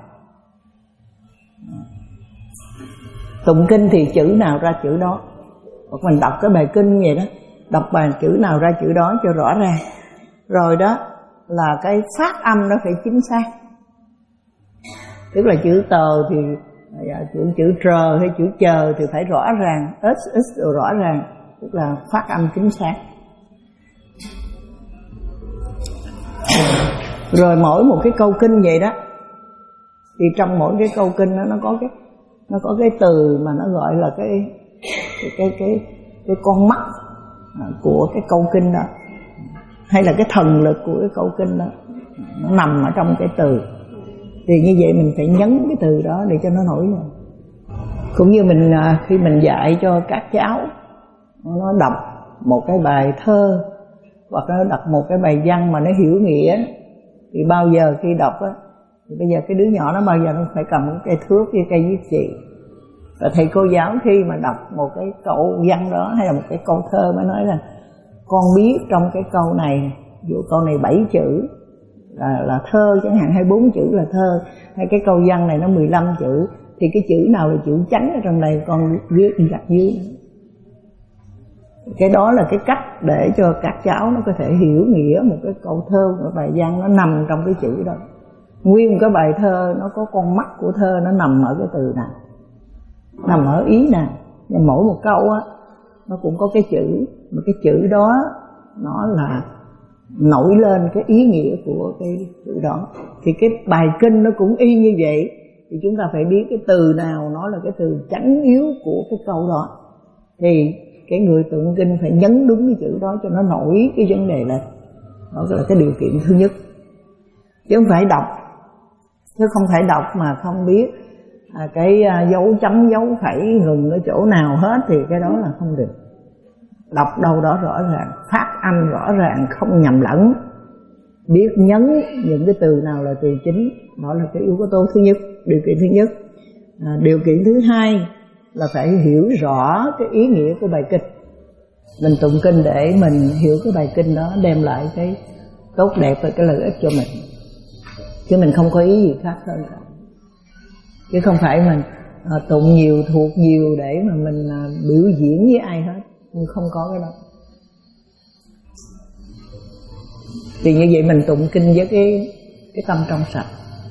Tụng kinh thì chữ nào ra chữ đó. Hoặc mình đọc cái bài kinh vậy đó, đọc bài chữ nào ra chữ đó cho rõ ràng. Rồi đó là cái phát âm nó phải chính xác. Tức là chữ tờ thì chữ chữ trờ hay chữ chờ thì phải rõ ràng, s s đều rõ ràng, tức là phát âm chính xác. Rồi mỗi một cái câu kinh vậy đó, thì trong mỗi cái câu kinh đó nó có cái nó có cái từ mà nó gọi là cái cái cái cái, cái con mắt của cái câu kinh đó, hay là cái thần lực của cái câu kinh đó, nó nằm ở trong cái từ. Thì như vậy mình phải nhấn cái từ đó để cho nó nổi lên. Cũng như mình khi mình dạy cho các cháu nó đọc một cái bài thơ hoặc nó đọc một cái bài văn mà nó hiểu nghĩa, thì bao giờ khi đọc á, thì bây giờ cái đứa nhỏ nó bao giờ nó phải cầm cái cây thước với cây viết chì. Và thầy cô giáo khi mà đọc một cái câu văn đó hay là một cái câu thơ mới nói là con biết trong cái câu này, ví dụ câu này bảy chữ là, là thơ chẳng hạn, hay bốn chữ là thơ, hay cái câu văn này nó mười lăm chữ, thì cái chữ nào là chữ chánh ở trong này con viết gạch dưới. Cái đó là cái cách để cho các cháu nó có thể hiểu nghĩa một cái câu thơ, một bài văn nó nằm trong cái chữ đó. Nguyên một cái bài thơ nó có con mắt của thơ nó nằm ở cái từ nào, nằm ở ý nào. Nhưng mỗi một câu á nó cũng có cái chữ, mà cái chữ đó nó là nổi lên cái ý nghĩa của cái chữ đó. Thì cái bài kinh nó cũng y như vậy. Thì chúng ta phải biết cái từ nào nó là cái từ chánh yếu của cái câu đó, thì cái người tụng kinh phải nhấn đúng cái chữ đó cho nó nổi cái vấn đề lên. Đó là cái điều kiện thứ nhất. Chứ không phải đọc, chứ không phải đọc mà không biết à, cái dấu chấm dấu phẩy ngừng ở chỗ nào hết thì cái đó là không được. Đọc đâu đó rõ ràng, phát âm rõ ràng, không nhầm lẫn, biết nhấn những cái từ nào là từ chính. Đó là cái yếu tố thứ nhất, điều kiện thứ nhất. à, Điều kiện thứ hai là phải hiểu rõ cái ý nghĩa của bài kinh. Mình tụng kinh để mình hiểu cái bài kinh đó đem lại cái tốt đẹp và cái lợi ích cho mình, chứ mình không có ý gì khác hơn cả. Chứ không phải mình à, tụng nhiều, thuộc nhiều để mà mình à, biểu diễn với ai hết, nhưng không có cái đó. Thì như vậy mình tụng kinh với cái cái tâm trong sạch.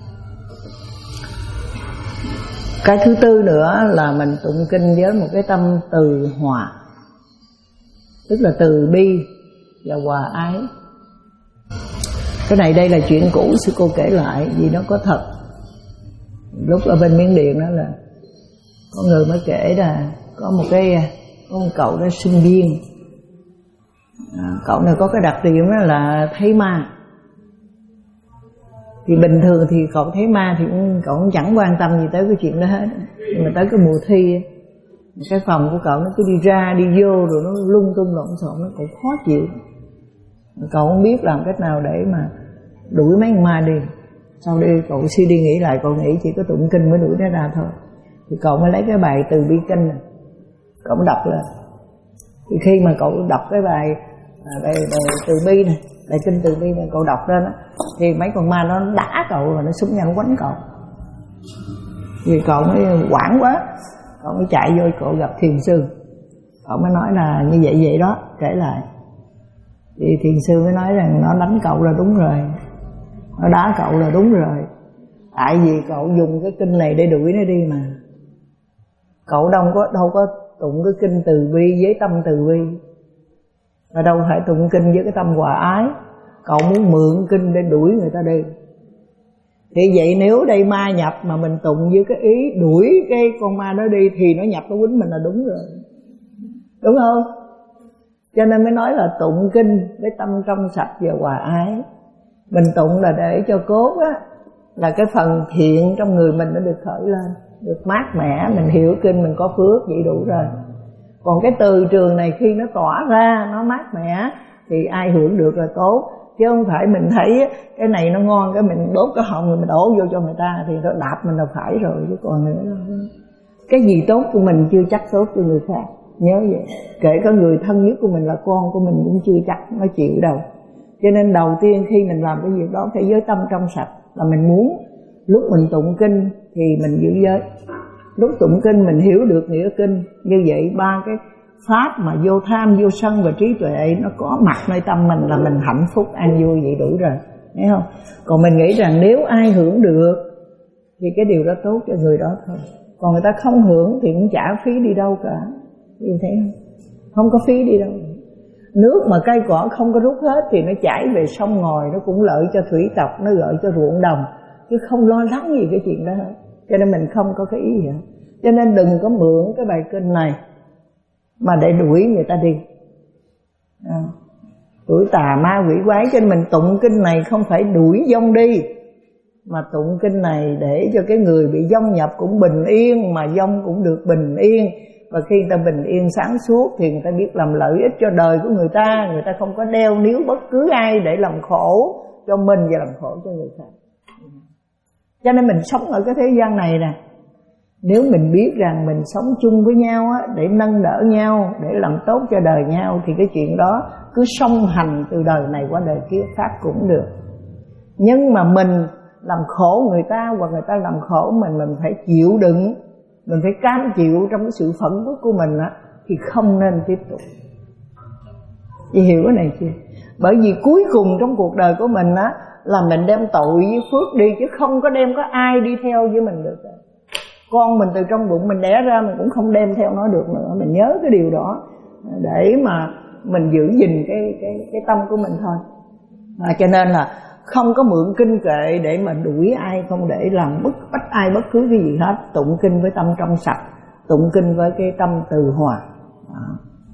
Cái thứ tư nữa là mình tụng kinh với một cái tâm từ hòa, tức là từ bi và hòa ái. Cái này đây là chuyện cũ sư cô kể lại vì nó có thật. Lúc ở bên Miến Điện đó là có người mới kể là có một cái có một cậu đó sinh viên, à, cậu này có cái đặc điểm đó là thấy ma. Thì bình thường thì cậu thấy ma thì cậu cũng chẳng quan tâm gì tới cái chuyện đó hết. Nhưng mà tới cái mùa thi, cái phòng của cậu nó cứ đi ra đi vô rồi nó lung tung lộn xộn, nó cũng khó chịu. Cậu không biết làm cách nào để mà đuổi mấy con ma đi. Sau đi cậu suy đi nghĩ lại, cậu nghĩ chỉ có tụng kinh mới đuổi nó ra thôi. Thì cậu mới lấy cái bài từ bi kinh này, cậu mới đọc lên. Thì khi mà cậu đọc cái bài à, bài, bài từ bi này, bài kinh từ bi này, cậu đọc lên á, thì mấy con ma nó đá cậu và nó súng nhau quánh cậu. Thì cậu mới hoảng quá, cậu mới chạy vô cậu gặp thiền sư. Cậu mới nói là như vậy vậy đó, kể lại. Thì thiền sư mới nói rằng nó đánh cậu là đúng rồi, nó đá cậu là đúng rồi, tại vì cậu dùng cái kinh này để đuổi nó đi mà. Cậu đâu có đâu có tụng cái kinh từ bi với tâm từ bi, và đâu phải tụng kinh với cái tâm hòa ái. Cậu muốn mượn kinh để đuổi người ta đi. Thì vậy nếu đây ma nhập mà mình tụng với cái ý đuổi cái con ma đó đi thì nó nhập nó quýnh mình là đúng rồi, đúng không? Cho nên mới nói là tụng kinh với tâm trong sạch và hòa ái. Mình tụng là để cho cốt á, là cái phần thiện trong người mình nó được khởi lên, được mát mẻ. Mình hiểu kinh mình có phước vậy đủ rồi. Còn cái từ trường này khi nó tỏa ra, nó mát mẻ thì ai hưởng được là tốt. Chứ không phải mình thấy cái này nó ngon cái mình đốt cái họng mình đổ vô cho người ta thì nó đạp mình là phải rồi. Chứ còn nữa, cái gì tốt của mình chưa chắc tốt cho người khác. Nhớ vậy. Kể cả người thân nhất của mình là con của mình cũng chưa chắc nó chịu đâu. Cho nên đầu tiên khi mình làm cái việc đó phải với tâm trong sạch. Là mình muốn lúc mình tụng kinh thì mình giữ giới, lúc tụng kinh mình hiểu được nghĩa kinh. Như vậy ba cái pháp mà vô tham, vô sân và trí tuệ nó có mặt nơi tâm mình là mình hạnh phúc an vui vậy đủ rồi, thấy không? Còn mình nghĩ rằng nếu ai hưởng được thì cái điều đó tốt cho người đó thôi. Còn người ta không hưởng thì cũng chả phí đi đâu cả. Như thế không? Không có phí đi đâu. Nước mà cây cỏ không có rút hết thì nó chảy về sông ngòi, nó cũng lợi cho thủy tộc, nó lợi cho ruộng đồng, chứ không lo lắng gì cái chuyện đó hết. Cho nên mình không có cái ý gì hết. Cho nên đừng có mượn cái bài kinh này mà để đuổi người ta đi, à, đuổi tà ma quỷ quái. Cho nên mình tụng kinh này không phải đuổi vong đi, mà tụng kinh này để cho cái người bị vong nhập cũng bình yên, mà vong cũng được bình yên. Và khi người ta bình yên sáng suốt thì người ta biết làm lợi ích cho đời của người ta. Người ta không có đeo níu bất cứ ai để làm khổ cho mình và làm khổ cho người khác. Cho nên mình sống ở cái thế gian này nè, nếu mình biết rằng mình sống chung với nhau á, để nâng đỡ nhau, để làm tốt cho đời nhau, thì cái chuyện đó cứ song hành từ đời này qua đời kia khác cũng được. Nhưng mà mình làm khổ người ta hoặc người ta làm khổ mình, mình phải chịu đựng, mình phải cam chịu trong cái sự phẫn uất của mình á, thì không nên tiếp tục. Chị hiểu cái này chưa? Bởi vì cuối cùng trong cuộc đời của mình á, là mình đem tội với phước đi, chứ không có đem có ai đi theo với mình được. Con mình từ trong bụng mình đẻ ra mình cũng không đem theo nó được nữa. Mình nhớ cái điều đó để mà mình giữ gìn cái, cái, cái tâm của mình thôi. À, cho nên là không có mượn kinh kệ để mà đuổi ai, không để làm bức bách ai bất cứ cái gì hết. Tụng kinh với tâm trong sạch, tụng kinh với cái tâm từ hòa. Đó,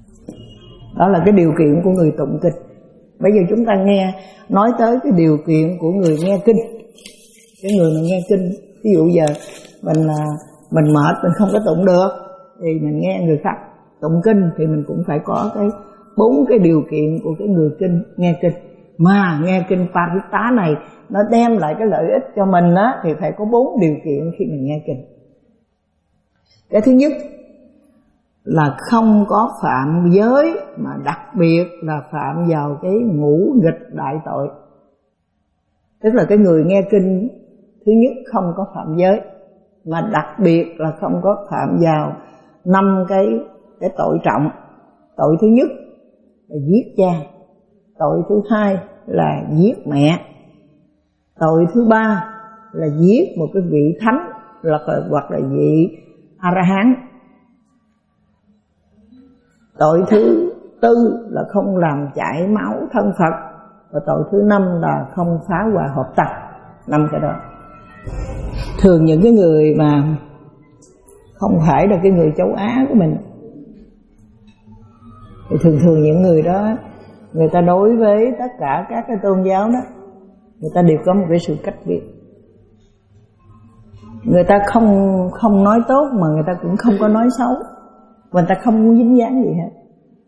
đó là cái điều kiện của người tụng kinh. Bây giờ chúng ta nghe nói tới cái điều kiện của người nghe kinh. Cái người mà nghe kinh, ví dụ giờ mình là mình mệt, mình không có tụng được thì mình nghe người khác tụng kinh, thì mình cũng phải có cái bốn cái điều kiện của cái người kinh nghe kinh. Mà nghe kinh Paritta này nó đem lại cái lợi ích cho mình á, thì phải có bốn điều kiện khi mình nghe kinh. Cái thứ nhất là không có phạm giới, mà đặc biệt là phạm vào cái ngũ nghịch đại tội. Tức là cái người nghe kinh thứ nhất không có phạm giới, mà đặc biệt là không có phạm vào năm cái cái tội trọng. Tội thứ nhất là giết cha, tội thứ hai là giết mẹ, tội thứ ba là giết một cái vị thánh hoặc là vị A-la-hán, tội thứ tư là không làm chảy máu thân Phật, và tội thứ năm là không phá hoại hợp tập. Năm cái đó. Thường những cái người mà không phải là cái người châu Á của mình thì thường thường những người đó, người ta đối với tất cả các cái tôn giáo đó, người ta đều có một cái sự cách biệt. Người ta không không nói tốt mà người ta cũng không có nói xấu, người ta không muốn dính dáng gì hết.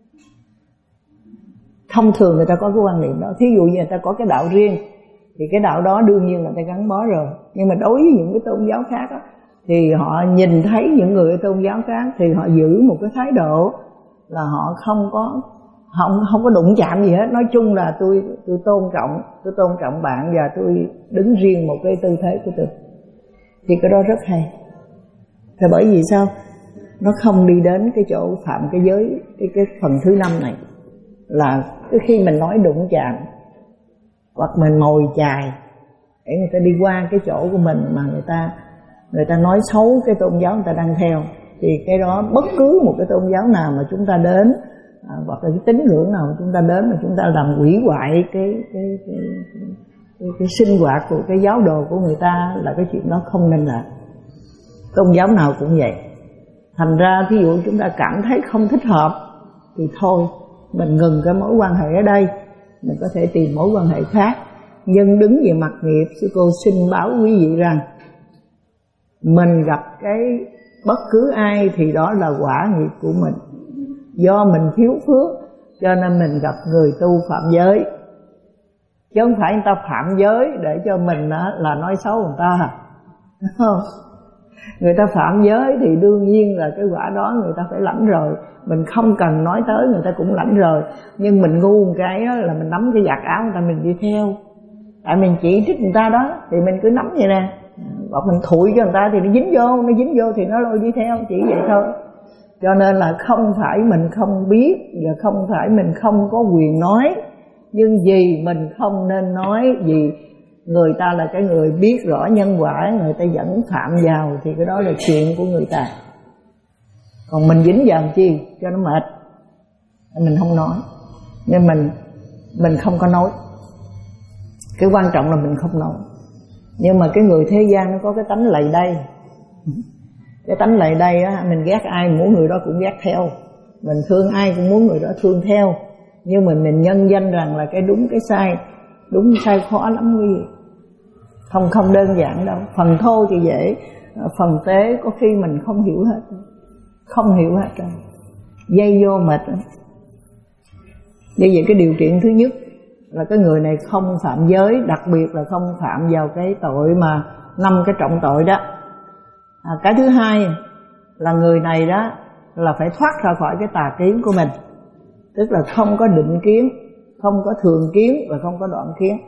Thông thường người ta có cái quan niệm đó. Thí dụ như người ta có cái đạo riêng thì cái đạo đó đương nhiên là người ta gắn bó rồi. Nhưng mà đối với những cái tôn giáo khác đó, thì họ nhìn thấy những người ở tôn giáo khác thì họ giữ một cái thái độ là họ không có không không có đụng chạm gì hết. Nói chung là tôi tôi tôn trọng, tôi tôn trọng bạn và tôi đứng riêng một cái tư thế của tôi. Thì cái đó rất hay. Thì bởi vì sao? Nó không đi đến cái chỗ phạm cái giới, cái cái phần thứ năm này, là cái khi mình nói đụng chạm hoặc mình mồi chài để người ta đi qua cái chỗ của mình mà người ta người ta nói xấu cái tôn giáo người ta đang theo, thì cái đó bất cứ một cái tôn giáo nào mà chúng ta đến à, hoặc là cái tín ngưỡng nào mà chúng ta đến mà chúng ta làm hủy hoại cái cái cái, cái, cái, cái sinh hoạt của cái giáo đồ của người ta là cái chuyện đó không nên làm. Tôn giáo nào cũng vậy. Thành ra thí dụ chúng ta cảm thấy không thích hợp thì thôi, mình ngừng cái mối quan hệ ở đây, mình có thể tìm mối quan hệ khác. Nhưng đứng về mặt nghiệp, sư cô xin báo quý vị rằng mình gặp cái bất cứ ai thì đó là quả nghiệp của mình. Do mình thiếu phước cho nên mình gặp người tu phạm giới, chứ không phải người ta phạm giới để cho mình là nói xấu người ta, đúng không? Người ta phạm giới thì đương nhiên là cái quả đó người ta phải lãnh rồi, mình không cần nói tới người ta cũng lãnh rồi. Nhưng mình ngu một cái là mình nắm cái vạt áo người ta mình đi theo, tại mình chỉ trích người ta đó thì mình cứ nắm vậy nè, hoặc mình thụi cho người ta thì nó dính vô, nó dính vô thì nó lôi đi theo, chỉ vậy thôi. Cho nên là không phải mình không biết và không phải mình không có quyền nói, nhưng vì mình không nên nói, vì người ta là cái người biết rõ nhân quả, người ta vẫn phạm vào thì cái đó là chuyện của người ta. Còn mình dính vào chi cho nó mệt, mình không nói. Nhưng mình mình không có nói. Cái quan trọng là mình không nói. Nhưng mà cái người thế gian nó có cái tánh lầy đây. Cái tánh lầy đây á, mình ghét ai muốn người đó cũng ghét theo, mình thương ai cũng muốn người đó thương theo. Nhưng mà mình nhân danh rằng là cái đúng cái sai, đúng sai khó lắm quý vị. Không không đơn giản đâu. Phần thô thì dễ, phần tế có khi mình không hiểu hết, không hiểu hết đâu, dây vô mệt lắm. Như vậy cái điều kiện thứ nhất là cái người này không phạm giới, đặc biệt là không phạm vào cái tội mà năm cái trọng tội đó. À, cái thứ hai là người này đó là phải thoát ra khỏi cái tà kiến của mình, tức là không có định kiến, không có thường kiến và không có đoạn kiến.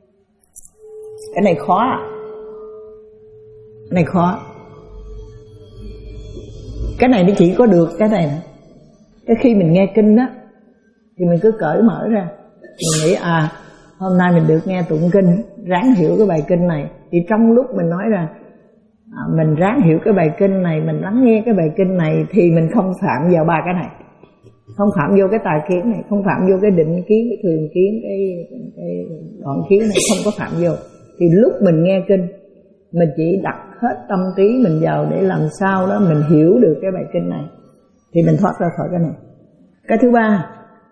Cái này khó, cái này khó. Cái này nó chỉ có được cái này nè. Cái khi mình nghe kinh đó thì mình cứ cởi mở ra, mình nghĩ à hôm nay mình được nghe tụng kinh, ráng hiểu cái bài kinh này. Thì trong lúc mình nói rằng à, mình ráng hiểu cái bài kinh này, mình lắng nghe cái bài kinh này, thì mình không phạm vào ba cái này, không phạm vô cái tà kiến này, không phạm vô cái định kiến, cái thường kiến, cái, cái đoạn kiến này, không có phạm vô. Thì lúc mình nghe kinh, mình chỉ đặt hết tâm trí mình vào để làm sao đó mình hiểu được cái bài kinh này, thì mình thoát ra khỏi cái này. Cái thứ ba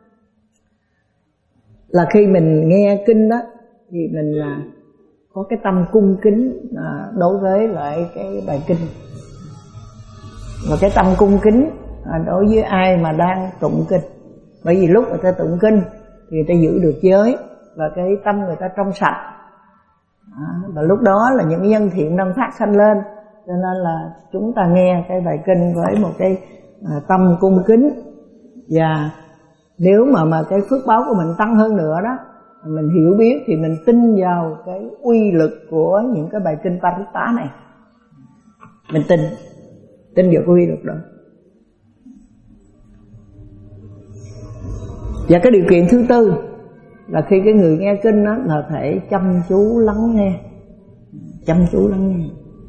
là khi mình nghe kinh đó thì mình là có cái tâm cung kính à, đối với lại cái bài kinh. Và cái tâm cung kính à, đối với ai mà đang tụng kinh. Bởi vì lúc người ta tụng kinh thì người ta giữ được giới và cái tâm người ta trong sạch. À, và lúc đó là những nhân thiện đang phát sanh lên, cho nên là chúng ta nghe cái bài kinh với một cái à, tâm cung kính. Và nếu mà mà cái phước báo của mình tăng hơn nữa đó, mình hiểu biết thì mình tin vào cái uy lực của những cái bài kinh Paritta này. Mình tin, tin vào cái uy lực đó. Và cái điều kiện thứ tư là khi cái người nghe kinh đó là phải chăm chú lắng nghe, chăm chú lắng nghe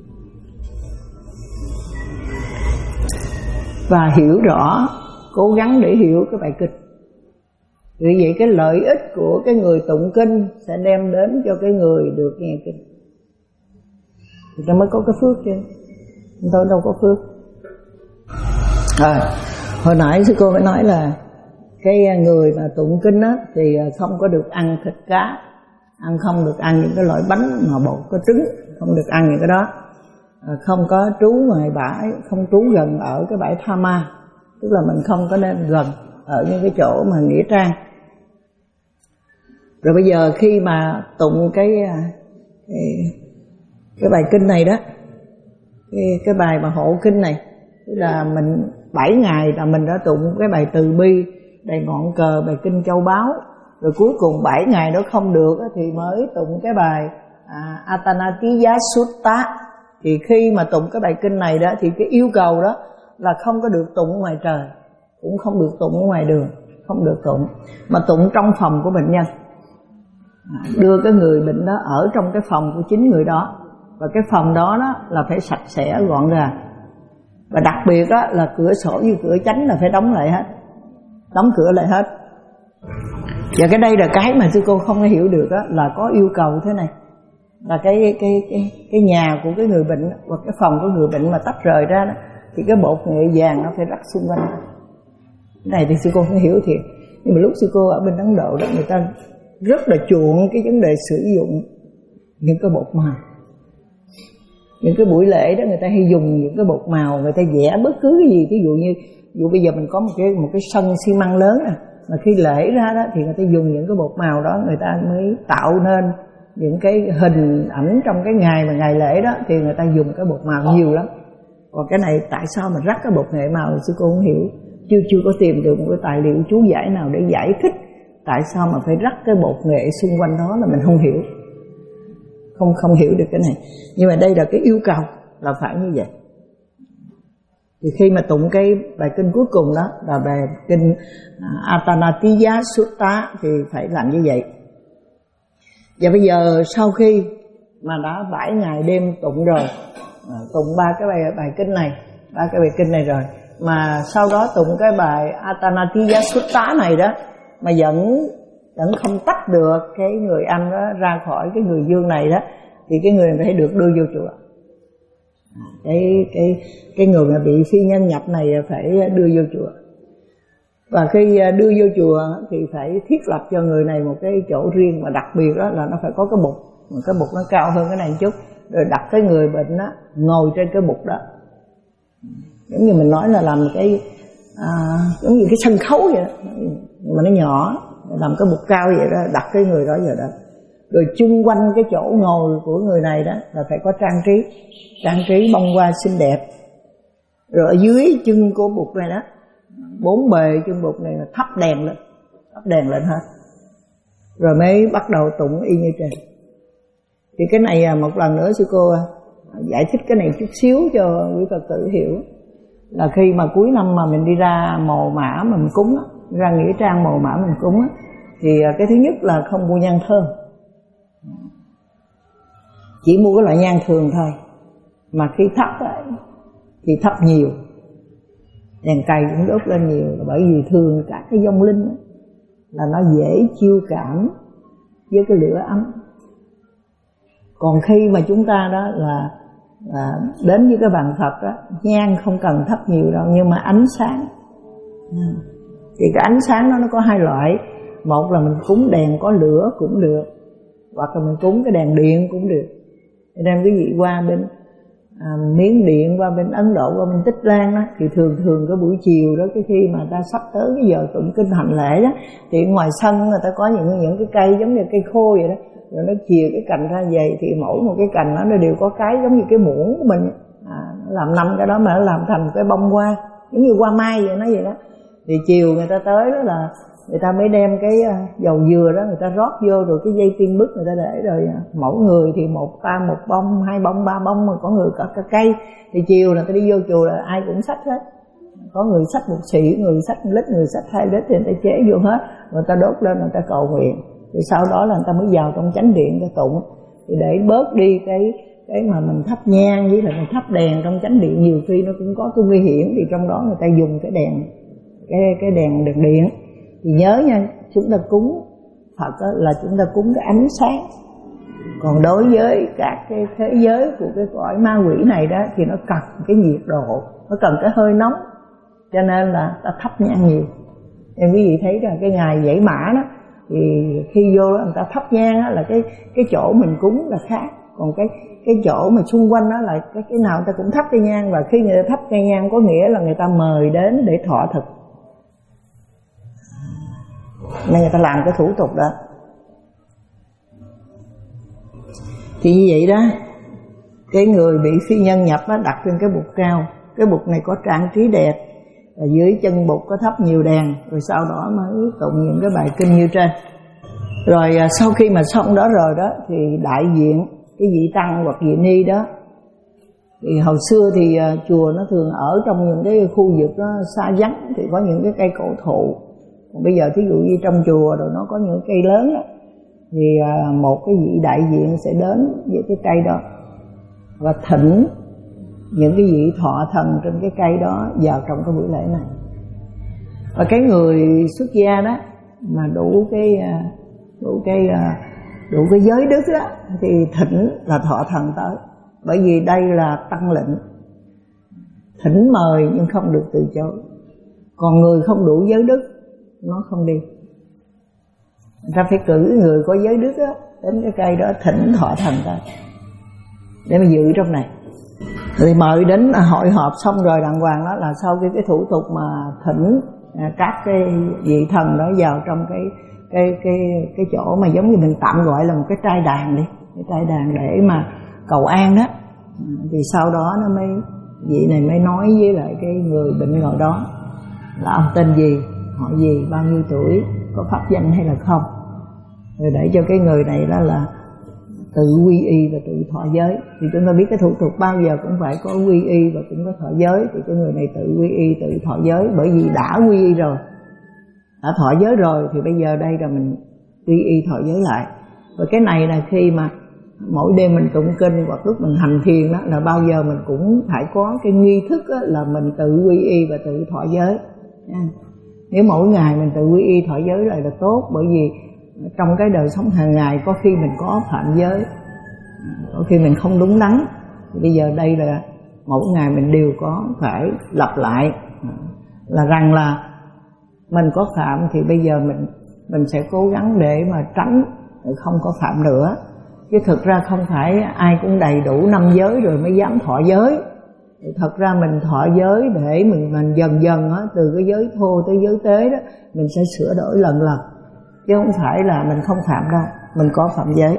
và hiểu rõ, cố gắng để hiểu cái bài kinh. Vì vậy cái lợi ích của cái người tụng kinh sẽ đem đến cho cái người được nghe kinh. Người ta mới có cái phước chứ, tôi đâu có phước. À, hồi nãy sư cô mới nói là cái người mà tụng kinh á thì không có được ăn thịt cá, ăn không được ăn những cái loại bánh mà bột có trứng, không được ăn những cái đó, không có trú ngoài bãi, không trú gần ở cái bãi Tha Ma, tức là mình không có nên gần ở những cái chỗ mà nghĩa trang. Rồi bây giờ khi mà tụng cái cái, cái bài kinh này đó, cái, cái bài mà hộ kinh này, tức là mình bảy ngày là mình đã tụng cái bài từ bi, đầy ngọn cờ, bài kinh châu báu. Rồi cuối cùng bảy ngày đó không được thì mới tụng cái bài à, Atanatiya Sutta. Thì khi mà tụng cái bài kinh này đó thì cái yêu cầu đó là không có được tụng ngoài trời, cũng không được tụng ở ngoài đường, không được tụng, mà tụng trong phòng của bệnh nhân. Đưa cái người bệnh đó ở trong cái phòng của chính người đó, và cái phòng đó, đó là phải sạch sẽ gọn gàng. Và đặc biệt đó là cửa sổ như cửa chánh là phải đóng lại hết, đóng cửa lại hết. Và cái đây là cái mà sư cô không có hiểu được đó, là có yêu cầu thế này, là cái cái cái cái nhà của cái người bệnh hoặc cái phòng của người bệnh mà tách rời ra đó, thì cái bột nghệ vàng nó phải rắc xung quanh. Cái này thì sư cô không hiểu thiệt, nhưng mà lúc sư cô ở bên Ấn Độ đó, người ta rất là chuộng cái vấn đề sử dụng những cái bột màu. Những cái buổi lễ đó người ta hay dùng những cái bột màu, người ta vẽ bất cứ cái gì, ví dụ như ví dụ bây giờ mình có một cái một cái sân xi măng lớn nè, mà khi lễ ra đó thì người ta dùng những cái bột màu đó, người ta mới tạo nên những cái hình ảnh trong cái ngày mà ngày lễ đó, thì người ta dùng cái bột màu nhiều lắm. Còn cái này tại sao mà rắc cái bột nghệ màu sư cô không hiểu, chưa chưa có tìm được một cái tài liệu chú giải nào để giải thích tại sao mà phải rắc cái bột nghệ xung quanh đó, là mình không hiểu, không không hiểu được cái này. Nhưng mà đây là cái yêu cầu là phải như vậy. Thì khi mà tụng cái bài kinh cuối cùng đó là bài kinh Atanatiya Sutta thì phải làm như vậy. Và bây giờ sau khi mà đã bảy ngày đêm tụng rồi, tụng ba cái bài bài kinh này, ba cái bài kinh này rồi, mà sau đó tụng cái bài Atanatiya Sutta này đó mà vẫn vẫn không tách được cái người anh đó ra khỏi cái người dương này đó, thì cái người phải được đưa vô chùa. Cái cái cái người mà bị phi nhân nhập này phải đưa vô chùa. Và khi đưa vô chùa thì phải thiết lập cho người này một cái chỗ riêng, mà đặc biệt đó là nó phải có cái bục, mà cái bục nó cao hơn cái này một chút, rồi đặt cái người bệnh đó ngồi trên cái bục đó. Giống như mình nói là làm cái à, giống như cái sân khấu vậy đó, mà nó nhỏ, làm cái bục cao vậy đó, đặt cái người đó vậy đó. Rồi chung quanh cái chỗ ngồi của người này đó là phải có trang trí, trang trí bông hoa xinh đẹp. Rồi ở dưới chân của bục này đó, bốn bề chân bục này là thắp đèn lên, thắp đèn lên hết, rồi mới bắt đầu tụng y như trên. Thì cái này một lần nữa sư cô giải thích cái này chút xíu cho quý Phật tử hiểu. Là khi mà cuối năm mà mình đi ra mồ mã mà mình cúng á, ra nghĩa trang mồ mã mình cúng á, thì cái thứ nhất là không mua nhang thơm, chỉ mua cái loại nhang thường thôi. Mà khi thắp á, thì thắp nhiều, đèn cày cũng đốt lên nhiều, là bởi vì thường các cái vong linh á, là nó dễ chiêu cảm với cái lửa ấm. Còn khi mà chúng ta đó là, là đến với cái bàn Phật đó, nhang không cần thắp nhiều đâu, nhưng mà ánh sáng, thì cái ánh sáng đó nó có hai loại. Một là mình cúng đèn có lửa cũng được, hoặc là mình cúng cái đèn điện cũng được. Nên quý vị qua bên à, Miến Điện, qua bên Ấn Độ, qua bên Tích Lan đó, thì thường thường cái buổi chiều đó, cái khi mà ta sắp tới cái giờ tụng kinh hành lễ đó, thì ngoài sân người ta có những những cái cây giống như cây khô vậy đó, rồi nó chìa cái cành ra vậy, thì mỗi một cái cành đó nó đều có cái giống như cái muỗng của mình, à, nó làm năm cái đó mà nó làm thành cái bông hoa giống như hoa mai vậy, nó vậy đó. Thì chiều người ta tới đó là người ta mới đem cái dầu dừa đó người ta rót vô, rồi cái dây tiên bức người ta để, rồi mỗi người thì một ta một bông, hai bông, ba bông, mà có người có cả cây. Thì chiều là ta đi vô chùa là ai cũng xách hết, có người xách một xị, người xách lít, người xách hai lít, thì người ta chế vô hết, người ta đốt lên, người ta cầu nguyện. Rồi sau đó là người ta mới vào trong chánh điện người ta tụng, thì để bớt đi cái cái mà mình thắp nhang với là mình thắp đèn trong chánh điện, nhiều khi nó cũng có cái nguy hiểm. Thì trong đó người ta dùng cái đèn cái cái đèn đèn điện. Thì nhớ nha, chúng ta cúng Phật đó, là chúng ta cúng cái ánh sáng. Còn đối với các cái thế giới của cái cõi ma quỷ này đó, thì nó cần cái nhiệt độ, nó cần cái hơi nóng, cho nên là ta thắp nhang nhiều. Em quý vị thấy rằng cái ngày dãy mã đó, thì khi vô đó người ta thắp nhang đó, là cái cái chỗ mình cúng là khác. Còn cái cái chỗ mà xung quanh đó là cái cái nào người ta cũng thắp cây nhang. Và khi người ta thắp cây nhang có nghĩa là người ta mời đến để thọ thực, nên người ta làm cái thủ tục đó. Thì như vậy đó, cái người bị phi nhân nhập đó đặt trên cái bục cao. Cái bục này có trang trí đẹp, và dưới chân bục có thắp nhiều đèn. Rồi sau đó mới tụng những cái bài kinh như trên. Rồi sau khi mà xong đó rồi đó, thì đại diện cái vị tăng hoặc vị ni đó, thì hồi xưa thì chùa nó thường ở trong những cái khu vực đó xa vắng, thì có những cái cây cổ thụ. Còn bây giờ thí dụ như trong chùa rồi nó có những cây lớn đó, thì một cái vị đại diện sẽ đến với cái cây đó và thỉnh những cái vị thọ thần trên cái cây đó vào trong cái buổi lễ này. Và cái người xuất gia đó mà đủ cái đủ cái đủ cái giới đức đó thì thỉnh là thọ thần tới. Bởi vì đây là tăng lệnh, thỉnh mời nhưng không được từ chối. Còn người không đủ giới đức nó không đi. Người ta phải cử người có giới đức đó, đến cái cây đó thỉnh thọ thần tới để mà dự trong này. Thì mời đến hội họp xong rồi đàng hoàng đó là sau cái cái thủ tục mà thỉnh các cái vị thần đó vào trong cái cái cái cái chỗ mà giống như mình tạm gọi là một cái trai đàn đi, cái trai đàn để mà cầu an đó. Thì sau đó nó mới vị này mới nói với lại cái người bệnh ngồi đó là ông tên gì, họ gì, bao nhiêu tuổi, có pháp danh hay là không, rồi để cho cái người này đó là tự quy y và tự thọ giới. Thì chúng ta biết cái thủ tục bao giờ cũng phải có quy y và cũng có thọ giới. Thì cái người này tự quy y tự thọ giới, bởi vì đã quy y rồi, đã thọ giới rồi, thì bây giờ đây là mình quy y thọ giới lại. Và cái này là khi mà mỗi đêm mình tụng kinh hoặc lúc mình hành thiền đó, là bao giờ mình cũng phải có cái nghi thức đó, là mình tự quy y và tự thọ giới. Nếu mỗi ngày mình tự quy y thọ giới lại là tốt, bởi vì trong cái đời sống hàng ngày có khi mình có phạm giới, có khi mình không đúng đắn. Bây giờ đây là mỗi ngày mình đều có phải lặp lại là rằng là mình có phạm thì bây giờ mình mình sẽ cố gắng để mà tránh không có phạm nữa. Chứ thực ra không phải ai cũng đầy đủ năm giới rồi mới dám thọ giới. Thật ra mình thọ giới để mình mình dần dần á, từ cái giới thô tới giới tế đó, mình sẽ sửa đổi lần lần, chứ không phải là mình không phạm đâu, mình có phạm giới.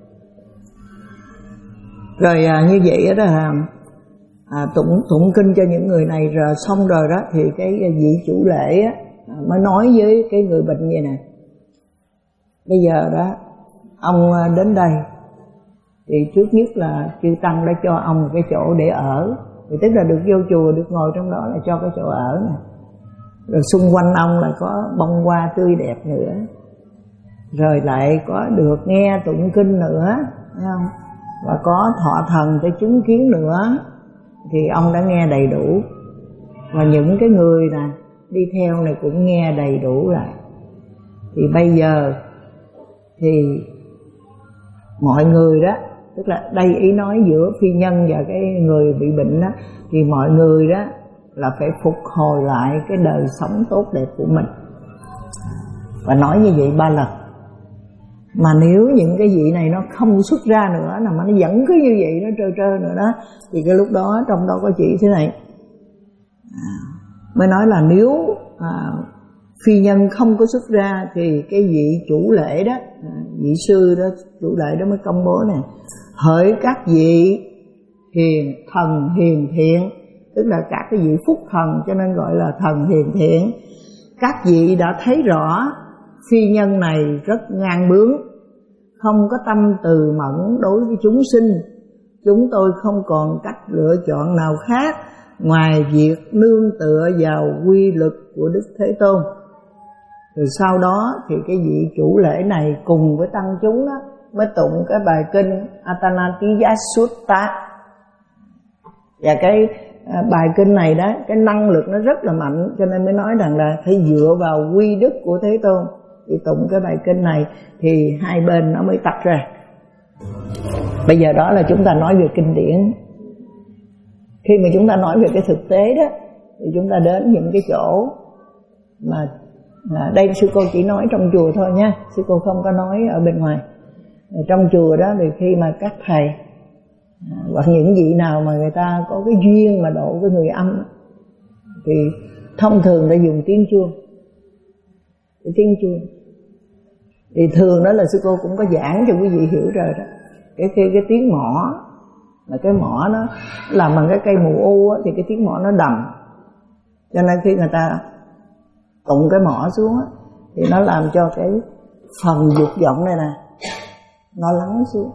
Rồi à, như vậy đó là à, tụng tụng kinh cho những người này rồi xong rồi đó, thì cái vị chủ lễ á, mới nói với cái người bệnh như này: bây giờ đó ông đến đây thì trước nhất là chư tăng đã cho ông một cái chỗ để ở, thì tức là được vô chùa, được ngồi trong đó là cho cái chỗ ở này. Rồi xung quanh ông lại có bông hoa tươi đẹp nữa, rồi lại có được nghe tụng kinh nữa, thấy không? Và có thọ thần tới chứng kiến nữa, thì ông đã nghe đầy đủ. Và những cái người nè đi theo này cũng nghe đầy đủ lại. Thì bây giờ thì mọi người đó, tức là đây ý nói giữa phi nhân và cái người bị bệnh đó, thì mọi người đó là phải phục hồi lại cái đời sống tốt đẹp của mình. Và nói như vậy ba lần. Mà nếu những cái vị này nó không xuất ra nữa, mà nó vẫn cứ như vậy, nó trơ trơ nữa đó, thì cái lúc đó trong đó có chỉ thế này à, mới nói là nếu à, phi nhân không có xuất ra thì cái vị chủ lễ đó, vị sư đó, chủ lễ đó mới công bố này: hỡi các vị hiền thần hiền thiện, tức là các cái vị phúc thần, cho nên gọi là thần hiền thiện. Các vị đã thấy rõ phi nhân này rất ngang bướng, không có tâm từ mẫn đối với chúng sinh. Chúng tôi không còn cách lựa chọn nào khác ngoài việc nương tựa vào quy luật của Đức Thế Tôn. Rồi sau đó thì cái vị chủ lễ này cùng với tăng chúng đó mới tụng cái bài kinh Atanatiya Sutta. Và cái bài kinh này đó, cái năng lực nó rất là mạnh, cho nên mới nói rằng là phải dựa vào quy đức của Thế Tôn. Thì tụng cái bài kinh này thì hai bên nó mới tách ra. Bây giờ đó là chúng ta nói về kinh điển. Khi mà chúng ta nói về cái thực tế đó, thì chúng ta đến những cái chỗ mà à, đây sư cô chỉ nói trong chùa thôi nha, sư cô không có nói ở bên ngoài. Ở trong chùa đó thì khi mà các thầy à, hoặc những vị nào mà người ta có cái duyên mà độ với người âm, thì thông thường đã dùng tiếng chuông. Cái tiếng chuông thì thường đó là sư cô cũng có giảng cho quý vị hiểu rồi đó. Cái cái, cái tiếng mõ, là cái mõ nó làm bằng cái cây mù u á, thì cái tiếng mõ nó đầm, cho nên khi người ta tụng cái mõ xuống á, thì nó làm cho cái phần dục vọng này nè nó lắng xuống.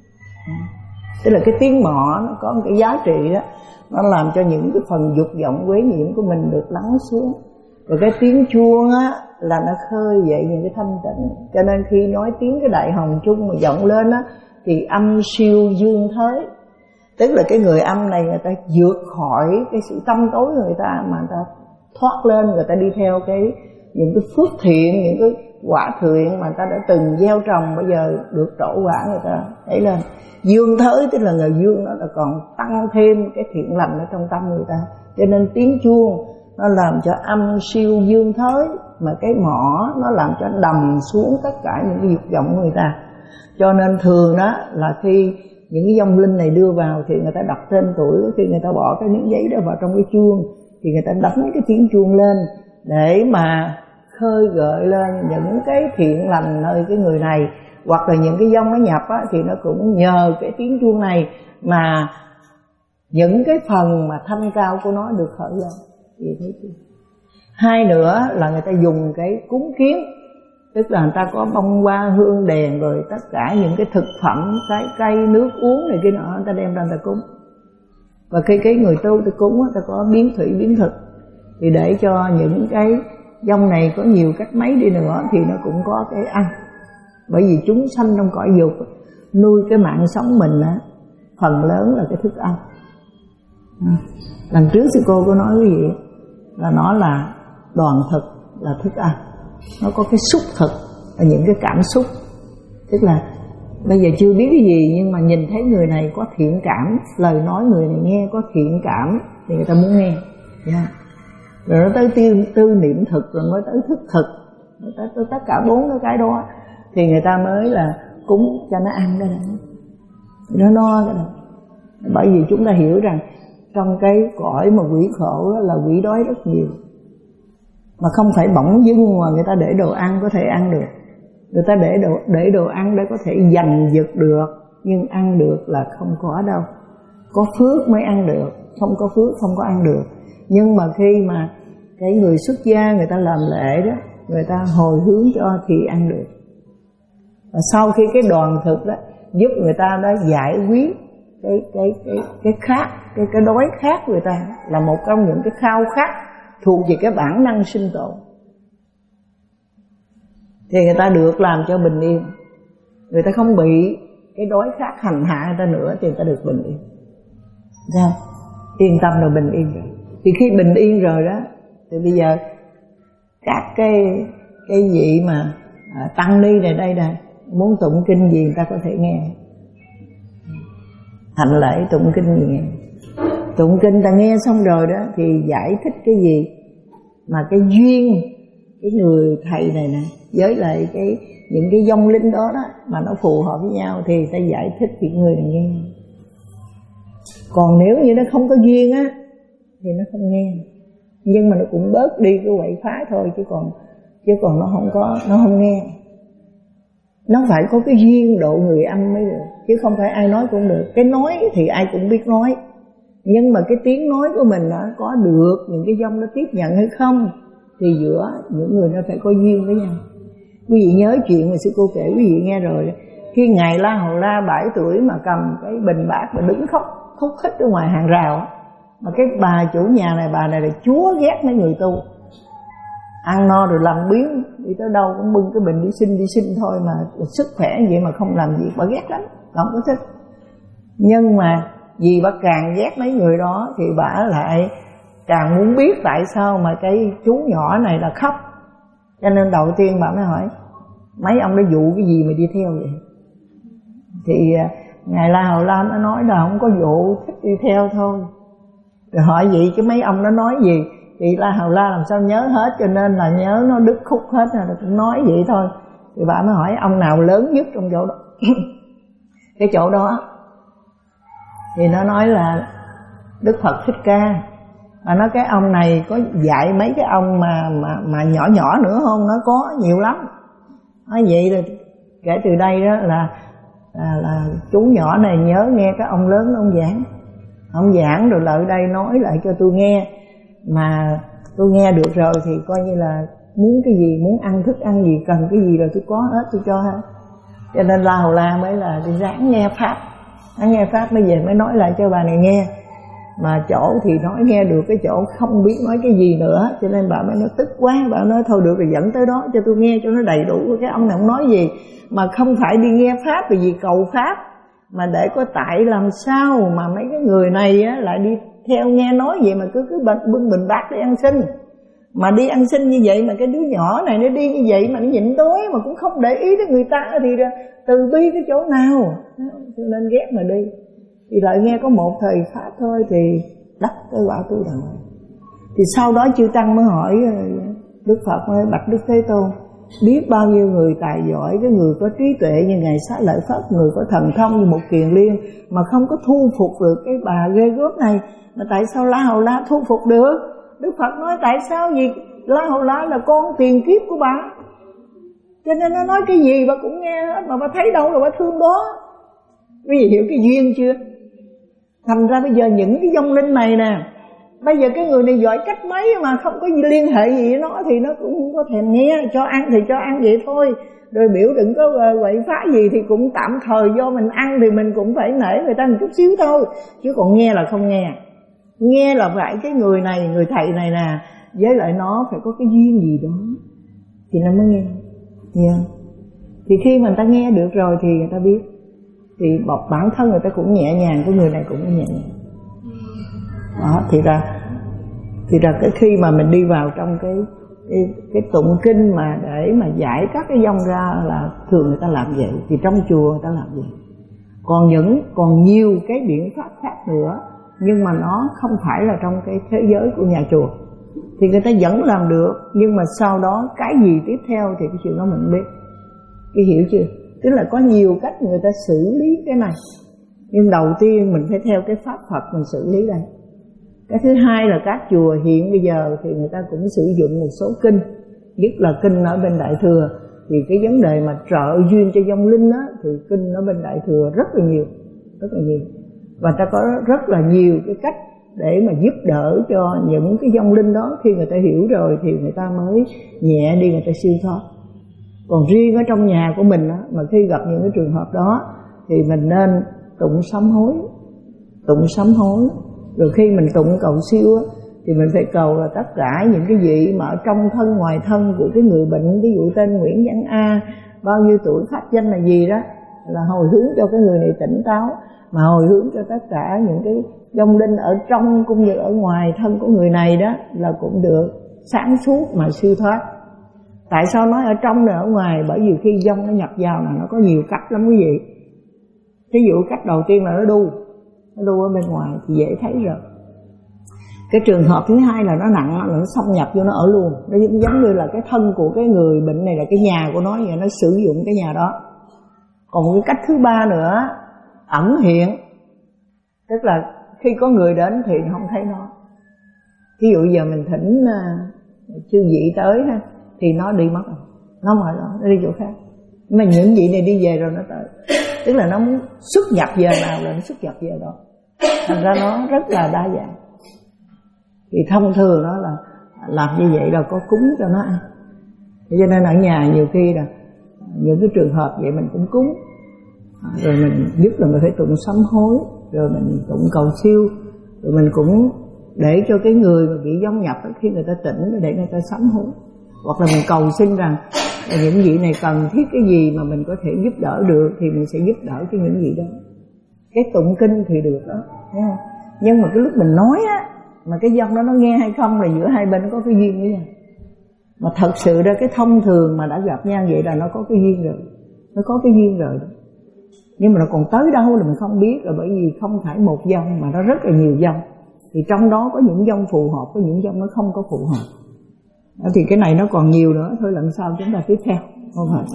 Tức là cái tiếng mõ nó có một cái giá trị đó, nó làm cho những cái phần dục vọng quấy nhiễm của mình được lắng xuống. Rồi cái tiếng chuông á là nó khơi dậy những cái thanh tịnh. Cho nên khi nói tiếng cái đại hồng chung mà vọng lên á, thì âm siêu dương thới. Tức là cái người âm này người ta vượt khỏi cái sự tâm tối của người ta, mà người ta thoát lên, người ta đi theo cái những cái phước thiện, những cái quả thiện mà ta đã từng gieo trồng bây giờ được trổ quả người ta thấy lên. Dương thới tức là người dương đó là còn tăng thêm cái thiện lành ở trong tâm người ta. Cho nên tiếng chuông nó làm cho âm siêu dương thới, mà cái mõ nó làm cho đầm xuống tất cả những cái dục vọng của người ta. Cho nên thường đó là khi những cái vong linh này đưa vào thì người ta đặt tên tuổi, khi người ta bỏ cái miếng giấy đó vào trong cái chuông thì người ta đánh cái tiếng chuông lên để mà khơi gợi lên những cái thiện lành nơi cái người này. Hoặc là những cái vong nó nhập á, thì nó cũng nhờ cái tiếng chuông này mà những cái phần mà thanh cao của nó được khởi lên. Vậy thế chứ. Hai nữa là người ta dùng cái cúng kiến, tức là người ta có bông hoa hương đèn rồi tất cả những cái thực phẩm, trái cây, nước uống này kia nọ, người ta đem ra người ta cúng. Và khi cái người tu ta cúng, người ta có biến thủy biến thực, thì để cho những cái vong này có nhiều cách mấy đi nữa thì nó cũng có cái ăn. Bởi vì chúng sanh trong cõi dục nuôi cái mạng sống mình á, phần lớn là cái thức ăn. À, lần trước sư cô có nói quý vị là nó là đoàn thực, là thức ăn. Nó có cái xúc thực là những cái cảm xúc, tức là bây giờ chưa biết cái gì nhưng mà nhìn thấy người này có thiện cảm, lời nói người này nghe có thiện cảm thì người ta muốn nghe. Yeah. Rồi nó tới tư, tư niệm thực, rồi mới tới thức thực, rồi tới, tới tất cả bốn cái cái đó thì người ta mới là cúng cho nó ăn cái đó, nó no cái đó. Bởi vì chúng ta hiểu rằng trong cái cõi mà quỷ khổ đó là quỷ đói rất nhiều, mà không phải bỗng dưng mà người ta để đồ ăn có thể ăn được. Người ta để đồ, để đồ ăn để có thể giành giật được, nhưng ăn được là không có đâu. Có phước mới ăn được, không có phước không có ăn được. Nhưng mà khi mà cái người xuất gia người ta làm lễ đó, người ta hồi hướng cho thì ăn được. Và sau khi cái đoàn thực đó giúp người ta đã giải quyết cái cái cái cái khát, cái cái đói khát người ta, là một trong những cái khao khát thuộc về cái bản năng sinh tồn, thì người ta được làm cho bình yên. Người ta không bị cái đói khát hành hạ người ta nữa thì người ta được bình yên. Sao? Yên tâm rồi, bình yên rồi. Thì khi bình yên rồi đó thì bây giờ các cái cái vị mà à, tăng ni này đây nè, muốn tụng kinh gì người ta có thể nghe. Hành lễ tụng kinh gì nghe. Tụng kinh ta nghe xong rồi đó thì giải thích cái gì mà cái duyên cái người thầy này nè với lại cái những cái vong linh đó đó mà nó phù hợp với nhau thì ta giải thích thì người này nghe. Còn nếu như nó không có duyên á thì nó không nghe, nhưng mà nó cũng bớt đi cái quậy phá thôi, chứ còn chứ còn nó không có, nó không nghe. Nó phải có cái duyên độ người âm mới được, chứ không phải ai nói cũng được. Cái nói thì ai cũng biết nói, nhưng mà cái tiếng nói của mình nó có được những cái vong nó tiếp nhận hay không thì giữa những người nó phải có duyên với nhau. Quý vị nhớ chuyện mà sư cô kể quý vị nghe rồi. Khi ngài La Hầu La bảy tuổi mà cầm cái bình bát mà đứng khóc khúc khích ở ngoài hàng rào, mà cái bà chủ nhà này, bà này là chúa ghét mấy người tu, ăn no rồi làm biến, đi tới đâu cũng bưng cái bình đi xin đi xin thôi, mà sức khỏe vậy mà không làm gì, bà ghét lắm, không có thích. Nhưng mà vì bà càng ghét mấy người đó thì bà lại càng muốn biết tại sao mà cái chú nhỏ này là khóc. Cho nên đầu tiên bà mới hỏi mấy ông đã dụ cái gì mà đi theo vậy. Thì ngài La Hầu La nó nói là không có dụ, thích đi theo thôi. Rồi hỏi vậy chứ mấy ông nó nói gì thì La Hầu La làm sao nhớ hết, cho nên là nhớ nó đứt khúc hết rồi, cũng nói vậy thôi. Thì bà mới hỏi ông nào lớn nhất trong chỗ đó cái chỗ đó thì nó nói là Đức Phật Thích Ca. Mà nói cái ông này có dạy mấy cái ông mà mà mà nhỏ nhỏ nữa không? Nó có nhiều lắm. Nói vậy rồi kể từ đây đó là là, là chú nhỏ này nhớ nghe cái ông lớn ông giảng. Ông giảng rồi lại đây nói lại cho tôi nghe, mà tôi nghe được rồi thì coi như là muốn cái gì, muốn ăn thức ăn gì, cần cái gì rồi tôi có hết, tôi cho hết. Cho nên La Hầu La mới là đi ráng nghe pháp, hắn nghe pháp mới về mới nói lại cho bà này nghe. Mà chỗ thì nói nghe được, cái chỗ không biết nói cái gì nữa, cho nên bà mới nói tức quá. Bà nói thôi được rồi, dẫn tới đó cho tôi nghe cho nó đầy đủ. Cái ông này ông nói gì mà không phải đi nghe pháp vì gì cầu pháp, mà để có tại làm sao mà mấy cái người này á lại đi theo nghe nói vậy mà cứ cứ bưng bình bát để ăn xin. Mà đi ăn xin như vậy mà cái đứa nhỏ này nó đi như vậy mà nó nhịn đói mà cũng không để ý đến người ta thì từ bi cái chỗ nào, cho nên ghét mà đi. Thì lại nghe có một thầy pháp thôi thì đắp tới quả tu đạo. Thì sau đó chư Tăng mới hỏi Đức Phật, mới bạch Đức Thế Tôn, biết bao nhiêu người tài giỏi, cái người có trí tuệ như Ngài Xá Lợi Phất, người có thần thông như một Kiền Liên mà không có thu phục được cái bà ghê gớm này, mà tại sao La Hầu La thu phục được? Đức Phật nói tại sao gì? La Hầu La là con tiền kiếp của bà, cho nên nó nói cái gì bà cũng nghe hết, mà bà thấy đâu là bà thương đó. Quý vị hiểu cái duyên chưa? Thành ra bây giờ những cái vong linh này nè, bây giờ cái người này giỏi cách mấy mà không có liên hệ gì với nó thì nó cũng không có thèm nghe. Cho ăn thì cho ăn vậy thôi, rồi biểu đừng có quậy phá gì thì cũng tạm thời, do mình ăn thì mình cũng phải nể người ta một chút xíu thôi, chứ còn nghe là không nghe. Nghe là phải cái người này, người thầy này nè, với lại nó phải có cái duyên gì đó thì nó mới nghe. Yeah. Thì khi mà người ta nghe được rồi thì người ta biết, thì bọc bản thân người ta cũng nhẹ nhàng, cái người này cũng nhẹ nhàng. Đó, thì ra thì ra cái khi mà mình đi vào trong cái cái, cái tụng kinh mà để mà giải các cái vong ra là thường người ta làm vậy, thì trong chùa người ta làm vậy. Còn những còn nhiều cái biện pháp khác nữa, nhưng mà nó không phải là trong cái thế giới của nhà chùa, thì người ta vẫn làm được. Nhưng mà sau đó cái gì tiếp theo thì cái chuyện đó mình biết. Cái hiểu chưa? Tức là có nhiều cách người ta xử lý cái này, nhưng đầu tiên mình phải theo cái pháp Phật mình xử lý đây. Cái thứ hai là các chùa hiện bây giờ thì người ta cũng sử dụng một số kinh, nhất là kinh ở bên Đại Thừa. Thì cái vấn đề mà trợ duyên cho vong linh á, thì kinh ở bên Đại Thừa rất là nhiều, rất là nhiều. Và ta có rất là nhiều cái cách để mà giúp đỡ cho những cái vong linh đó. Khi người ta hiểu rồi thì người ta mới nhẹ đi, người ta siêu thoát. Còn riêng ở trong nhà của mình á, mà khi gặp những cái trường hợp đó thì mình nên tụng sám hối, tụng sám hối. Rồi khi mình tụng cầu siêu á, thì mình phải cầu là tất cả những cái vị mà ở trong thân ngoài thân của cái người bệnh, ví dụ tên Nguyễn Văn A, bao nhiêu tuổi, pháp danh là gì đó, là hồi hướng cho cái người này tỉnh táo, mà hồi hướng cho tất cả những cái vong linh ở trong cũng như ở ngoài thân của người này đó là cũng được sáng suốt mà siêu thoát. Tại sao nói ở trong này ở ngoài? Bởi vì khi vong nó nhập vào là nó có nhiều cách lắm quý vị. Ví dụ cách đầu tiên là nó đu, nó đu ở bên ngoài thì dễ thấy rồi. Cái trường hợp thứ hai là nó nặng, là nó xâm nhập vô nó ở luôn. Nó giống như là cái thân của cái người bệnh này là cái nhà của nó, vậy nó sử dụng cái nhà đó. Còn cái cách thứ ba nữa, ẩn hiện, tức là khi có người đến thì không thấy nó. Ví dụ giờ mình thỉnh uh, chư vị tới ha, thì nó đi mất rồi, nó không ở đó, nó đi chỗ khác. Nhưng mà những vị này đi về rồi nó tới, tức là nó muốn xuất nhập giờ nào là nó xuất nhập giờ đó. Thành ra nó rất là đa dạng. Thì thông thường đó là làm như vậy là có cúng cho nó ăn. Cho nên ở nhà nhiều khi là những cái trường hợp vậy mình cũng cúng. Rồi mình biết là mình phải tụng sám hối, rồi mình tụng cầu siêu, rồi mình cũng để cho cái người mà bị vong nhập khi người ta tỉnh để người ta sám hối. Hoặc là mình cầu xin rằng những vị này cần thiết cái gì mà mình có thể giúp đỡ được thì mình sẽ giúp đỡ cho những vị đó. Cái tụng kinh thì được đó, thấy không? Nhưng mà cái lúc mình nói á, mà cái vong đó nó nghe hay không là giữa hai bên nó có cái duyên với nhau. Mà thật sự ra cái thông thường mà đã gặp nhau vậy là nó có cái duyên rồi, nó có cái duyên rồi đó. Nhưng mà nó còn tới đâu là mình không biết, là bởi vì không phải một vong mà nó rất là nhiều vong. Thì trong đó có những vong phù hợp, có những vong nó không có phù hợp. Đó, thì cái này nó còn nhiều nữa, thôi lần sau chúng ta tiếp theo. Không phải.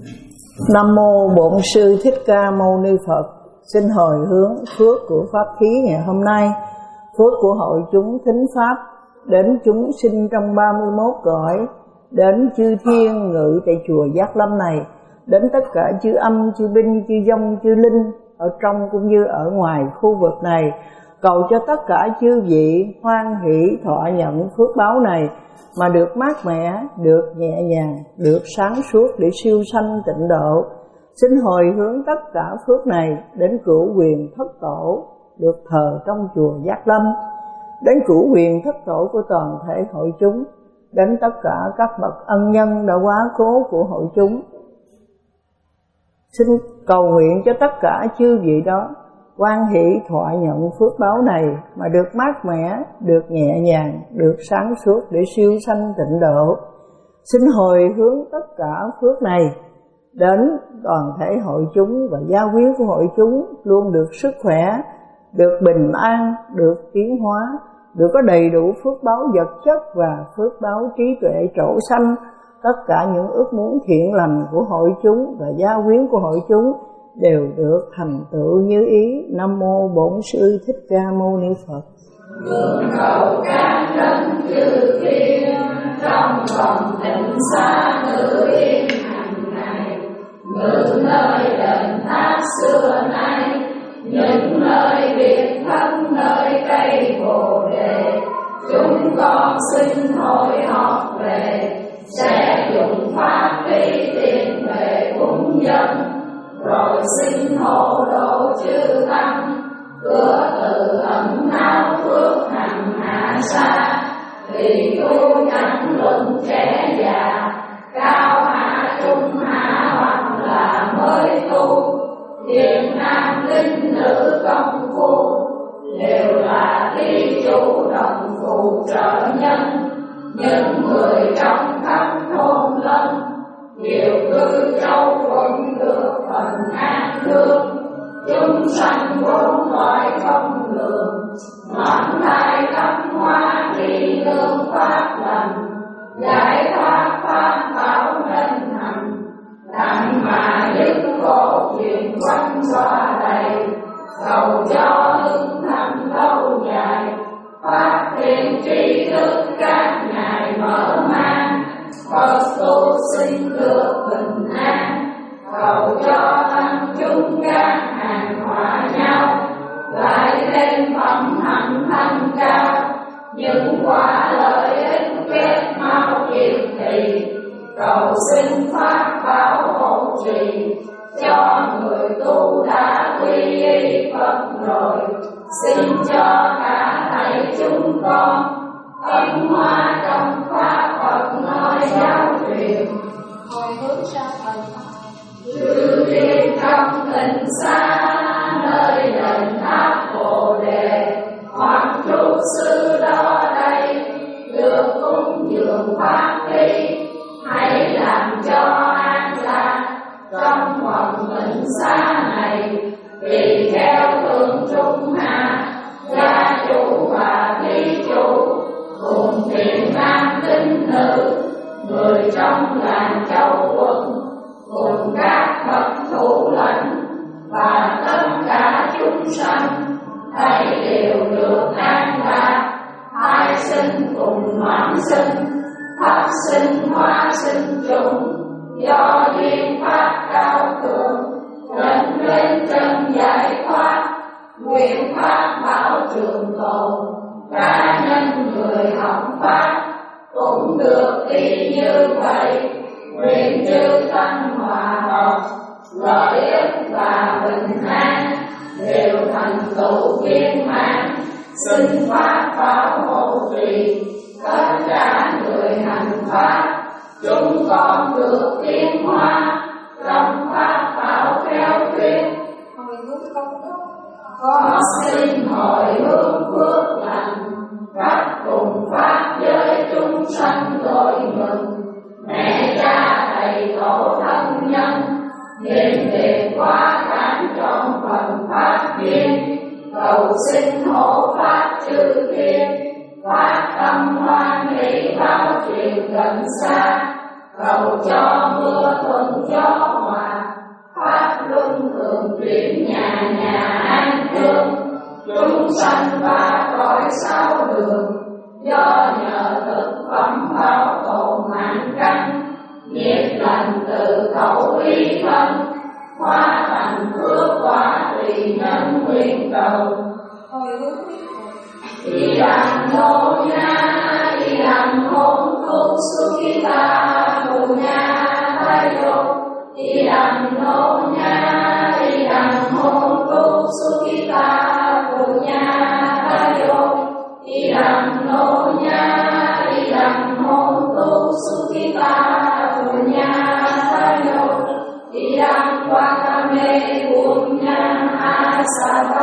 Nam mô Bổn Sư Thích Ca Mâu Ni Phật. Xin hồi hướng phước của pháp khí ngày hôm nay, phước của hội chúng thính pháp đến chúng sinh trong ba mươi mốt cõi, đến chư thiên ngự tại chùa Giác Lâm này, đến tất cả chư âm, chư binh, chư vong, chư linh ở trong cũng như ở ngoài khu vực này. Cầu cho tất cả chư vị hoan hỷ thọ nhận phước báo này, mà được mát mẻ, được nhẹ nhàng, được sáng suốt để siêu sanh tịnh độ. Xin hồi hướng tất cả phước này đến cửu quyền thất tổ được thờ trong chùa Giác Lâm, đến cửu quyền thất tổ của toàn thể hội chúng, đến tất cả các bậc ân nhân đã quá cố của hội chúng. Xin cầu nguyện cho tất cả chư vị đó hoan hỷ thọ nhận phước báo này mà được mát mẻ, được nhẹ nhàng, được sáng suốt để siêu sanh tịnh độ. Xin hồi hướng tất cả phước này đến toàn thể hội chúng và gia quyến của hội chúng luôn được sức khỏe, được bình an, được tiến hóa, được có đầy đủ phước báo vật chất và phước báo trí tuệ trổ sanh. Tất cả những ước muốn thiện lành của hội chúng và gia quyến của hội chúng đều được thành tựu như ý. Nam mô Bổn Sư Thích Ca Mâu Ni Phật. Nguyện cầu các đấng chư thiên trong vòng tịnh xa ngự yên hàng ngày, ngự nơi đền tháp xưa nay, những nơi biệt thắng nơi cây bồ đề. Chúng con xin hội họp về, sẽ dùng pháp lý tiền về cúng dân, rồi xin hộ độ chư tăng, cửa tự ẩn nao phước hằng hạ xa. Vì tu chẳng luận trẻ già, cao hạ trung hạ hoặc là mới tu, thiện nam linh nữ công phu, đều là thí chủ đồng phụ trợ nhân. Những người trong khắp thôn lân, nhiều cư châu quân được phần an thương. Chúng sanh bốn loại không lường, mãn thai tâm hoa kỳ lương pháp lành, giải thoát pháp bảo nên hành. Đặng mà dứt khổ chuyện quanh xóa đầy, cầu cho hưng thịnh lâu dài. Phát hiện tri thức các ngài mở mang, Phật tu sinh được bình an. Cầu cho tăng chúng các hàng hòa nhau, lại thêm phẩm hạnh thanh cao. Những quả lợi ích kết mau kiệt thị, cầu xin pháp bảo hộ trì cho người tu đã quy y Phật rồi. Xin cho cả thầy chúng con ân hoa trong pháp Phật nói giáo truyền, hồi hướng ra thần chư thiên trong tịnh xa nơi đền tháp bồ đề. Hoặc trúc sư đó đây được cúng dường pháp lý, hãy làm cho an lạc trong vòng tịnh xa này. Vì theo thượng trung hạ, gia chủ và thí chủ cùng thiện nam tín nữ, người trong làng châu quân, cùng các bậc thủ lãnh và tất cả chúng sanh, thấy đều được an lạc. Hai sinh cùng noãn sinh, thất sinh hóa sinh chung, do duyên pháp cao thượng dẫn đến chân giải thoát. Nguyện pháp bảo trường tồn, cá nhân người học pháp cũng được y như vậy. Nguyện chư tăng hòa hợp, lợi ích và bình an đều thành tựu viên mãn. Xin pháp bảo hộ trì tất cả người hành pháp, chúng con được tiến hóa trong pháp bảo theo thuyết. Con xin hồi hướng phước lành, các cùng pháp giới chúng sanh đội mừng. Mẹ cha thầy tổ thân nhân, niệm việc quá cản trọn phần pháp duyên. Cầu xin hộ pháp chư thiên, phát tâm hoan hỷ báo truyền gần xa. Cầu cho mưa thuận gió hòa, pháp luân thường chuyển nhà nhà an thương. Chúng sanh ba cõi sáu đường, do nhờ thực phẩm bảo tồn mạng căn. Nghiệp lành từ khẩu ý thân, hóa thành phước quả tùy nhân nguyện cầu. Đi làm nô nha, đi làm hôn tu sukita bồ nha thái độ. Đi làm nô nha, đi làm hôn tu sukita bồ nha thái độ. Đi làm nô nha, đi làm hôn tu sukita bồ nha thái độ. Đi làm qua ca mê buông nha asava.